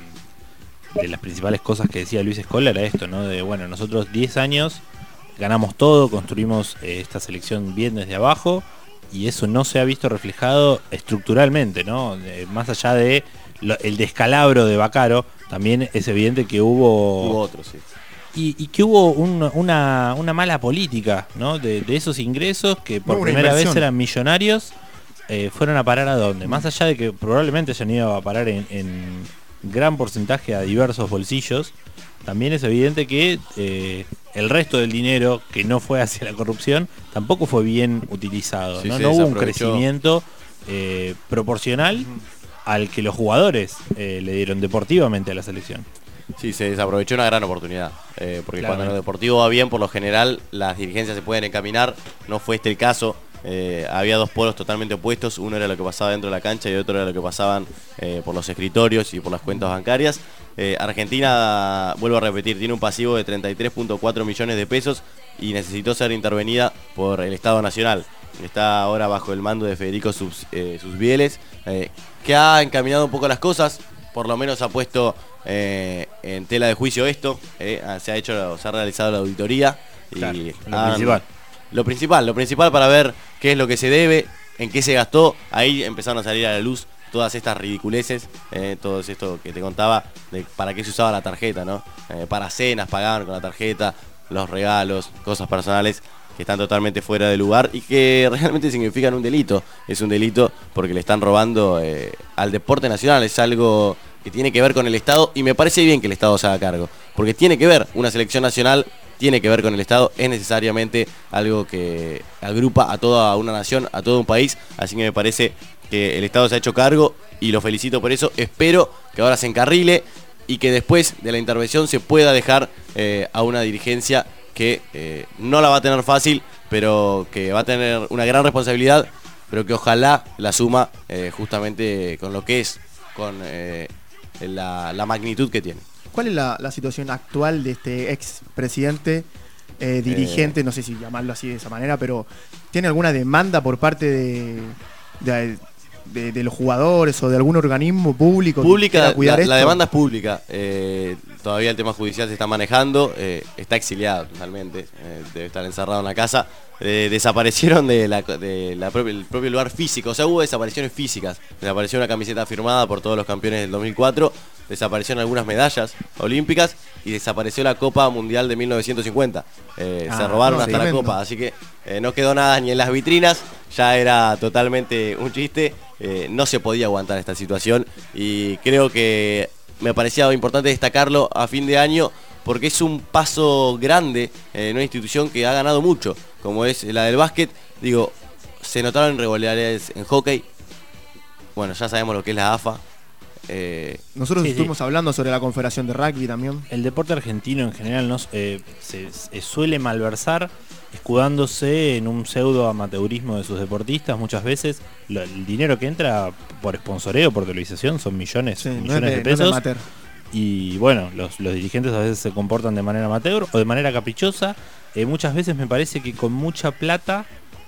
de las principales cosas que decía Luis Escola era esto, ¿no? De bueno, nosotros diez años ganamos todo, construimos eh, esta selección bien desde abajo. Y eso no se ha visto reflejado estructuralmente, ¿no? Eh, más allá de lo, el descalabro de Baccaro, también es evidente que hubo... Hubo otros, sí. Y, y que hubo un, una, una mala política, ¿no? De, de esos ingresos que por Hubo una primera inversión. vez eran millonarios, eh, fueron a parar a dónde. Más allá de que probablemente hayan ido a parar en, en gran porcentaje a diversos bolsillos, también es evidente que eh, el resto del dinero que no fue hacia la corrupción tampoco fue bien utilizado. Sí, No, se no hubo un desaprovechó. crecimiento eh, proporcional al que los jugadores eh, le dieron deportivamente a la selección. Sí, se desaprovechó una gran oportunidad, eh, porque Claramente. cuando el deportivo va bien, por lo general las dirigencias se pueden encaminar, no fue este el caso. Eh, había dos polos totalmente opuestos, uno era lo que pasaba dentro de la cancha y otro era lo que pasaban eh, por los escritorios y por las cuentas bancarias. Eh, Argentina, vuelvo a repetir, tiene un pasivo de treinta y tres punto cuatro millones de pesos y necesitó ser intervenida por el Estado Nacional. Está ahora bajo el mando de Federico Sus, eh, Susbieles, eh, que ha encaminado un poco las cosas, por lo menos ha puesto eh, en tela de juicio esto, eh, se ha hecho, se ha realizado la auditoría y Claro, lo han- principal. Lo principal, lo principal para ver qué es lo que se debe, en qué se gastó. Ahí empezaron a salir a la luz todas estas ridiculeces, eh, todo esto que te contaba, de para qué se usaba la tarjeta, ¿no? Eh, para cenas pagaban con la tarjeta, los regalos, cosas personales que están totalmente fuera de lugar y que realmente significan un delito. Es un delito porque le están robando eh, al deporte nacional, es algo que tiene que ver con el Estado y me parece bien que el Estado se haga cargo, porque tiene que ver, una selección nacional tiene que ver con el Estado, es necesariamente algo que agrupa a toda una nación, a todo un país, así que me parece que el Estado se ha hecho cargo y lo felicito por eso. Espero que ahora se encarrile y que después de la intervención se pueda dejar eh, a una dirigencia que eh, no la va a tener fácil, pero que va a tener una gran responsabilidad, pero que ojalá la suma eh, justamente con lo que es, con eh, la, la magnitud que tiene. ¿Cuál es la, la situación actual de este ex presidente, eh, dirigente, no sé si llamarlo así de esa manera, pero ¿tiene alguna demanda por parte de, de, de, de los jugadores o de algún organismo público que Pública, quiera cuidar la, esto? la demanda es pública. Eh, todavía el tema judicial se está manejando. Eh, está exiliado totalmente. Eh, debe estar encerrado en la casa. Eh, desaparecieron de la, de la propia, el propio lugar físico. O sea, hubo desapariciones físicas. Desapareció una camiseta firmada por todos los campeones del dos mil cuatro. Desaparecieron algunas medallas olímpicas. Y desapareció la Copa Mundial de mil novecientos cincuenta. Eh, Ah, se robaron no, hasta tremendo. la Copa. Así que eh, no quedó nada ni en las vitrinas. Ya era totalmente un chiste. Eh, no se podía aguantar esta situación. Y creo que me parecía importante destacarlo a fin de año, porque es un paso grande en una institución que ha ganado mucho, como es la del básquet. Digo, se notaron irregularidades en hockey. Bueno, ya sabemos lo que es la A F A. Eh, Nosotros Sí, sí. estuvimos hablando sobre la Confederación de Rugby también. El deporte argentino en general no, eh, se, se suele malversar escudándose en un pseudo amateurismo de sus deportistas. Muchas veces lo- el dinero que entra por sponsoreo, por televisación, son millones, Sí, no es millones de- de no es de pesos. amateur. Y bueno, los, los dirigentes a veces se comportan de manera amateur o de manera caprichosa. Eh, muchas veces me parece que con mucha plata,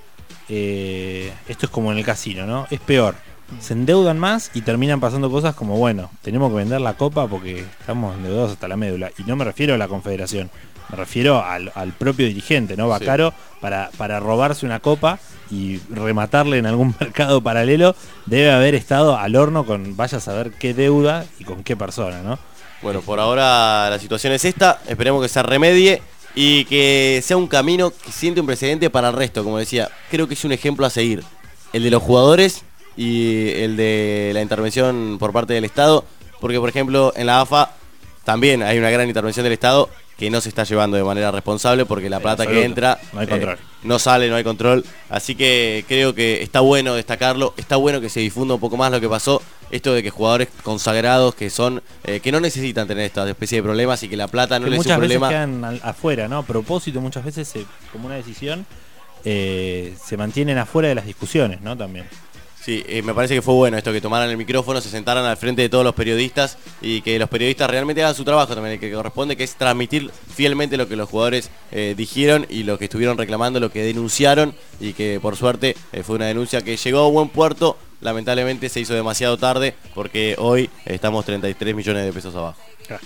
eh, esto es como en el casino, ¿no? Es peor. Se endeudan más y terminan pasando cosas como, bueno, tenemos que vender la copa porque estamos endeudados hasta la médula. Y no me refiero a la confederación, me refiero al, al propio dirigente, ¿no? Baccaro, para, para robarse una copa y rematarle en algún mercado paralelo, debe haber estado al horno con vaya a saber qué deuda y con qué persona, ¿no? Bueno, por ahora la situación es esta. Esperemos que se remedie y que sea un camino que siente un precedente para el resto. Como decía, creo que es un ejemplo a seguir. El de los jugadores y el de la intervención por parte del Estado, porque por ejemplo en la A F A también hay una gran intervención del Estado que no se está llevando de manera responsable porque la En plata absoluto. que entra No hay control. eh, no sale, no hay control. Así que creo que está bueno destacarlo, está bueno que se difunda un poco más lo que pasó, esto de que jugadores consagrados que son eh, que no necesitan tener esta especie de problemas y que la plata no que les es un muchas veces problema. quedan al- afuera, ¿no? A propósito, muchas veces se- como una decisión eh, se mantienen afuera de las discusiones, ¿no? También. Sí, eh, me parece que fue bueno esto, que tomaran el micrófono, se sentaran al frente de todos los periodistas y que los periodistas realmente hagan su trabajo también, el que corresponde, que es transmitir fielmente lo que los jugadores eh, dijeron y lo que estuvieron reclamando, lo que denunciaron y que por suerte eh, fue una denuncia que llegó a buen puerto, lamentablemente se hizo demasiado tarde porque hoy estamos treinta y tres millones de pesos abajo.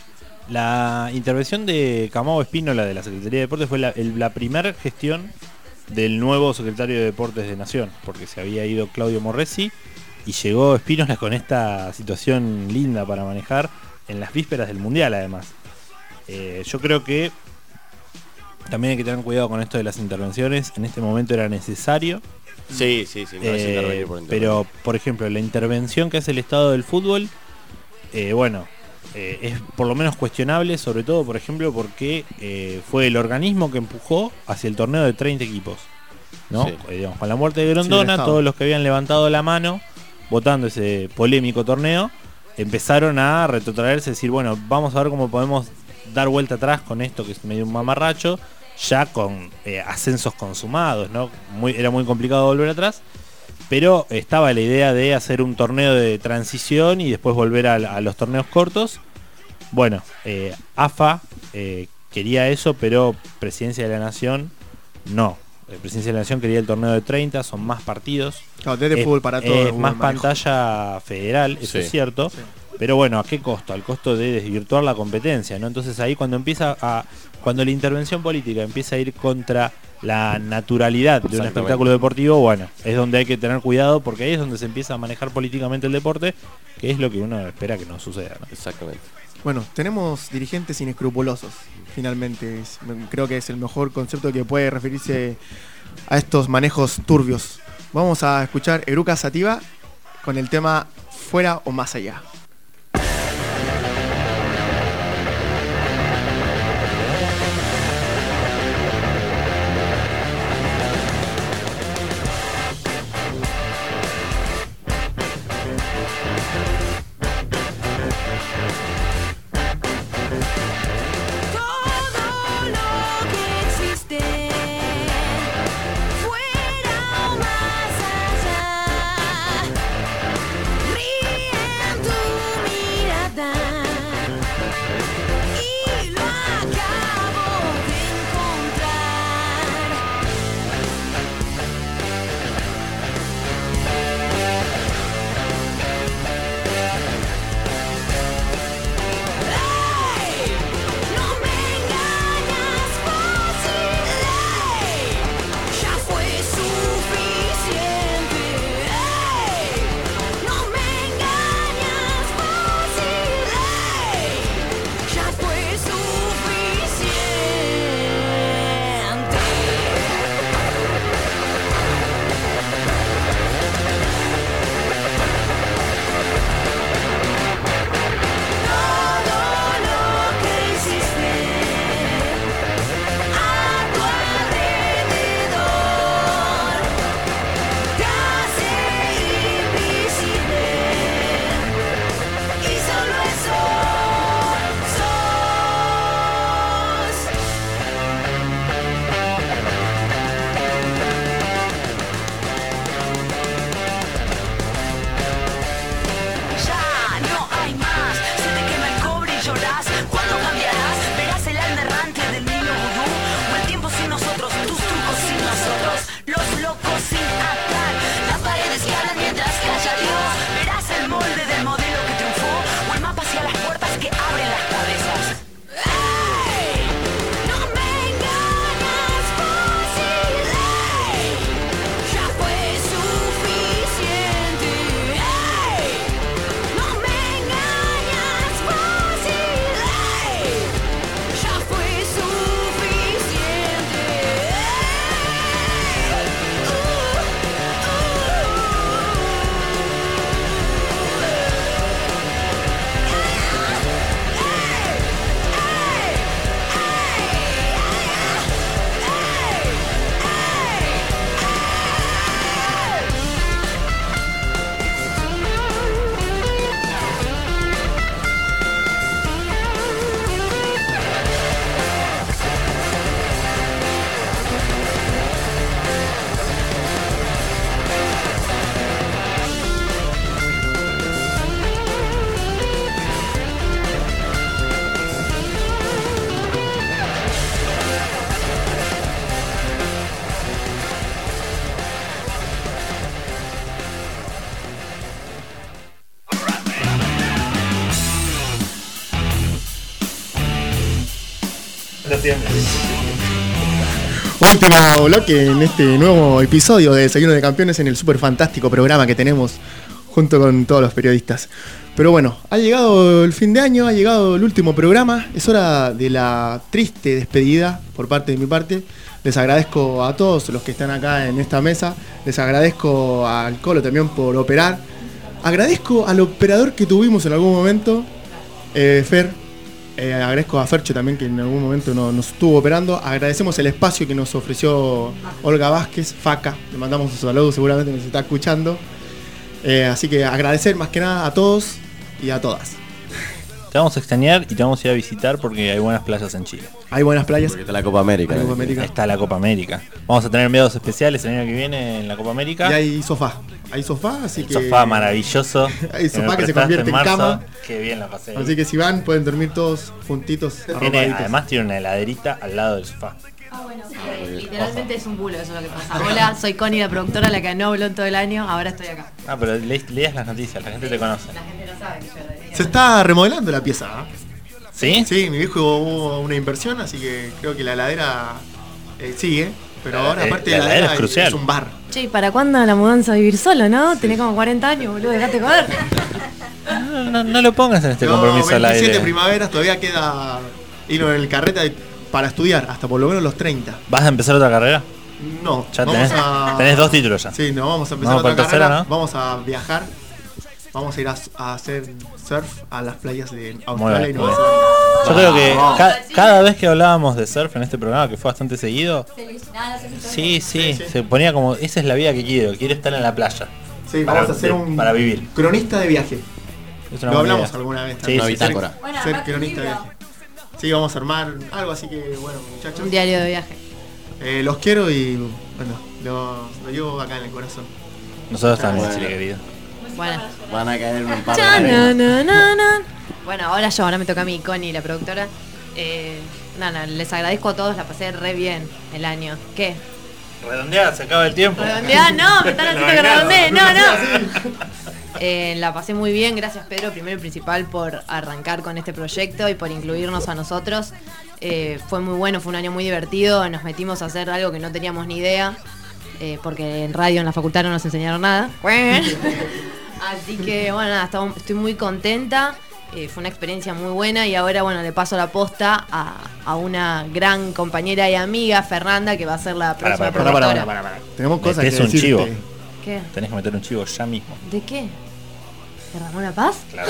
La intervención de Camao Espínola de la Secretaría de Deportes fue la, el- la primera gestión del nuevo secretario de Deportes de Nación, porque se había ido Claudio Morresi y llegó Espínola con esta situación linda para manejar en las vísperas del Mundial además. Eh, yo creo que también hay que tener cuidado con esto de las intervenciones, en este momento era necesario. Sí, sí, sí, no es Eh, intervenir por intervenir. pero, por ejemplo, la intervención que hace el Estado del fútbol, eh, bueno, eh, es por lo menos cuestionable, sobre todo, por ejemplo, porque eh, fue el organismo que empujó hacia el torneo de treinta equipos. ¿No? Sí. Eh, digamos, con la muerte de Sí, el Grondona, Estado. todos los que habían levantado la mano votando ese polémico torneo, empezaron a retrotraerse, decir, bueno, vamos a ver cómo podemos dar vuelta atrás con esto que es medio un mamarracho, ya con eh, ascensos consumados, ¿no? Muy, era muy complicado volver atrás, pero estaba la idea de hacer un torneo de transición y después volver a, a los torneos cortos. Bueno, eh, A F A eh, quería eso, pero Presidencia de la Nación no. La Presidencia de la Nación quería el torneo de treinta, son más partidos. Claro, desde Es- fútbol para todo, Es fútbol más manejo. pantalla federal, eso Sí. es cierto. Sí. Pero bueno, ¿a qué costo? Al costo de desvirtuar la competencia, ¿no? Entonces ahí cuando empieza a. Cuando la intervención política empieza a ir contra la naturalidad de un Exactamente. espectáculo deportivo, bueno, es donde hay que tener cuidado porque ahí es donde se empieza a manejar políticamente el deporte, que es lo que uno espera que no suceda, ¿no? Exactamente. Bueno, tenemos dirigentes inescrupulosos, finalmente. Es- creo que es el mejor concepto que puede referirse a estos manejos turbios. Vamos a escuchar Eruca Sativa con el tema Fuera o Más Allá. Todo lo que existe fuera o más allá, ríe en tu mirada y lo acabo siempre. Último bloque en este nuevo episodio de Desayuno de Campeones en el súper fantástico programa que tenemos junto con todos los periodistas. Pero bueno, ha llegado el fin de año, ha llegado el último programa. Es hora de la triste despedida por parte de mi parte. Les agradezco a todos los que están acá en esta mesa. Les agradezco al Colo también por operar. Agradezco al operador que tuvimos en algún momento, eh, Fer. Eh, agradezco a Fercho también que en algún momento no, nos estuvo operando. Agradecemos el espacio que nos ofreció Olga Vázquez, Faca. Le mandamos un saludo, seguramente nos está escuchando. Eh, así que agradecer más que nada a todos y a todas. Te vamos a extrañar y te vamos a ir a visitar porque hay buenas playas en Chile. Hay buenas playas. Porque está la Copa América. Hay Copa América. Está la Copa América. Vamos a tener enviados especiales el año que viene en la Copa América. Y hay sofá. Hay sofá, así el que... sofá maravilloso. Hay sofá que, que se convierte en, en cama. Qué bien la pasé. Así que si van, pueden dormir todos juntitos. Tiene, además tiene una heladerita al lado del sofá. Ah, bueno, sí, literalmente es un bulo, eso es lo que pasa. Hola, soy Connie, la productora, la que no habló en todo el año, ahora estoy acá. Ah, pero le, leas las noticias, la gente te conoce. La gente no sabe que yo debería. Se está remodelando la pieza, ¿eh? ¿Sí? Sí, mi viejo hubo una inversión, así que creo que la heladera eh, sigue. Pero La- ahora, eh, aparte la de la heladera heladera, es crucial. es un bar. Che, ¿y para cuándo la mudanza a vivir solo, no? Tenés como cuarenta años, boludo, dejate joder. No, no, no lo pongas en este No, compromiso al veintisiete aire. primaveras, todavía queda hilo en el carrete para estudiar, hasta por lo menos los treinta. ¿Vas a empezar otra carrera? No, Ya vamos tenés, a- tenés dos títulos ya. Sí, no, vamos a empezar Vamos otra para el tercero, carrera, ¿no? vamos a viajar, vamos a ir a, a hacer surf a las playas de Muy Australia y bien. Nueva Zelanda. Yo creo que Vamos. ca- cada vez que hablábamos de surf en este programa, que fue bastante seguido, sí, sí, se ponía como, esa es la vida que quiero, quiero estar en la playa. Sí, Para- vamos a hacer de- un para vivir. cronista de viaje. Es una Lo buena hablamos idea. alguna vez Sí, también. sí, Ser- bitácora. Bueno, ser aparte cronista de libro. viaje. Sí, vamos a armar algo así que, bueno, muchachos. Un diario de viaje. Eh, los quiero y, bueno, lo, lo llevo acá en el corazón. Nosotros también, Bueno. Chile querido. Bueno. Van a caer un par de Cha, arenas. na, na, na, na. Bueno, ahora yo, ahora me toca a mí, Connie, la productora. Eh, nada, les agradezco a todos, la pasé re bien el año. ¿Qué? Redondeada, se acaba el tiempo. Redondeada, no, me están haciendo que redondee, no, no. Eh, la pasé muy bien, gracias Pedro, primero y principal por arrancar con este proyecto y por incluirnos a nosotros. Eh, fue muy bueno, fue un año muy divertido, nos metimos a hacer algo que no teníamos ni idea, eh, porque en radio en la facultad no nos enseñaron nada. Así que bueno, nada, estaba- estoy muy contenta. Eh, fue una experiencia muy buena y ahora bueno le paso la posta a, a una gran compañera y amiga, Fernanda, que va a ser la Para, próxima para, para, para, productora. para, para, para. Tenemos cosas Metés que un decirte. chivo. ¿Qué? Tenés que meter un chivo ya mismo. ¿De qué? ¿De Ramona Paz? Claro.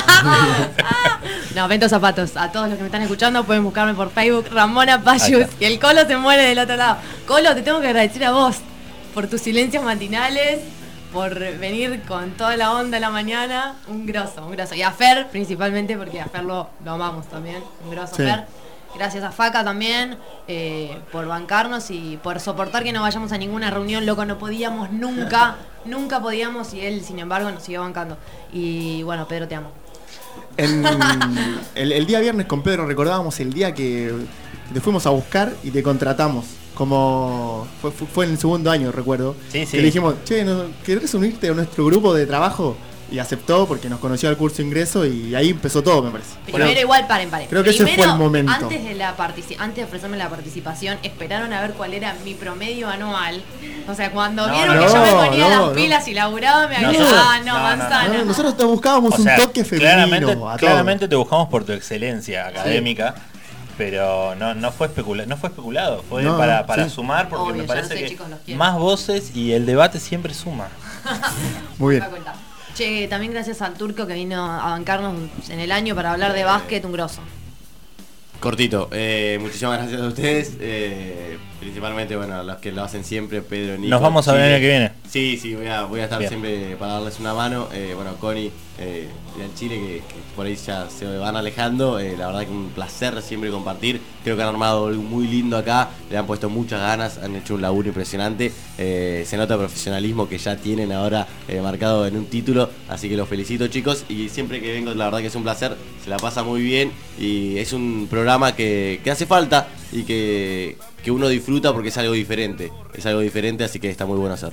No, Vento Zapatos. A todos los que me están escuchando pueden buscarme por Facebook, Ramona Ahí Payus. está. Y el Colo se muere del otro lado. Colo, te tengo que agradecer a vos por tus silencios matinales, por venir con toda la onda en la mañana. Un grosso, un grosso. Y a Fer, principalmente, porque a Fer lo, lo amamos también. Un grosso, Sí. Fer. Gracias a Faca también eh, por bancarnos y por soportar que no vayamos a ninguna reunión, loco, no podíamos nunca, nunca podíamos y él, sin embargo, nos siguió bancando. Y bueno, Pedro, te amo. En el, el día viernes con Pedro recordábamos el día que te fuimos a buscar y te contratamos. Como fue, fue- fue en el segundo año, recuerdo. Sí, sí. Que le dijimos, che, ¿no ¿querés unirte a nuestro grupo de trabajo? Y aceptó porque nos conoció al curso de ingreso y ahí empezó todo, me parece. Primero Creo- igual, paren, paren. creo que ese Primero, fue el momento. Antes de, la partici- antes de ofrecerme la participación, esperaron a ver cuál era mi promedio anual. O sea, cuando No, vieron no, que yo me ponía no, las no. pilas y laburaba, me Nosotros- agregaban, ah, no, no, no, manzana. No, nosotros te buscábamos O sea, un toque femenino. claramente, a todo. claramente te buscamos por tu excelencia académica, pero no, no fue especula no fue especulado, fue No, para, para sí. sumar porque Obvio, me ya parece lo sé, que chicos, los quiero. más voces y el debate siempre suma. Muy bien. Che, también gracias al turco que vino a bancarnos en el año para hablar de básquet, un grosso. Cortito, eh, muchísimas gracias a ustedes, eh, principalmente bueno, a los que lo hacen siempre, Pedro, Nico. Nos vamos a ver el Chile. año que viene. Sí, sí, voy a, voy a estar Bien. siempre para darles una mano. Eh, bueno, Connie eh, y al Chile, que, que por ahí ya se van alejando. Eh, la verdad que un placer siempre compartir. Creo que han armado algo muy lindo acá, le han puesto muchas ganas, han hecho un laburo impresionante. Eh, se nota el profesionalismo que ya tienen ahora eh, marcado en un título. Así que los felicito, chicos. Y siempre que vengo, la verdad que es un placer, se la pasa muy bien. Y es un programa que, que hace falta y que, que uno disfruta porque es algo diferente. Es algo diferente, así que está muy bueno hacerlo.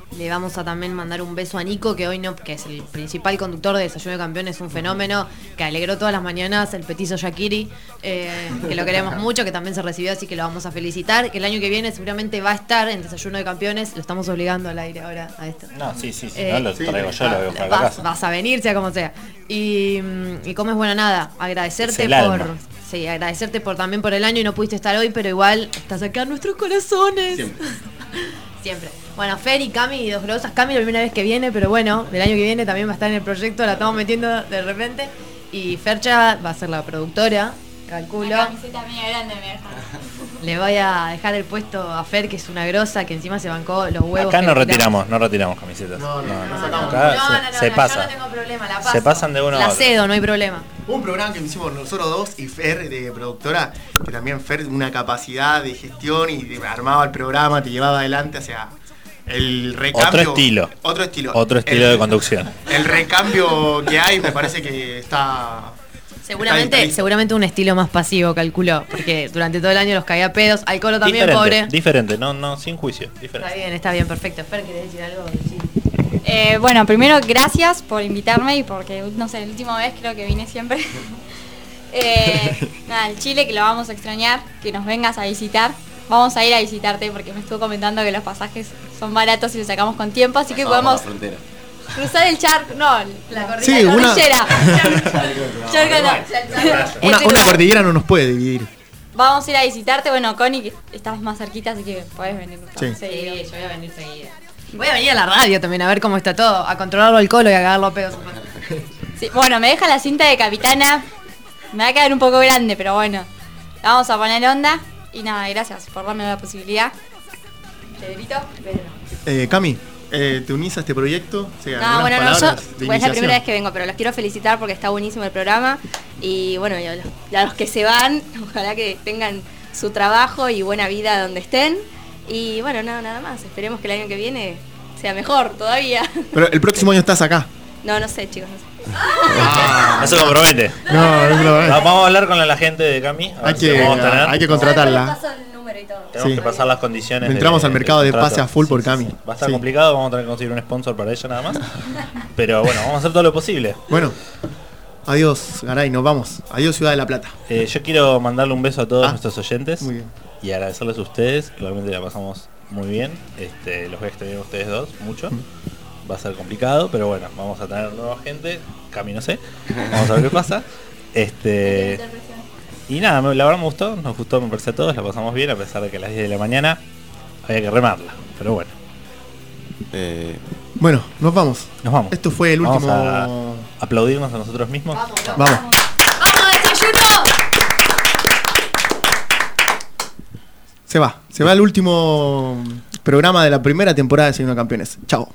Le vamos a también mandar un beso a Nico, que hoy no, que es el principal conductor de Desayuno de Campeones, un fenómeno, que alegró todas las mañanas, el petizo Shakiri, eh, que lo queremos mucho, que también se recibió, así que lo vamos a felicitar, que el año que viene seguramente va a estar en Desayuno de Campeones, lo estamos obligando al aire ahora a esto. No, sí, sí, sí, Eh, no lo traigo yo, lo veo para la vas, casa. vas a venir, sea como sea. Y, y como es bueno nada, agradecerte Es el por... alma. Sí, agradecerte por también por el año y no pudiste estar hoy, pero igual estás acá en nuestros corazones. Siempre. Siempre. Bueno, Fer y Cami y Dos Globosas. Cami la primera vez que viene, pero bueno, del año que viene también va a estar en el proyecto, la estamos metiendo de repente. Y Fercha va a ser la productora, calculo. La camiseta mía grande me deja. Le voy a dejar el puesto a Fer, que es una grosa, que encima se bancó los huevos. Acá que no le retiramos, no retiramos camisetas. No, no, no, no no, sacamos. acá No, se, no, no, se no, pasa. yo no tengo problema, la paso. Se pasan de uno a La otro. cedo, no hay problema. Hubo un programa que hicimos nosotros dos y Fer de productora, que también Fer una capacidad de gestión y de- armaba el programa, te llevaba adelante hacia el recambio. Otro estilo. Otro estilo. Otro estilo El- de conducción. El recambio que hay me parece que está... Seguramente, está- está- seguramente un estilo más pasivo, calculó, porque durante todo el año los caía a pedos. Al Colo también, Diferente, pobre. diferente, no, no, sin juicio. Está Diferente. bien, está bien, perfecto. Fer, ¿querés decir algo? Sí. Eh, bueno, primero gracias por invitarme y porque, no sé, la última vez creo que vine siempre. eh, nada, el Chile que lo vamos a extrañar, que nos vengas a visitar. Vamos a ir a visitarte porque me estuvo comentando que los pasajes son baratos y los sacamos con tiempo, así que podemos frontera. cruzar el charco, no, la cordillera. Sí, la una- cordillera. Charco no. Una, Este, una no. cordillera no nos puede dividir. Vamos a ir a visitarte, bueno, Connie, que estás más cerquita, así que podés venir. Sí. Sí, yo voy a venir seguida. Voy a venir a la radio también a ver cómo está todo, a controlarlo al Colo y a cagarlo a pedos. Sí, bueno, me deja la cinta de capitana. Me va a quedar un poco grande, pero bueno. La vamos a poner onda. Y nada, gracias por darme la posibilidad. Pedrito, Pedro. Eh, Cami, eh, ¿te unís a este proyecto? O sea, No, algunas bueno, no, yo palabras de pues es la iniciación. primera vez que vengo, pero los quiero felicitar porque está buenísimo el programa. Y bueno, y a los, a los que se van, ojalá que tengan su trabajo y buena vida donde estén. Y bueno, nada, nada más. Esperemos que el año que viene sea mejor todavía. Pero el próximo año estás acá. No, no sé, chicos, no sé. No se compromete. No, no, no. Va- Vamos a hablar con la gente de Cami. a ver Hay si que, lo vamos a tener. hay que contratarla. Tenemos Sí. que pasar las condiciones. Entramos de- al mercado de contrato. pase a full por Cami. Va a estar Sí. complicado, vamos a tener que conseguir un sponsor para ella nada más. Pero bueno, vamos a hacer todo lo posible. Bueno, adiós, Garay, nos vamos. Adiós, Ciudad de la Plata. Eh, yo quiero mandarle un beso a todos Ah, nuestros oyentes muy bien. y agradecerles a ustedes, que realmente la pasamos muy bien. Este, los voy a extrañar a ustedes dos mucho. Va a ser complicado, pero bueno, vamos a tener nueva gente. Cami no sé. Vamos a ver qué pasa. Este. Y nada, me- la verdad me gustó, nos gustó, me parece a todos, la pasamos bien, a pesar de que a las diez de la mañana había que remarla. Pero bueno. Eh, Bueno, nos vamos. Nos vamos. Esto fue el Vamos último. a aplaudirnos a nosotros mismos. Vamos. ¡Vamos, desayuno! Se va. Se va el último programa de la primera temporada de Desayuno de Campeones. Chao.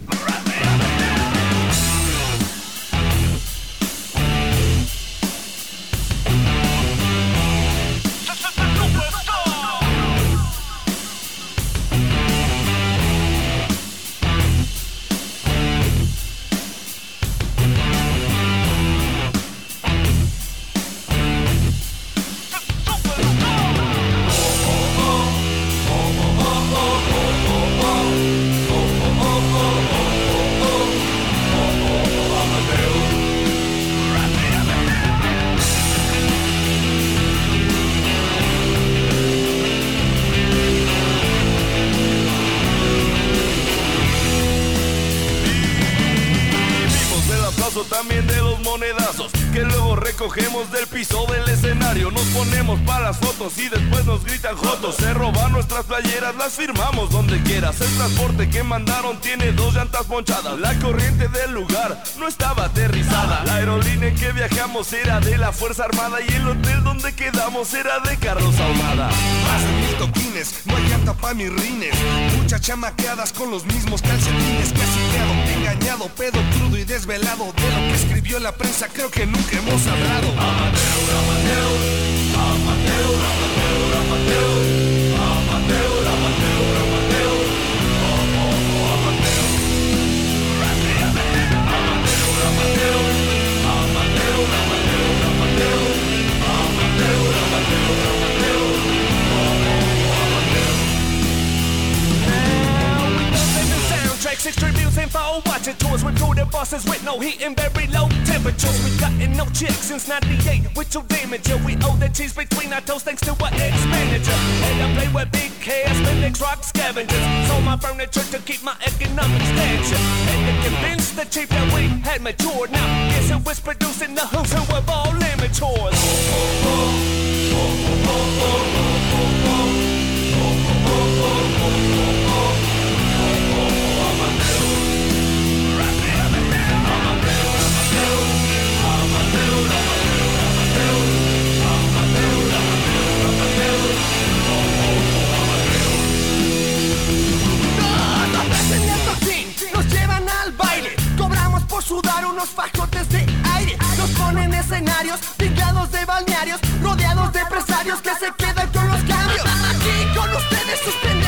Vivimos del aplauso, también de los monedazos que luego recogemos del piso del escenario. Nos ponemos para las fotos y después nos gritan jotos. Se roban nuestras playeras, las firmamos donde quieras. El transporte que mandaron tiene dos llantas ponchadas. La corriente del lugar no estaba aterrizada. La aerolínea en que viajamos era de la Fuerza Armada y el hotel donde quedamos era de Carlos Ahumada. Más de mil toquines, no hay llanta pa' mis rines. Muchas chamaqueadas con los mismos calcetines. Casi creado, engañado, pedo crudo y desvelado. De lo que escribió la prensa creo que nunca hemos hablado. Amateur, amateur, amateur, amateur, amateur, amateur, amateur, amateur, oh, oh, oh, amateur. Amateur, amateur, amateur, amateur, amateur, amateur, amateur, amateur, oh, oh, oh, amateur. getting very low temperatures. We gotten no chicks since ninety-eight with your damage. We owe the cheese between our toes thanks to our expenditure. And I play with big cash, Phoenix rock scavengers. Sold my furniture to keep my economic stature. And to convince the chief that we had matured. Now guess who was producing the who's who of all amateurs. Nos llevan al baile, cobramos por sudar unos fajotes de aire. Nos ponen escenarios, pintados de balnearios, rodeados de empresarios que se quedan con los cambios. Aquí con ustedes sus